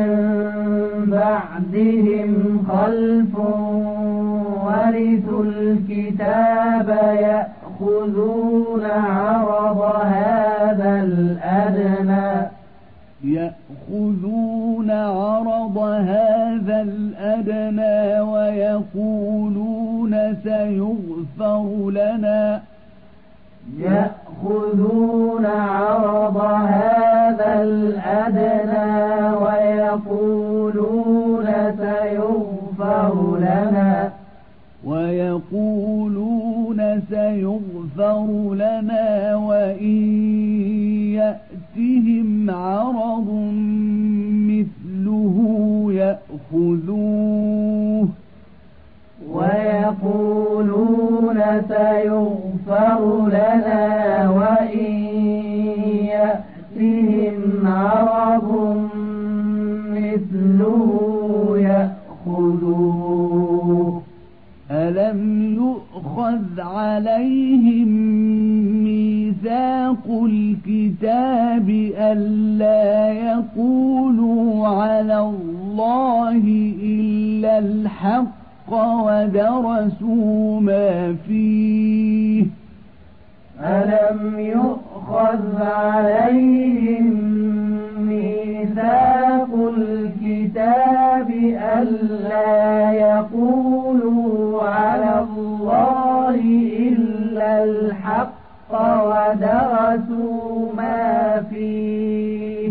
بعدهم خلف ورثوا الكتاب يأخذون عرض هذا الأدنى يأخذون عرض هذا الأدنى ويقولون سيغفر لنا يأخذون عرض هذا الأدنى ويقولون سيغفر لنا ويقولون سيغفر لنا وإن يأتهم عرض مثله يأخذوه ويقولون سيغفر لنا وإن يأتهم عرض مثله يأخذوه ألم يؤخذ عليهم ميثاق الكتاب ألا يقولوا على الله إلا الحق ودرسوا ما فيه ألم يؤخذ عليهم ميثاق الكتاب ألا يقولوا على الله إلا الحق ودرسوا ما فيه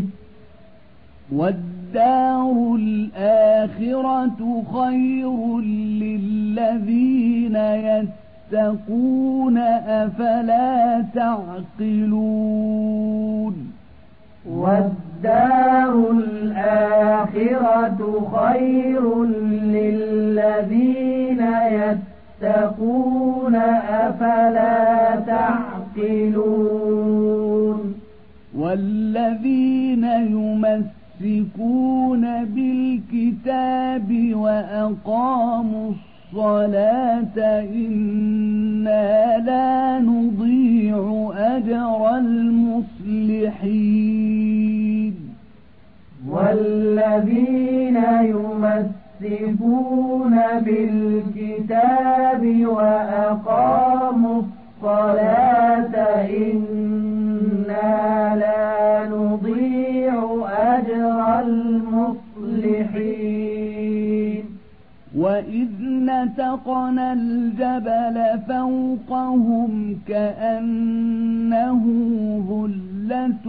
والدار الآخرة خير للذين يتقون أفلا تعقلون والدار الآخرة خير للذين يتقون أفلا تعقلون والذين يمسكون بالكتاب وأقاموا الصلاة إنا لا نضيع أجر المصلحين والذين يمسكون بالكتاب وأقاموا الصلاة إنا لا نضيع أجر المصلحين وإذ نتقنا الجبل فوقهم كأنه ظلة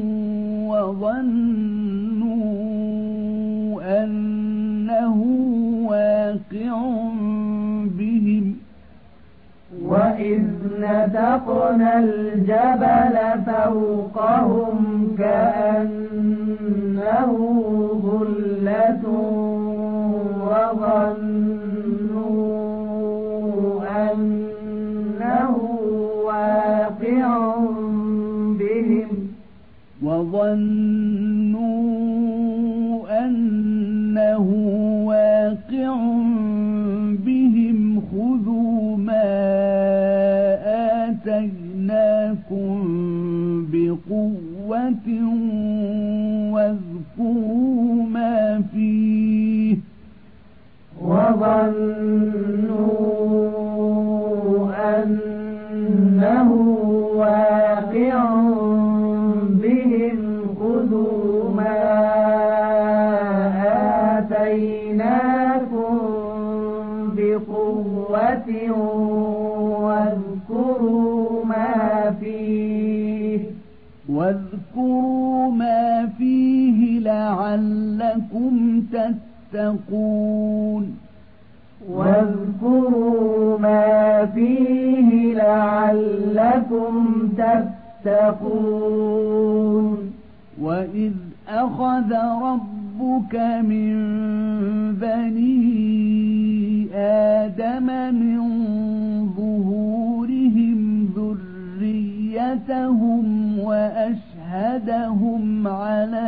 وظنوا أنه واقع بهم وإذ نتقنا الجبل فوقهم كأنه ظلة وظنوا أنه واقع بهم وظنوا أنه واقع بهم خذوا ما آتيناكم بقوة واذكروا ما فيه وظنوا أنه واقع بهم خذوا ما آتيناكم بقوة واذكروا ما فيه واذكروا ما فيه لعلكم تتقون واذكروا ما فيه لعلكم تتقون وإذ أخذ ربك من بني آدم من ظهورهم ذريتهم وأشهدهم على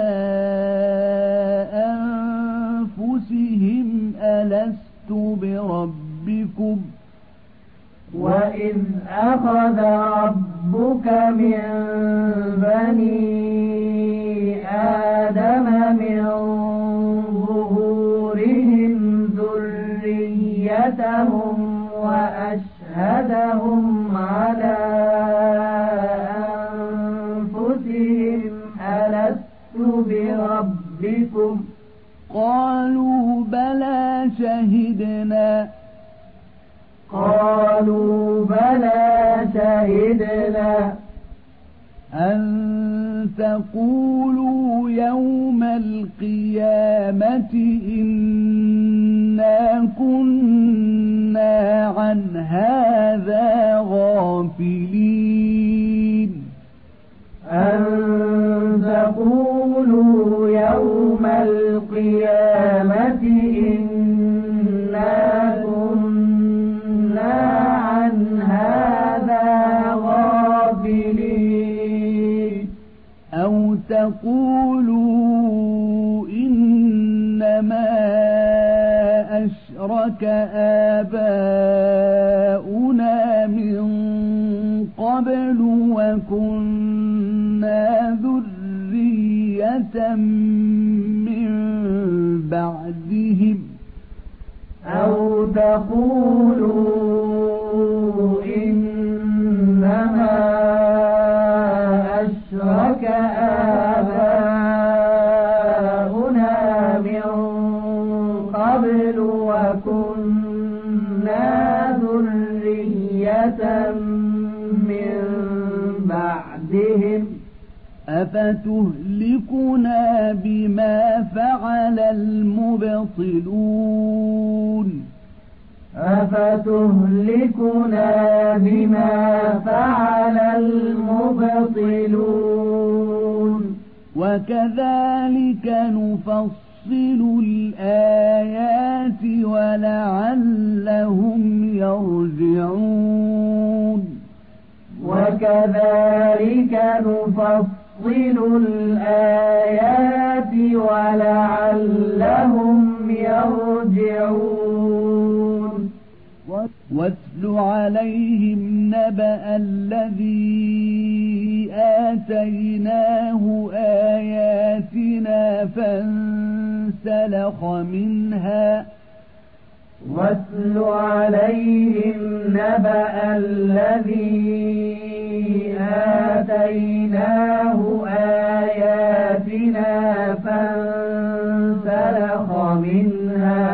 أنفسهم ألست بربكم وإذ أخذ ربك من بني آدم من ظهورهم ذريتهم وأشهدهم على أنفسهم ألست بربكم قالوا بلى شهدنا قالوا بلى شهدنا أن تقولوا يوم القيامة إنا كنا عن هذا غافلين أن تقولوا يوم القيامة إنا كنا عن هذا غافلين أو تقولوا إنما أشرك آباؤنا من قبل وكنا ذرية من بعدهم أو تقولوا إنما أشرك آباؤنا من قبل وكنا ذرية من بعدهم أفتهلكنا بما فعل المبطلون أفتهلكنا بما فعل المبطلون وكذلك نفصل الآيات ولعلهم يرجعون وكذلك نفصل الآيات ولعلهم يرجعون واتل عليهم نبأ الذي آتيناه آياتنا فانسلخ منها واتل عليهم نبأ الذي آتيناه آياتنا فانسلخ منها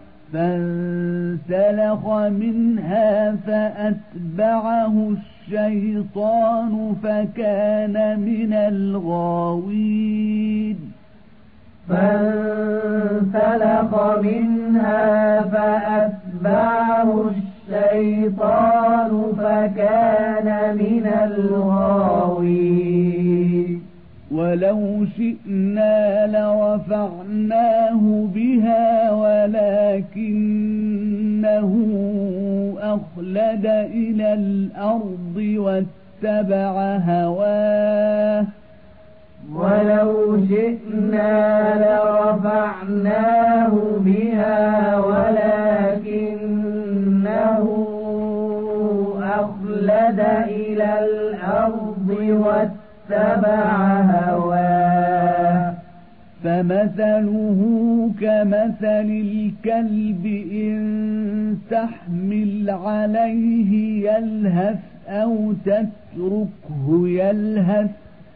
فانسلخ منها فأتبعه الشيطان فكان من الغاوين فانسلخ منها فأتبعه الشيطان فكان من الغاوين ولو شئنا لرفعناه بها ولكنه أخلد إلى الأرض واتبع هواه ولو شئنا لرفعناه بها ولكنه أخلد إلى الأرض واتبع هواه فمثله كمثل الكلب إن تحمل عليه يلهث أو تتركه يلهث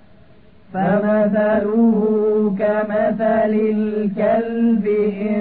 فمثله كمثل الكلب إن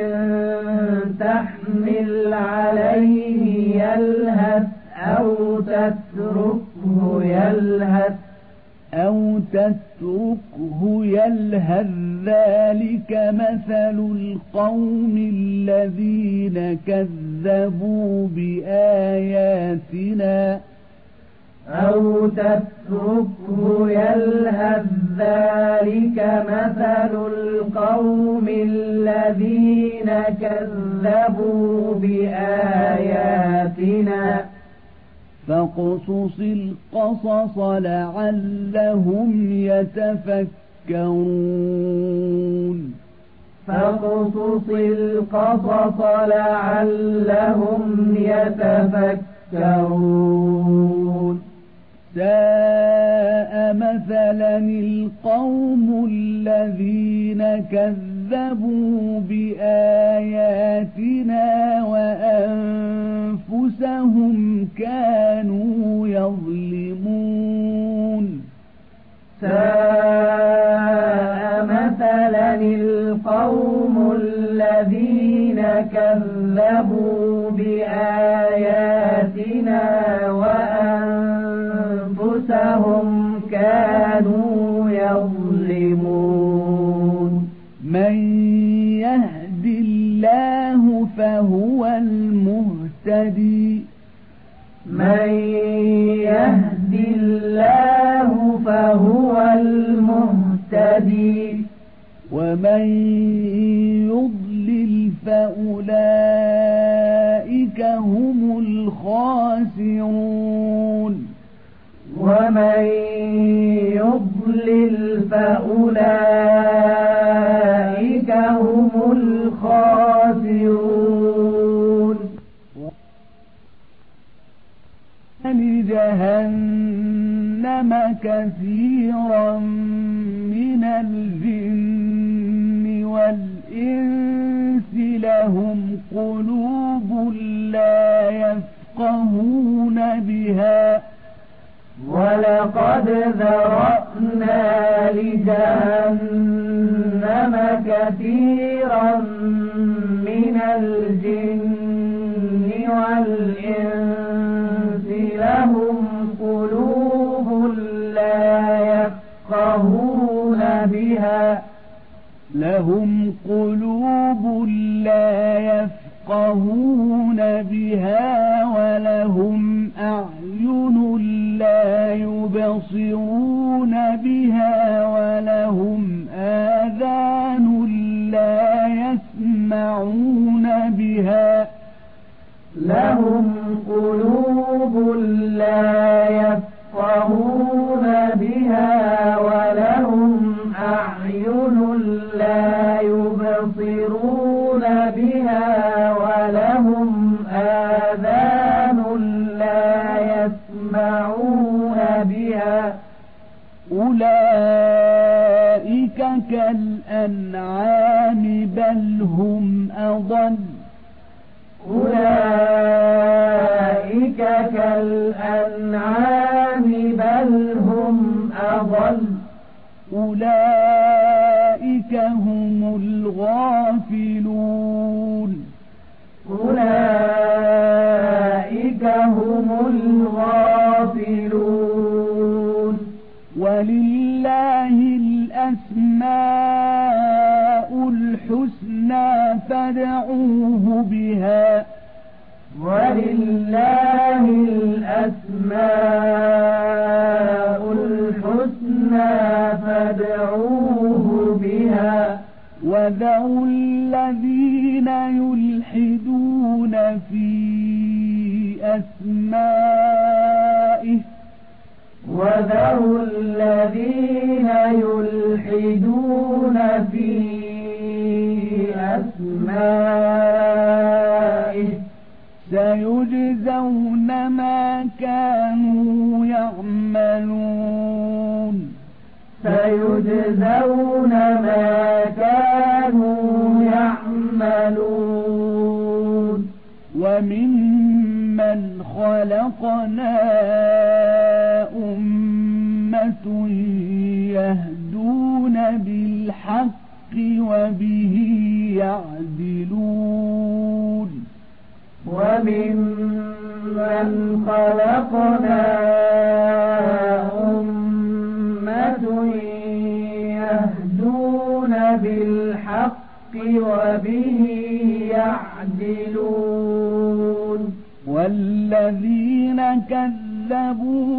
تحمل عليه يلهث أو تتركه يلهث أو تتركه يلهث ذلك مثل القوم الذين كذبوا بآياتنا أو تتركه يلهث ذلك مثل القوم الذين كذبوا بآياتنا فاقصص القصص لعلهم يتفكرون فاقصص القصص لعلهم يتفكرون ساء مثلا القوم الذين كذبوا بآياتنا وأنفسهم كانوا يظلمون ساء مثلا القوم الذين كذبوا بآياتنا وأنفسهم كانوا يظلمون من يهد الله فهو المهتدي من يهد الله فهو المهتدي ومن يضلل فأولئك هم الخاسرون ومن يضلل فأولئك هم الخاسرون لجهنم كثيرا من الجن والإنس لهم قلوب لا يفقهون بها ولقد ذرأنا لجهنم كثيرا من الجن والإنس لهم قلوب لا يفقهون بها لهم قلوب لا يفقهون بها ولهم أعين لا يبصرون بها ولهم آذان لا يسمعون بها لهم قلوب لا يفقهون بها ولهم أعين لا يبصرون بها ولهم آذان لا يسمعون بها أولئك كالأنعام بل هم أضل أولئك كالأنعام بل هم أضل أولئك هم الغافلون أولئك هم الغافلون ولله الأسماء الحسنى فادعوه بها ولله الأسماء الحسنى فادعوه بها وذروا الذين يلحدون في أسمائه وذروا الذين يلحدون في أسمائه سيجزون ما كانوا يعملون سيجزون ما كانوا يعملون وممن خلقنا أمة يهدون بالحق وبه يعدلون وممن خلقنا أمة يهدون بالحق وبه يعدلون والذين كذبوا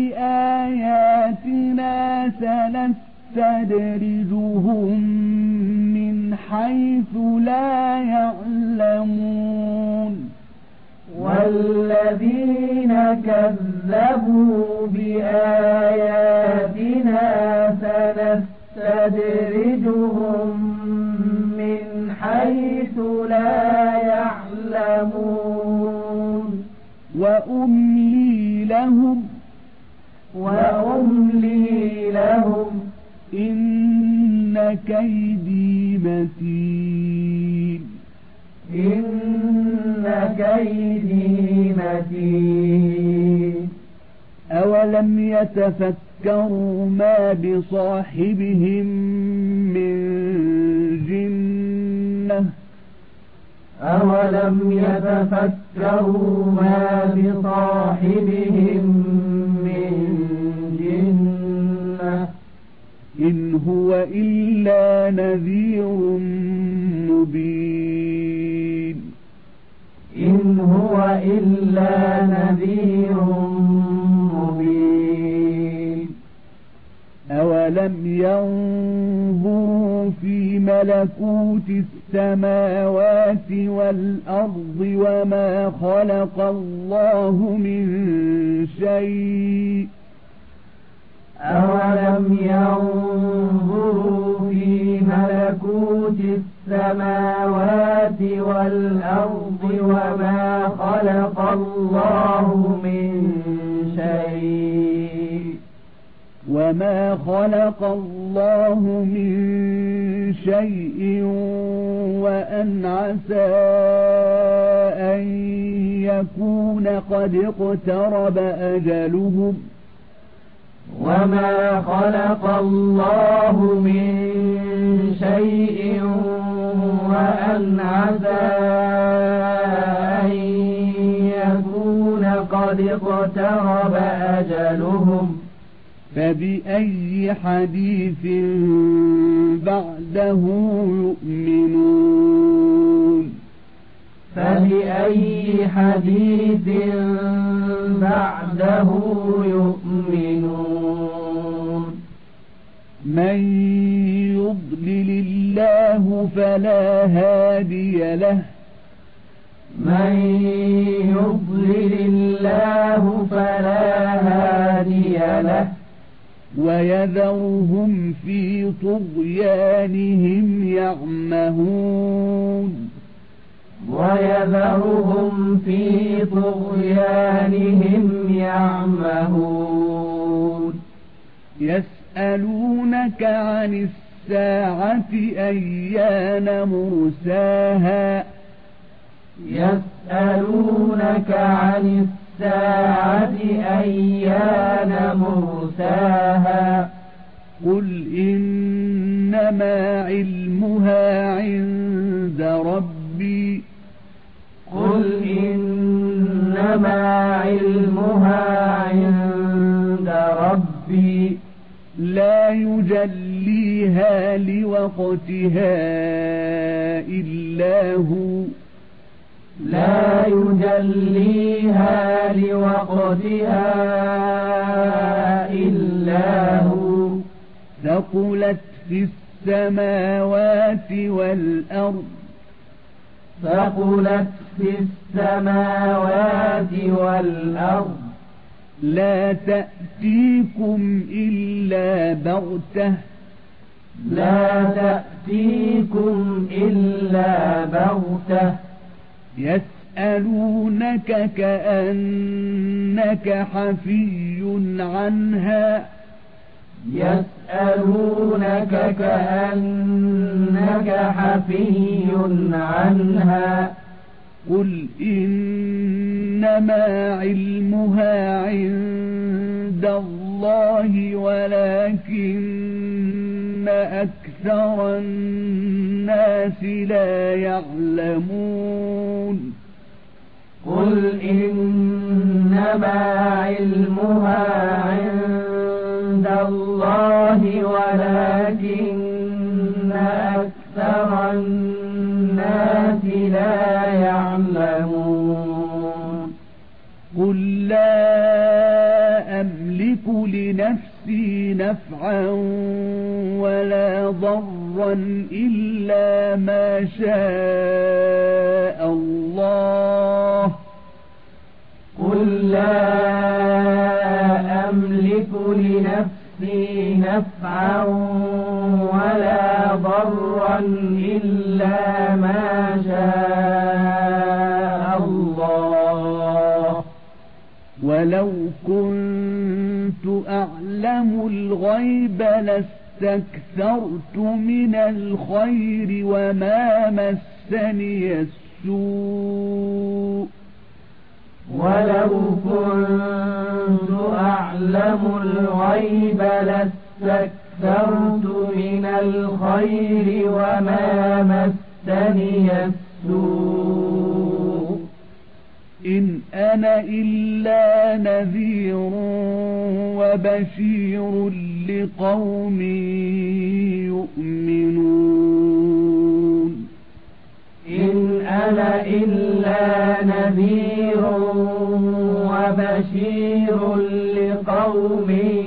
بآياتنا سنستدرجهم من حيث لا يعلمون والذين كذبوا بآياتنا سنستدرجهم من حيث لا يعلمون وأملي لهم وأملي لهم إن كيدي متين إن كيدي متين أولم يتفكروا ما بصاحبهم من جنة أولم يتفكروا ما بصاحبهم من جنة إن هو إلا نذير مبين إن هو إلا نذير مبين أولم ينظروا في ملكوت السماوات والأرض وما خلق الله من شيء أولم ينظروا في ملكوت السماوات والأرض وما خلق الله من شيء وما خلق الله من شيء وأن عسى أن يكون قد اقترب أجلهم وما خلق الله من شيء وأن عسى أن يكون قد اقترب أجلهم فبأي حديث بعده يؤمنون فبأي حديث بعده يؤمنون من يضلل الله فلا هادي له من يضلل الله فلا هادي له ويذرهم في طغيانهم يعمهون ويذرهم في طغيانهم يعمهون يسألونك عن الساعة أيان مرساها يسألونك عن الساعة أيان مرساها قل إنما علمها عند ربي قل إنما علمها عند ربي لا يجليها لوقتها إلا هو لا يجليها لوقتها إلا هو ثقلت في السماوات والأرض ثقلت في السماوات والأرض لا تأتيكم إلا بغتة لا تأتيكم إلا بغتة يسألونك كأنك حفي عنها يسألونك كأنك حفي عنها قل إنما علمها عند الله ولكن أكثر الناس لا يعلمون قل إنما علمها عند الله ولكن أكثر الناس لا يعلمون قل لا أملك لنفسي نفعا ولا ضرا إلا ما شاء الله قل لا أملك لنفسي نفعا ولا ضرا إلا ما شاء الله ولو كنت أعلم الغيب لاستكثرت من الخير وما مسني السوء ولو كنت أعلم الغيب لاستكثرت من الخير وما مسني السوء إن أنا إلا نذير وبشير لقوم يؤمنون إن أنا إلا نذير نذير وبشير لقوم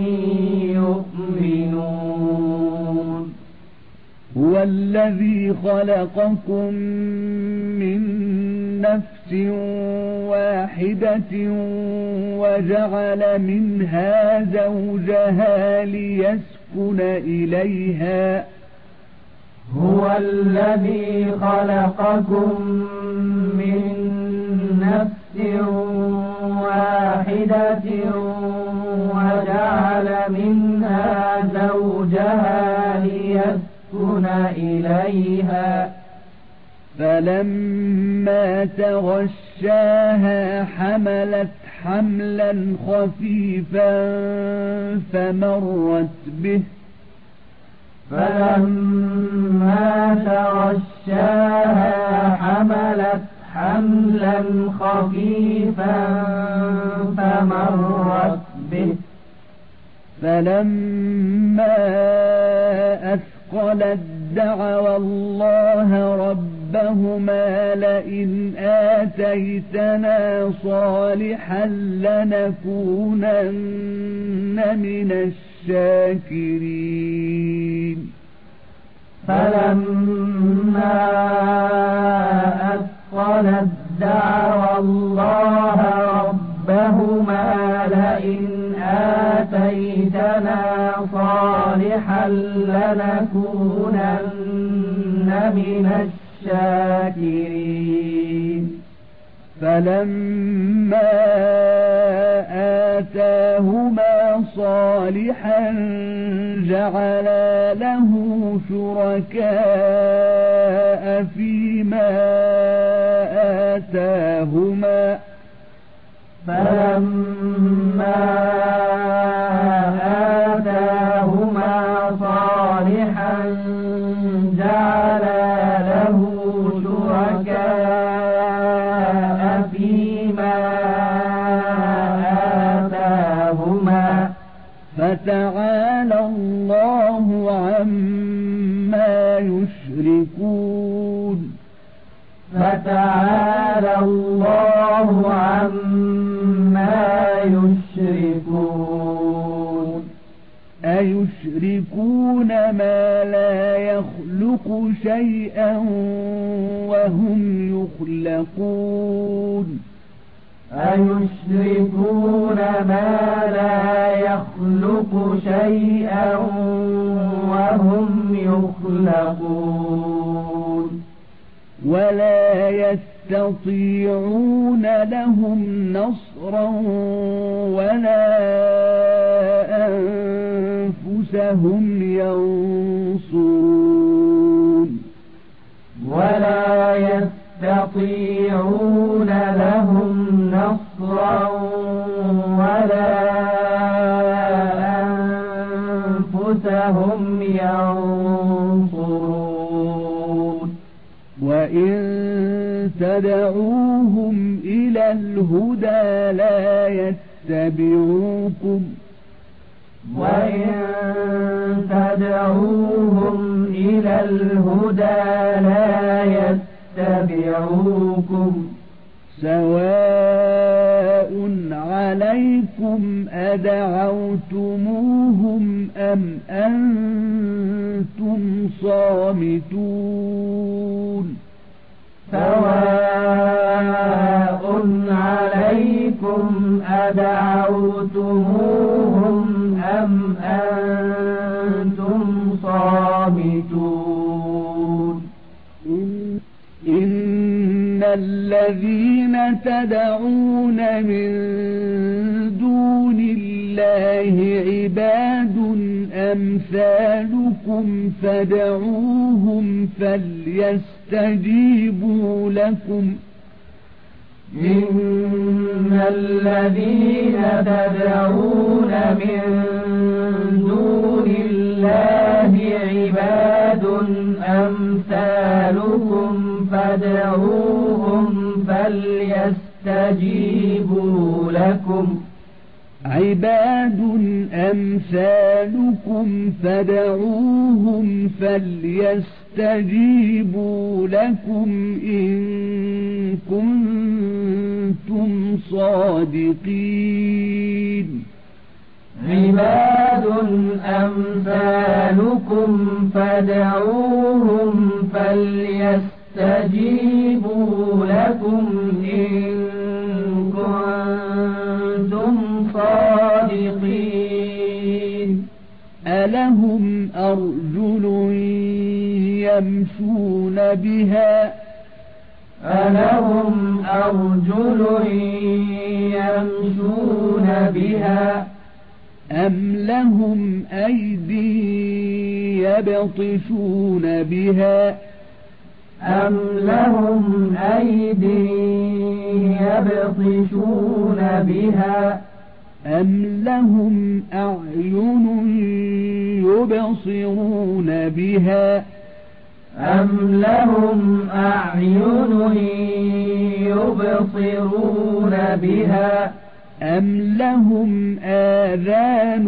يؤمنون. هو الذي خلقكم من نفس واحدة وجعل منها زوجها ليسكن إليها. هو الذي خلقكم من نفس واحدة وجعل منها زوجها ليسكن إليها. فلما تغشاها حملت حملا خفيفا فمرت به. فلما تغشاها حملت حملا خفيفا فمرت به. فلما أثقلت دعوا الله ربهما لئن آتيتنا صالحا لنكونن من الشاكرين. فلما أثقلت دعوا الله ربهما لئن آتيتنا صالحا لنكونن من الشاكرين. فلما آتاهما صالحا جعلا له شركاء فيما آتاهما. فلما آتاهما صالحا جعلا له شركاء فيما آتاهما. فتعالى الله عما يشركون. فتعالى الله عما يشركون. أيشركون ما لا يخلق شيئا وهم يخلقون. أيشركون ما لا يخلق شيئا وهم يخلقون. ولا يستطيعون لهم نصرا ولا أنفسهم ينصرون. ولا يستطيعون لهم نصرا ولا أنفسهم ينصرون. وإن تدعوهم إلى الهدى لا يتبعوكم. وإن تدعوهم إلى الهدى لا يتبعوكم. سواء عليكم أدعوتموهم أم أنتم صامتون. سواء عليكم أدعوتموهم أم أنتم صامتون. إن الذين تدعون من دون الله عباد أمثالكم فادعوهم فليستجيبوا لكم. إن الذين تدعون من دون الله عباد أمثالكم فادعوهم فليستجيبوا لكم. عباد أمثالكم فادعوهم فليستجيبوا لكم إن كنتم كنتم صادقين عباد أمثالكم فادعوهم فليستجيبوا لكم إن كنتم صادقين ألهم أرجل يمشون بها ألهم أرجل يمشون بها أم لهم أيدي يبطشون بها أم لهم أيدي يبطشون بها أم لهم أعين يبصرون بها أم لهم أعين يبصرون بها أم لهم آذان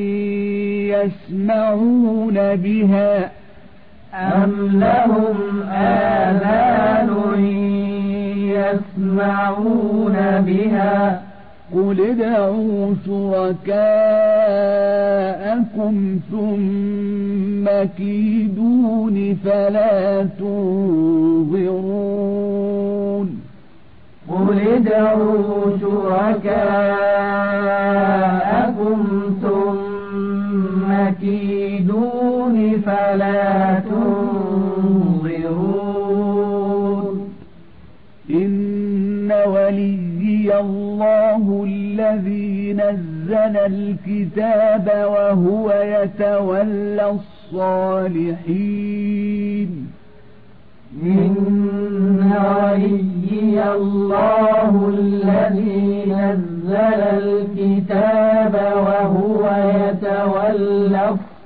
يسمعون بها أم لهم آذان يسمعون بها قل ادعوا شركاءكم ثم كيدون فلا تنظرون قل ادعوا شركاءكم ثم كيدون فلا تنظرون إن وليي الله الذي نزل الكتاب وهو يتولى الصالحين إن وليي الله الذي نزل الكتاب وهو يتولى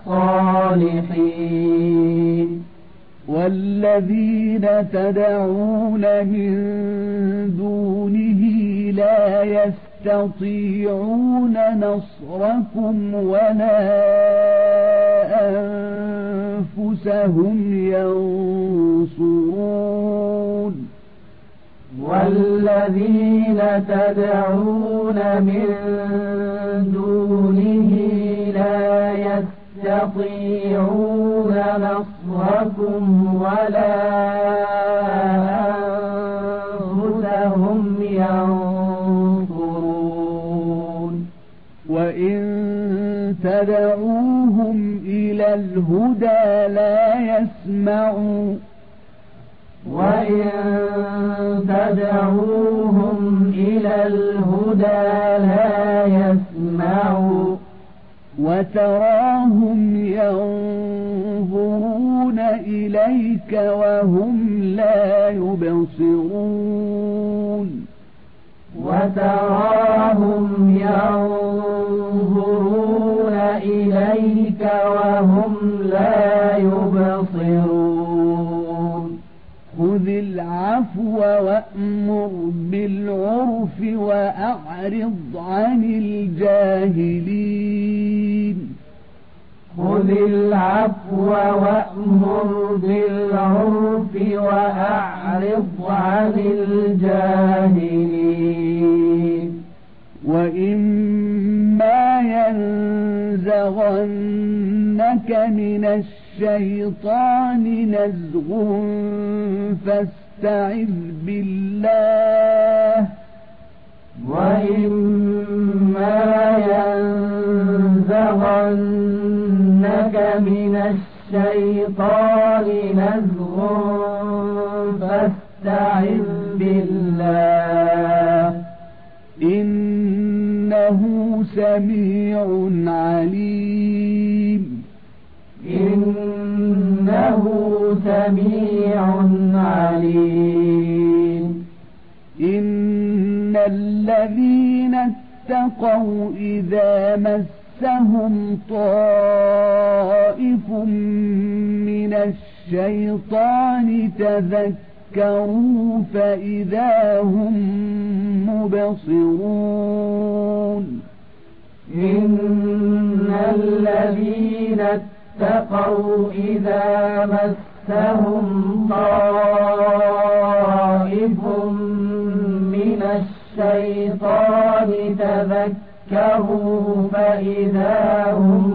الصالحين والذين تدعون من دونه لا يستطيعون نصركم ولا أنفسهم ينصرون والذين تدعون من دونه لا يستطيعون نصركم ولا أنفسهم ينصرون وإن تدعوهم إلى الهدى لا يسمعوا وإن تدعوهم إلى الهدى لا يسمعوا وتراهم ينظرون إليك وهم لا يبصرون وتراهم ينظرون إليك وهم لا يبصرون خذ العفو وأمر بالعرف وأعرض عن الجاهلين خذ العفو وأمر بالعرف وأعرض عن الجاهلين وإما ينزغنك من الشيطان نزغ فاستعذ بالله وإما ينزغنك من الشيطان نزغ فاستعذ بالله إنه سميع عليم إنه سميع عليم إن الذين اتقوا إذا مسهم طائف من الشيطان تذكروا فإذا هم مبصرون إن الذين اتقوا إذا مسهم طائف من ذكروا فإذا هم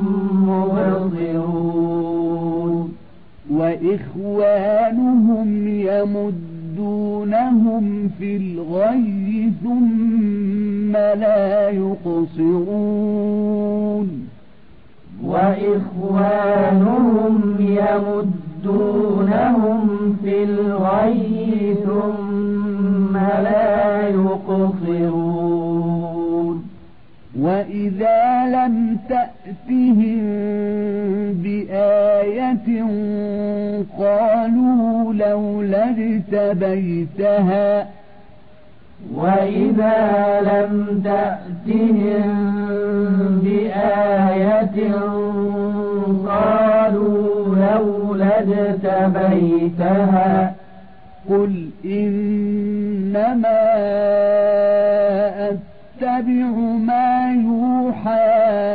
مبصرون وإخوانهم يمدونهم في الغي ثم لا يقصرون وإخوانهم يمدونهم في الغي ثم لا يقصرون وإذا لم تأتهم بآية قالوا لولا اجتبيتها وإذا لم تأتهم بآية قالوا لولا اجتبيتها قل إنما أتبع ما يوحى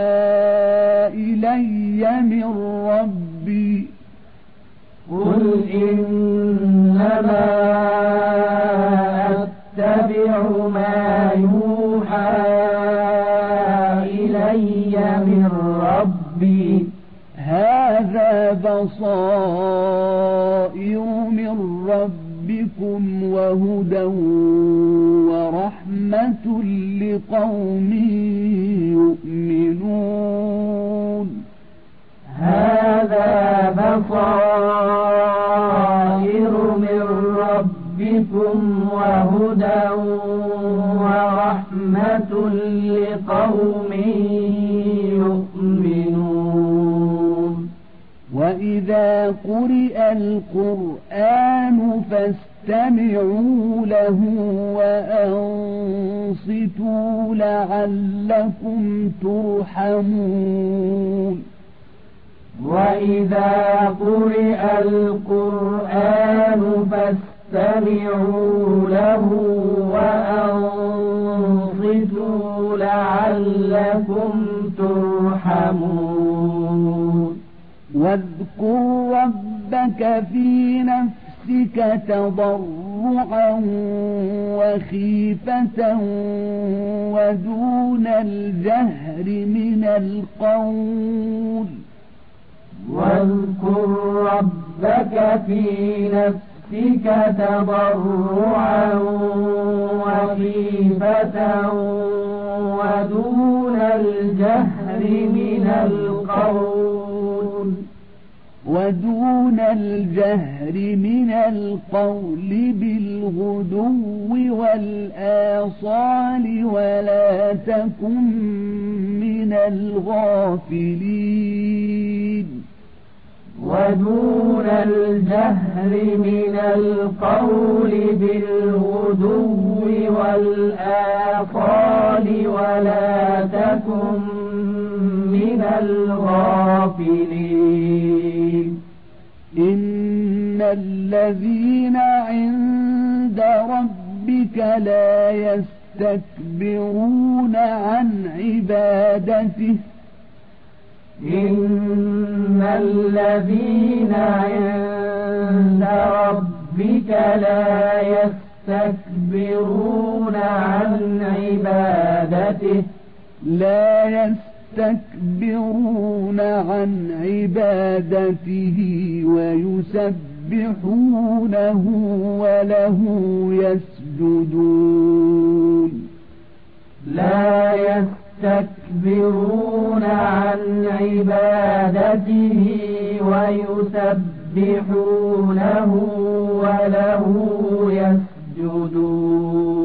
إلي من ربي قل إنما أتبع ما يوحى إلي من ربي هذا بصائر من ربكم وهدى ورحمة لقوم يؤمنون هذا بصائر من ربكم وهدى ورحمة لقوم يؤمنون وإذا قرئ القرآن فاستمعوا له وأنصتوا لعلكم ترحمون وإذا قرئ القرآن فاستمعوا له وأنصتوا لعلكم ترحمون واذكر ربك في نفسك تضرعا وخيفة ودون الجهر من القول واذكر ربك في نفسك تضرعا وخيفة ودون الجهر من القول ودون الجهر من القول بالغدو والآصال ولا تكن من الغافلين ودون الجهر من القول بالغدو والآصال ولا تكن من الغافلين إن الذين عند ربك لا يستكبرون عن عبادته إن الذين عند ربك لا يستكبرون عن عبادته لا يستكبرون عن عبادته ويسبحونه وله يسجدون لا يستكبرون عن عبادته ويسبحونه وله يسجدون